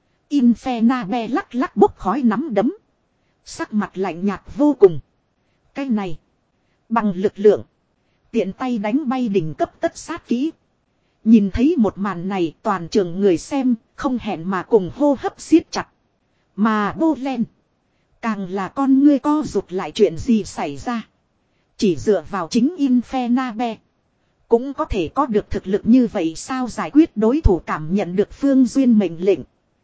Infernabe lắc lắc bốc khói nắm đấm. Sắc mặt lạnh nhạt vô cùng. Cái này. Bằng lực lượng. Tiện tay đánh bay đỉnh cấp tất sát kỹ. Nhìn thấy một màn này toàn trường người xem không hẹn mà cùng hô hấp siết chặt. Mà Bô Len. Càng là con ngươi co rụt lại chuyện gì xảy ra. Chỉ dựa vào chính Infernabe. Cũng có thể có được thực lực như vậy sao giải quyết đối thủ cảm nhận được Phương Duyên mệnh lệnh.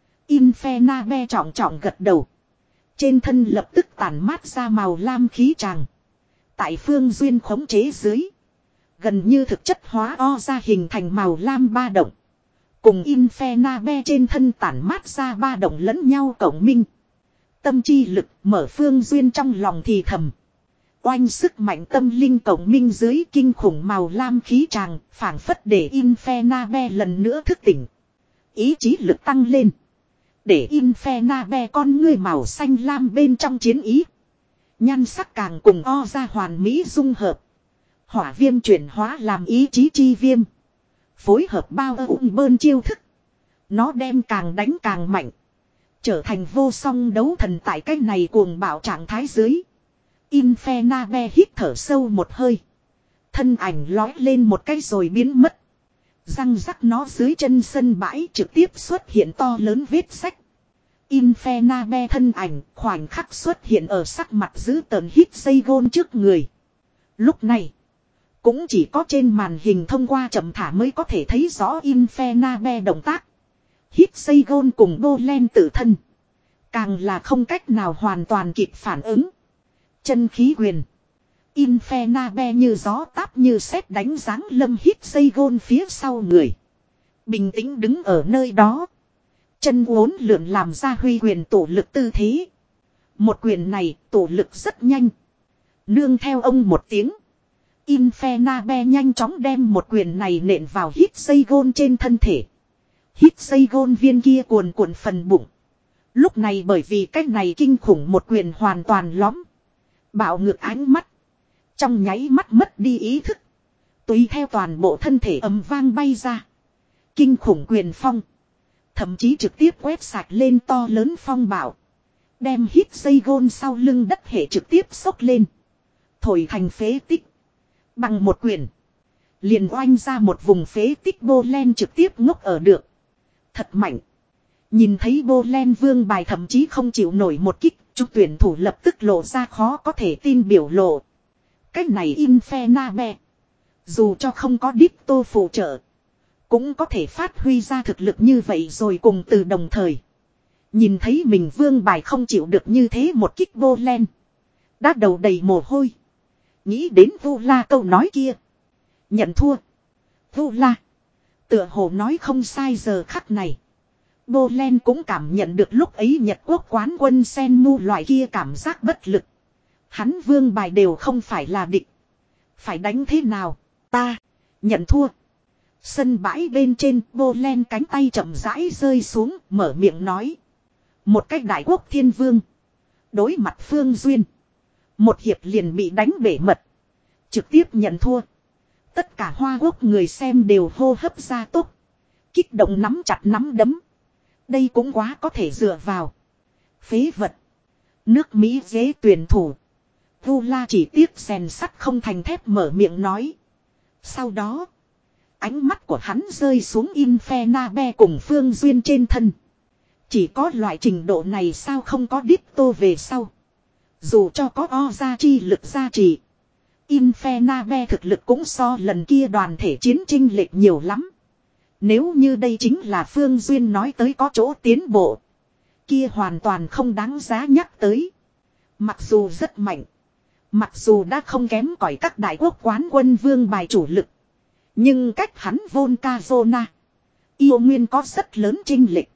Infernabe trọng trọng gật đầu. Trên thân lập tức tản mát ra màu lam khí tràng. Tại Phương Duyên khống chế dưới. Gần như thực chất hóa o ra hình thành màu lam ba động. Cùng Infernabe trên thân tản mát ra ba động lẫn nhau cộng minh. Tâm chi lực mở Phương Duyên trong lòng thì thầm. Oanh sức mạnh tâm linh cộng minh dưới kinh khủng màu lam khí tràng phảng phất để Infernabe lần nữa thức tỉnh. Ý chí lực tăng lên. Để Infernabe con ngươi màu xanh lam bên trong chiến ý. Nhan sắc càng cùng o ra hoàn mỹ dung hợp. Hỏa viêm chuyển hóa làm ý chí chi viêm. Phối hợp bao ung bơn chiêu thức. Nó đem càng đánh càng mạnh. Trở thành vô song đấu thần tại cái này cuồng bạo trạng thái dưới. Infernabe hít thở sâu một hơi. Thân ảnh lói lên một cái rồi biến mất. Răng rắc nó dưới chân sân bãi trực tiếp xuất hiện to lớn vết sách. Infernabe thân ảnh khoảnh khắc xuất hiện ở sắc mặt dữ tợn hít dây gôn trước người. Lúc này. Cũng chỉ có trên màn hình thông qua chậm thả mới có thể thấy rõ Infernabe động tác. Hít dây gôn cùng Bô Len tự thân. Càng là không cách nào hoàn toàn kịp phản ứng. Chân khí quyền. Infernabe như gió táp như sét đánh giáng lâm hít dây gôn phía sau người. Bình tĩnh đứng ở nơi đó. Chân uốn lượn làm ra huy quyền tổ lực tư thế. Một quyền này tổ lực rất nhanh. Nương theo ông một tiếng. Infernabe nhanh chóng đem một quyền này nện vào hít dây gôn trên thân thể. Hít xây gôn viên kia cuồn cuộn phần bụng. Lúc này bởi vì cách này kinh khủng một quyền hoàn toàn lõm. Bạo ngược ánh mắt. Trong nháy mắt mất đi ý thức. Tùy theo toàn bộ thân thể ầm vang bay ra. Kinh khủng quyền phong. Thậm chí trực tiếp quét sạch lên to lớn phong bạo. Đem hít dây gôn sau lưng đất hệ trực tiếp xốc lên. Thổi thành phế tích. Bằng một quyền. Liền oanh ra một vùng phế tích bô len trực tiếp ngốc ở được. Thật mạnh. Nhìn thấy bô len vương bài thậm chí không chịu nổi một kích. Trung tuyển thủ lập tức lộ ra khó có thể tin biểu lộ. Cách này Infernabe. Dù cho không có Dipto phụ trợ. Cũng có thể phát huy ra thực lực như vậy rồi cùng từ đồng thời. Nhìn thấy mình vương bài không chịu được như thế một kích bô len. Đã đầu đầy mồ hôi. Nghĩ đến Vu La câu nói kia. Nhận thua. Vu La. Tựa hồ nói không sai giờ khắc này. Bô len cũng cảm nhận được lúc ấy Nhật Quốc quán quân sen mu loại kia cảm giác bất lực. Hắn vương bài đều không phải là địch. Phải đánh thế nào? Ta. Nhận thua. Sân bãi bên trên bô len cánh tay chậm rãi rơi xuống mở miệng nói. Một cách đại quốc thiên vương. Đối mặt Phương Duyên. Một hiệp liền bị đánh bể mật. Trực tiếp nhận thua. Tất cả Hoa Quốc người xem đều hô hấp ra tốc. Kích động nắm chặt nắm đấm. Đây cũng quá có thể dựa vào. Phế vật. Nước Mỹ ghế tuyển thủ. Vu La chỉ tiếc rèn sắt không thành thép mở miệng nói. Sau đó. Ánh mắt của hắn rơi xuống Infernabe cùng Phương Duyên trên thân. Chỉ có loại trình độ này sao không có Dipto về sau. Dù cho có o gia chi lực gia trì. Infernabe thực lực cũng so lần kia đoàn thể chiến chinh lệch nhiều lắm. Nếu như đây chính là Phương Duyên nói tới có chỗ tiến bộ. Kia hoàn toàn không đáng giá nhắc tới. Mặc dù rất mạnh. Mặc dù đã không kém cỏi các đại quốc quán quân vương bài chủ lực. Nhưng cách hắn Volcazona. Yêu Nguyên có rất lớn chênh lệch.